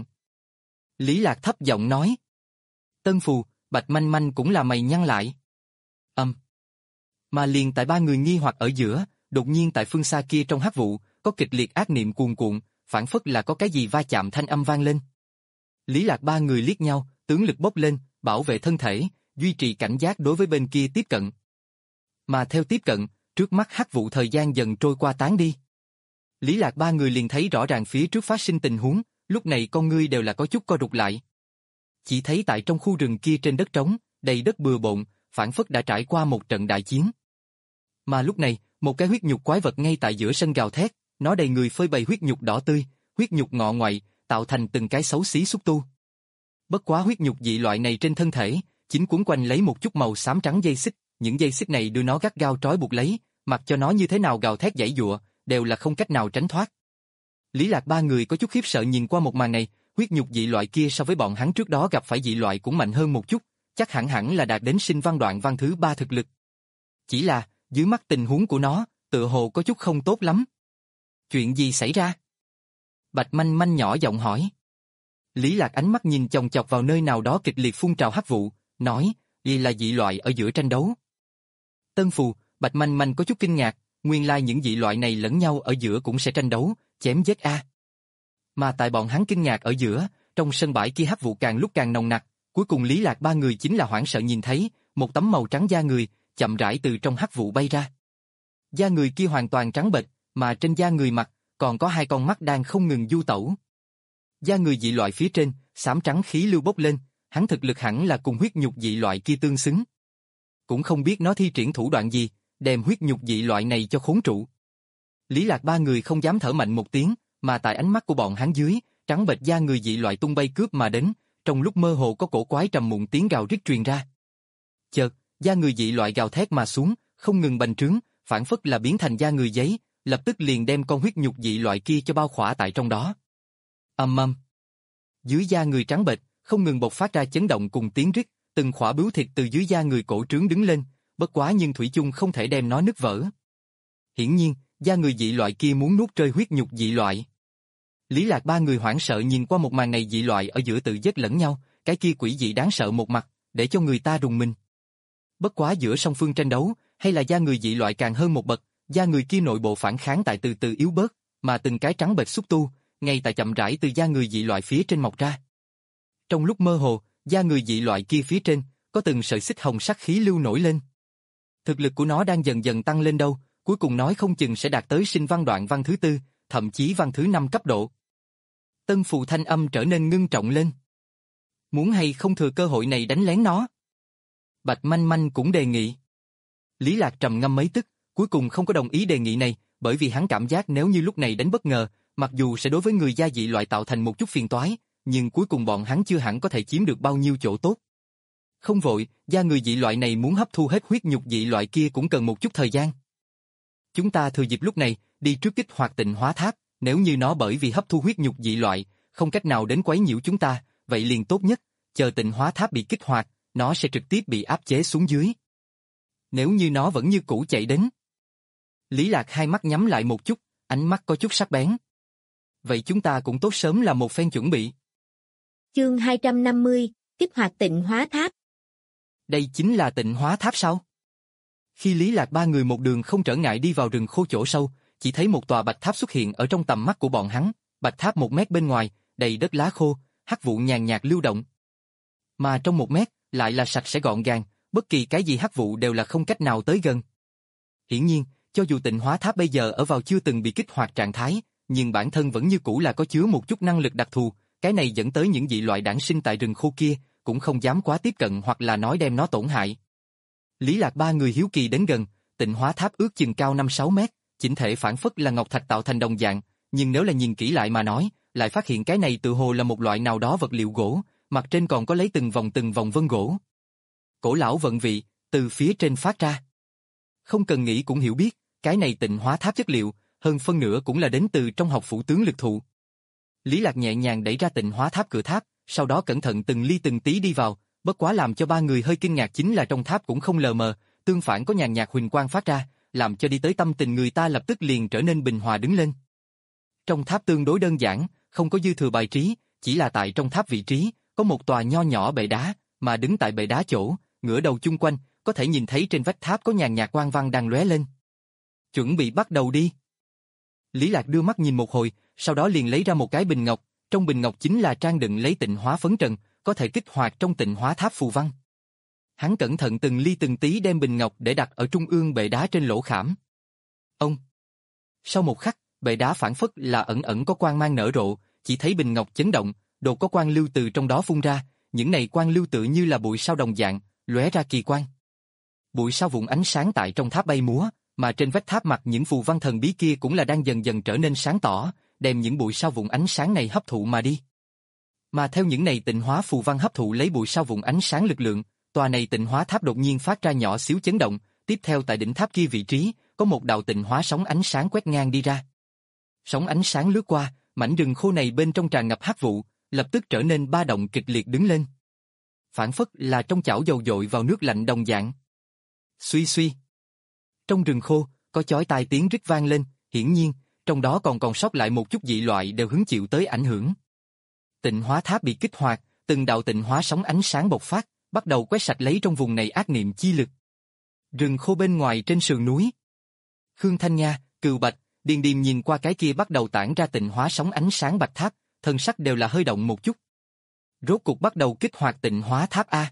Lý Lạc thấp giọng nói. Tân Phù, Bạch Manh Manh cũng là mày nhăn lại. Âm. Um. Mà liền tại ba người nghi hoặc ở giữa, đột nhiên tại phương xa kia trong hắc vụ, có kịch liệt ác niệm cuồn cuộn, phản phất là có cái gì va chạm thanh âm vang lên. Lý Lạc ba người liếc nhau, tướng lực bốc lên, bảo vệ thân thể, duy trì cảnh giác đối với bên kia tiếp cận. Mà theo tiếp cận, trước mắt hắc vụ thời gian dần trôi qua tán đi. Lý Lạc ba người liền thấy rõ ràng phía trước phát sinh tình huống, lúc này con ngươi đều là có chút co rụt lại. Chỉ thấy tại trong khu rừng kia trên đất trống, đầy đất bừa bộn, phản phất đã trải qua một trận đại chiến. Mà lúc này, một cái huyết nhục quái vật ngay tại giữa sân gào thét, nó đầy người phơi bày huyết nhục đỏ tươi, huyết nhục ngọ ngoại, tạo thành từng cái xấu xí xúc tu. Bất quá huyết nhục dị loại này trên thân thể, chính cuốn quanh lấy một chút màu xám trắng dây xích, những dây xích này đưa nó gắt gao trói buộc lấy, mặc cho nó như thế nào gào thét giãy giụa, đều là không cách nào tránh thoát. Lý Lạc ba người có chút khiếp sợ nhìn qua một màn này, huyết nhục dị loại kia so với bọn hắn trước đó gặp phải dị loại cũng mạnh hơn một chút, chắc hẳn hẳn là đạt đến sinh văn đoạn văn thứ ba thực lực. Chỉ là, dưới mắt tình huống của nó, tựa hồ có chút không tốt lắm. Chuyện gì xảy ra? Bạch Manh Manh nhỏ giọng hỏi. Lý Lạc ánh mắt nhìn chòng chọc vào nơi nào đó kịch liệt phun trào hắc vụ, nói, đây là dị loại ở giữa tranh đấu. Tân Phù, Bạch Manh Manh có chút kinh ngạc, nguyên lai những dị loại này lẫn nhau ở giữa cũng sẽ tranh đấu, chém giết a. Mà tại bọn hắn kinh ngạc ở giữa, trong sân bãi kia hắc vụ càng lúc càng nồng nặc, cuối cùng Lý Lạc ba người chính là hoảng sợ nhìn thấy, một tấm màu trắng da người, chậm rãi từ trong hắc vụ bay ra. Da người kia hoàn toàn trắng bệch, mà trên da người mặt, còn có hai con mắt đang không ngừng du tẩu. Da người dị loại phía trên, xám trắng khí lưu bốc lên, hắn thực lực hẳn là cùng huyết nhục dị loại kia tương xứng. Cũng không biết nó thi triển thủ đoạn gì, đem huyết nhục dị loại này cho khốn trụ. Lý Lạc ba người không dám thở mạnh một tiếng, mà tại ánh mắt của bọn hắn dưới, trắng bệch da người dị loại tung bay cướp mà đến, trong lúc mơ hồ có cổ quái trầm muộn tiếng gào rít truyền ra. Chợt, da người dị loại gào thét mà xuống, không ngừng bành trướng, phản phất là biến thành da người giấy, lập tức liền đem con huyết nhục dị loại kia cho bao khỏa tại trong đó. Ầm ầm. Dưới da người trắng bệch, không ngừng bộc phát ra chấn động cùng tiếng rít, từng khỏa bướu thịt từ dưới da người cổ trướng đứng lên, bất quá nhưng thủy chung không thể đem nó nứt vỡ. Hiển nhiên, da người dị loại kia muốn nuốt rơi huyết nhục dị loại. Lý Lạc ba người hoảng sợ nhìn qua một màn này, dị loại ở giữa tự giết lẫn nhau, cái kia quỷ dị đáng sợ một mặt, để cho người ta rùng mình. Bất quá giữa song phương tranh đấu, hay là da người dị loại càng hơn một bậc, da người kia nội bộ phản kháng tại từ từ yếu bớt, mà từng cái trắng bệch xúc tu, ngay tại chậm rãi từ da người dị loại phía trên mọc ra. Trong lúc mơ hồ, da người dị loại kia phía trên, có từng sợi xích hồng sắc khí lưu nổi lên. Thực lực của nó đang dần dần tăng lên đâu, cuối cùng nói không chừng sẽ đạt tới sinh văn đoạn văn thứ tư, thậm chí văn thứ năm cấp độ. Tân Phù thanh âm trở nên ngưng trọng lên. Muốn hay không thừa cơ hội này đánh lén nó? Bạch Manh Manh cũng đề nghị. Lý Lạc trầm ngâm mấy tức, cuối cùng không có đồng ý đề nghị này, bởi vì hắn cảm giác nếu như lúc này đánh bất ngờ, mặc dù sẽ đối với người da dị loại tạo thành một chút phiền toái, nhưng cuối cùng bọn hắn chưa hẳn có thể chiếm được bao nhiêu chỗ tốt. Không vội, da người dị loại này muốn hấp thu hết huyết nhục dị loại kia cũng cần một chút thời gian. Chúng ta thừa dịp lúc này, đi trước kích hoạt Tịnh Hóa Tháp, nếu như nó bởi vì hấp thu huyết nhục dị loại, không cách nào đến quấy nhiễu chúng ta, vậy liền tốt nhất, chờ Tịnh Hóa Tháp bị kích hoạt, nó sẽ trực tiếp bị áp chế xuống dưới. Nếu như nó vẫn như cũ chạy đến. Lý Lạc hai mắt nhắm lại một chút, ánh mắt có chút sắc bén. Vậy chúng ta cũng tốt sớm làm một phen chuẩn bị. Chương hai trăm năm mươi, kích hoạt Tịnh Hóa Tháp. Đây chính là Tịnh Hóa Tháp sao? Khi Lý Lạc ba người một đường không trở ngại đi vào rừng khô chỗ sâu, chỉ thấy một tòa bạch tháp xuất hiện ở trong tầm mắt của bọn hắn, bạch tháp một mét bên ngoài, đầy đất lá khô, hắc vụ nhàn nhạt lưu động. Mà trong một mét, lại là sạch sẽ gọn gàng, bất kỳ cái gì hắc vụ đều là không cách nào tới gần. Hiển nhiên, cho dù Tịnh Hóa Tháp bây giờ ở vào chưa từng bị kích hoạt trạng thái, nhưng bản thân vẫn như cũ là có chứa một chút năng lực đặc thù, cái này dẫn tới những dị loại đản sinh tại rừng khô kia, cũng không dám quá tiếp cận hoặc là nói đem nó tổn hại. Lý Lạc ba người hiếu kỳ đến gần, Tịnh Hóa Tháp ước chừng cao năm sáu mét, chỉnh thể phản phất là ngọc thạch tạo thành đồng dạng, nhưng nếu là nhìn kỹ lại mà nói, lại phát hiện cái này tự hồ là một loại nào đó vật liệu gỗ, mặt trên còn có lấy từng vòng từng vòng vân gỗ. Cổ lão vận vị, từ phía trên phát ra. Không cần nghĩ cũng hiểu biết, cái này Tịnh Hóa Tháp chất liệu, hơn phân nửa cũng là đến từ trong học phủ tướng lực thụ. Lý Lạc nhẹ nhàng đẩy ra Tịnh Hóa Tháp cửa tháp, sau đó cẩn thận từng ly từng tí đi vào, bất quá làm cho ba người hơi kinh ngạc chính là trong tháp cũng không lờ mờ, tương phản có nhàn nhạt huỳnh quang phát ra, làm cho đi tới tâm tình người ta lập tức liền trở nên bình hòa đứng lên. Trong tháp tương đối đơn giản, không có dư thừa bài trí, chỉ là tại trong tháp vị trí, có một tòa nho nhỏ bệ đá, mà đứng tại bệ đá chỗ, ngửa đầu chung quanh, có thể nhìn thấy trên vách tháp có nhàn nhạt quang văn đang lóe lên. Chuẩn bị bắt đầu đi. Lý Lạc đưa mắt nhìn một hồi, sau đó liền lấy ra một cái bình ngọc, trong bình ngọc chính là trang đựng lấy tịnh hóa phấn trần, có thể kích hoạt trong Tịnh Hóa Tháp phù văn. Hắn cẩn thận từng ly từng tí đem bình ngọc để đặt ở trung ương bệ đá trên lỗ khảm. Ông. Sau một khắc, bệ đá phản phất là ẩn ẩn có quang mang nở rộ, chỉ thấy bình ngọc chấn động, đột có quang lưu từ trong đó phun ra, những này quang lưu tự như là bụi sao đồng dạng, lóe ra kỳ quang. Bụi sao vụn ánh sáng tại trong tháp bay múa, mà trên vách tháp mặt những phù văn thần bí kia cũng là đang dần dần trở nên sáng tỏ, đem những bụi sao vụn ánh sáng này hấp thụ mà đi. Mà theo những này tịnh hóa phù văn hấp thụ lấy bụi sao vụn ánh sáng lực lượng, tòa này tịnh hóa tháp đột nhiên phát ra nhỏ xíu chấn động, tiếp theo tại đỉnh tháp kia vị trí, có một đạo tịnh hóa sóng ánh sáng quét ngang đi ra. Sóng ánh sáng lướt qua, mảnh rừng khô này bên trong tràn ngập hắc vụ, lập tức trở nên ba động kịch liệt đứng lên. Phản phất là trong chảo dầu dội vào nước lạnh đồng dạng. Suy suy. Trong rừng khô, có chói tai tiếng rít vang lên, hiển nhiên, trong đó còn còn sót lại một chút dị loại đều hứng chịu tới ảnh hưởng. Tịnh hóa tháp bị kích hoạt, từng đạo tịnh hóa sóng ánh sáng bộc phát, bắt đầu quét sạch lấy trong vùng này ác niệm chi lực. Rừng khô bên ngoài trên sườn núi. Khương Thanh Nha, Cừu Bạch, Điền Điềm nhìn qua cái kia bắt đầu tản ra tịnh hóa sóng ánh sáng bạch tháp, thân sắc đều là hơi động một chút. Rốt cục bắt đầu kích hoạt tịnh hóa tháp A.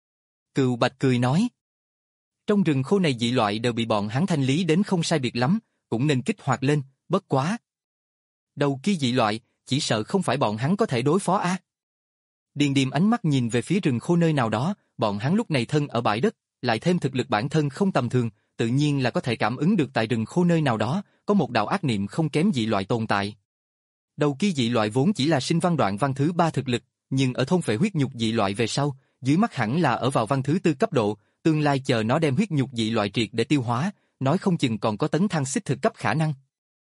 Cừu Bạch cười nói. Trong rừng khô này dị loại đều bị bọn hắn thanh lý đến không sai biệt lắm, cũng nên kích hoạt lên, bất quá. Đầu kia dị loại, chỉ sợ không phải bọn hắn có thể đối phó A. Điền Điềm ánh mắt nhìn về phía rừng khô nơi nào đó, bọn hắn lúc này thân ở bãi đất, lại thêm thực lực bản thân không tầm thường, tự nhiên là có thể cảm ứng được tại rừng khô nơi nào đó, có một đạo ác niệm không kém dị loại tồn tại. Đầu kia dị loại vốn chỉ là sinh văn đoạn văn thứ ba thực lực, nhưng ở thôn phệ huyết nhục dị loại về sau, dưới mắt hẳn là ở vào văn thứ tư cấp độ, tương lai chờ nó đem huyết nhục dị loại triệt để tiêu hóa, nói không chừng còn có tấn thăng xích thực cấp khả năng.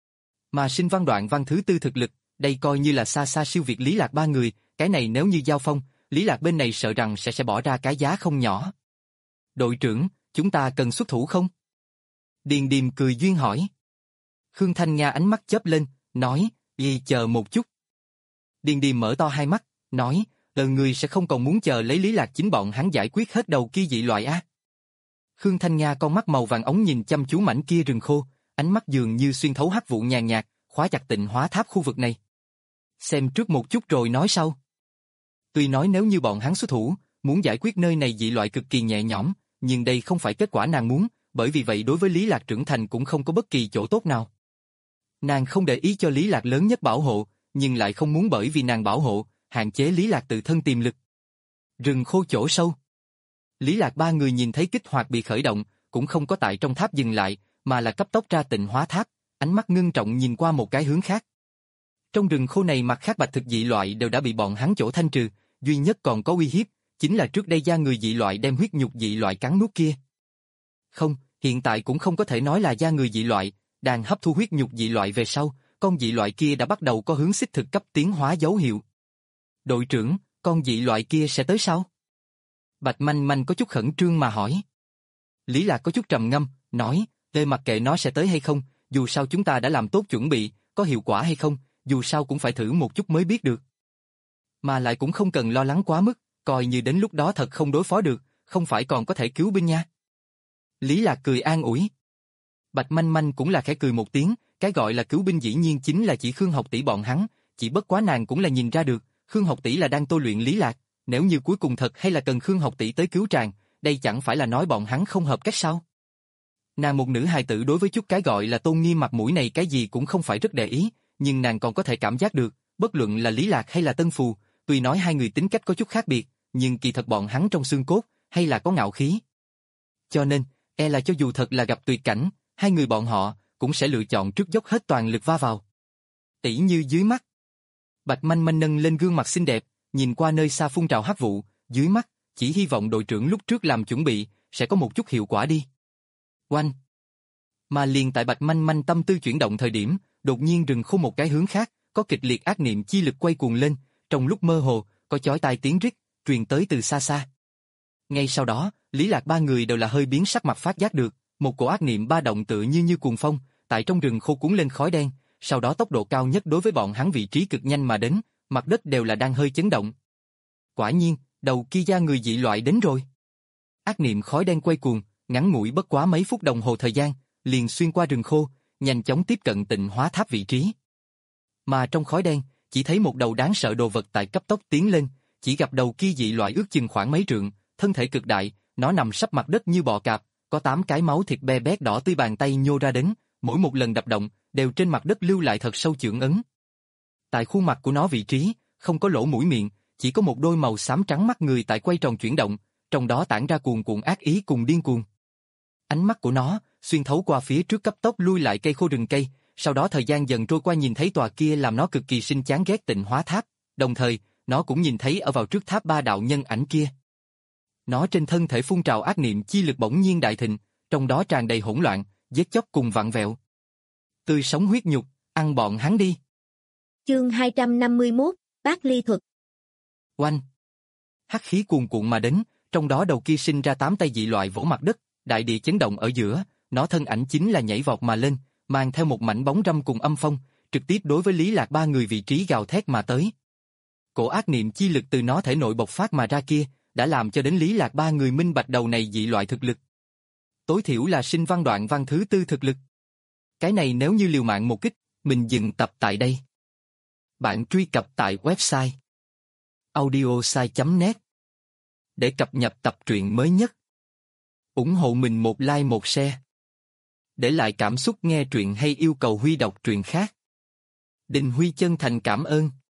Mà sinh văn đoạn văn thứ tư thực lực, đây coi như là xa xa siêu việt Lý Lạc ba người, cái này nếu như giao phong, Lý Lạc bên này sợ rằng sẽ sẽ bỏ ra cái giá không nhỏ. Đội trưởng, chúng ta cần xuất thủ không? Điền Điềm cười duyên hỏi. Khương Thanh Nga ánh mắt chớp lên, nói, "Y chờ một chút." Điền Điềm mở to hai mắt, nói, "Ờ người sẽ không còn muốn chờ lấy Lý Lạc chính bọn hắn giải quyết hết đầu kia dị loại á?" Khương Thanh Nga con mắt màu vàng ống nhìn chăm chú mảnh kia rừng khô, ánh mắt dường như xuyên thấu hắc vụ nhàn nhạt, khóa chặt Tịnh Hóa Tháp khu vực này. Xem trước một chút rồi nói sau. Tuy nói nếu như bọn hắn xuất thủ, muốn giải quyết nơi này dị loại cực kỳ nhẹ nhõm, nhưng đây không phải kết quả nàng muốn, bởi vì vậy đối với Lý Lạc trưởng thành cũng không có bất kỳ chỗ tốt nào. Nàng không để ý cho Lý Lạc lớn nhất bảo hộ, nhưng lại không muốn bởi vì nàng bảo hộ, hạn chế Lý Lạc tự thân tiềm lực. Rừng khô chỗ sâu. Lý Lạc ba người nhìn thấy kích hoạt bị khởi động, cũng không có tại trong tháp dừng lại, mà là cấp tốc ra Tịnh Hóa Tháp, ánh mắt ngưng trọng nhìn qua một cái hướng khác. Trong rừng khô này mặt khác bạch thực dị loại đều đã bị bọn hắn chỗ thanh trừ, duy nhất còn có uy hiếp, chính là trước đây da người dị loại đem huyết nhục dị loại cắn nuốt kia. Không, hiện tại cũng không có thể nói là da người dị loại, đang hấp thu huyết nhục dị loại về sau, con dị loại kia đã bắt đầu có hướng xích thực cấp tiến hóa dấu hiệu. Đội trưởng, con dị loại kia sẽ tới sao? Bạch Manh Manh có chút khẩn trương mà hỏi. Lý Lạc có chút trầm ngâm, nói, "Lê mặc kệ nó sẽ tới hay không, dù sao chúng ta đã làm tốt chuẩn bị, có hiệu quả hay không, dù sao cũng phải thử một chút mới biết được. Mà lại cũng không cần lo lắng quá mức, coi như đến lúc đó thật không đối phó được, không phải còn có thể cứu binh nha." Lý Lạc cười an ủi. Bạch Manh Manh cũng là khẽ cười một tiếng, cái gọi là cứu binh dĩ nhiên chính là chỉ Khương Học tỷ bọn hắn, chỉ bất quá nàng cũng là nhìn ra được, Khương Học tỷ là đang tôi luyện Lý Lạc, nếu như cuối cùng thật hay là cần Khương Học tỷ tới cứu tràng, đây chẳng phải là nói bọn hắn không hợp cách sao? Nàng một nữ hài tử đối với chút cái gọi là tôn nghiêm mặt mũi này cái gì cũng không phải rất để ý, nhưng nàng còn có thể cảm giác được, bất luận là Lý Lạc hay là Tân Phù, tuy nói hai người tính cách có chút khác biệt, nhưng kỳ thật bọn hắn trong xương cốt, hay là có ngạo khí. Cho nên, e là cho dù thật là gặp tuyệt cảnh, hai người bọn họ cũng sẽ lựa chọn trước dốc hết toàn lực va vào. Tỷ như dưới mắt. Bạch Manh Manh nâng lên gương mặt xinh đẹp, nhìn qua nơi xa phun trào hắc vụ, dưới mắt, chỉ hy vọng đội trưởng lúc trước làm chuẩn bị, sẽ có một chút hiệu quả đi. Oanh! Mà liền tại Bạch Manh Manh tâm tư chuyển động thời điểm, đột nhiên rừng khô một cái hướng khác, có kịch liệt ác niệm chi lực quay cuồng lên, trong lúc mơ hồ, có chói tai tiếng rít, truyền tới từ xa xa. Ngay sau đó, Lý Lạc ba người đều là hơi biến sắc mặt phát giác được, một cổ ác niệm ba động tựa như như cuồng phong, tại trong rừng khô cuốn lên khói đen, sau đó tốc độ cao nhất đối với bọn hắn vị trí cực nhanh mà đến, mặt đất đều là đang hơi chấn động. Quả nhiên, đầu kia da người dị loại đến rồi. Ác niệm khói đen quay cuồng, ngắn ngủi bất quá mấy phút đồng hồ thời gian, liền xuyên qua rừng khô, nhanh chóng tiếp cận Tịnh Hóa Tháp vị trí. Mà trong khói đen, chỉ thấy một đầu đáng sợ đồ vật tại cấp tốc tiến lên, chỉ gặp đầu kia dị loại ước chừng khoảng mấy trượng, thân thể cực đại, nó nằm sấp mặt đất như bò cạp, có tám cái máu thịt be bét đỏ tươi bàn tay nhô ra đến, mỗi một lần đập động, đều trên mặt đất lưu lại thật sâu chưởng ấn. Tại khuôn mặt của nó vị trí, không có lỗ mũi miệng, chỉ có một đôi màu xám trắng mắt người tại quay tròn chuyển động, trong đó tản ra cuồn cuộn ác ý cùng điên cuồng. Ánh mắt của nó xuyên thấu qua phía trước cấp tốc lui lại cây khô rừng cây, sau đó thời gian dần trôi qua nhìn thấy tòa kia làm nó cực kỳ sinh chán ghét Tịnh Hóa Tháp, đồng thời, nó cũng nhìn thấy ở vào trước tháp ba đạo nhân ảnh kia. Nó trên thân thể phun trào ác niệm chi lực bỗng nhiên đại thịnh, trong đó tràn đầy hỗn loạn, giết chóc cùng vặn vẹo. Tươi sống huyết nhục, ăn bọn hắn đi. Chương hai trăm năm mươi mốt, Bát Ly thuật. Oanh! Hắc khí cuồn cuộn mà đến, trong đó đầu kia sinh ra tám tay dị loại vỗ mặt đất, đại địa chấn động ở giữa, nó thân ảnh chính là nhảy vọt mà lên, mang theo một mảnh bóng râm cùng âm phong, trực tiếp đối với Lý Lạc ba người vị trí gào thét mà tới. Cổ ác niệm chi lực từ nó thể nội bộc phát mà ra kia, đã làm cho đến Lý Lạc ba người minh bạch đầu này dị loại thực lực. Tối thiểu là sinh văn đoạn văn thứ tư thực lực. Cái này nếu như liều mạng một kích, mình dừng tập tại đây. Bạn truy cập tại website audiosai chấm net để cập nhật tập truyện mới nhất. Ủng hộ mình một like một share. Để lại cảm xúc nghe truyện hay yêu cầu Huy đọc truyện khác. Đình Huy chân thành cảm ơn.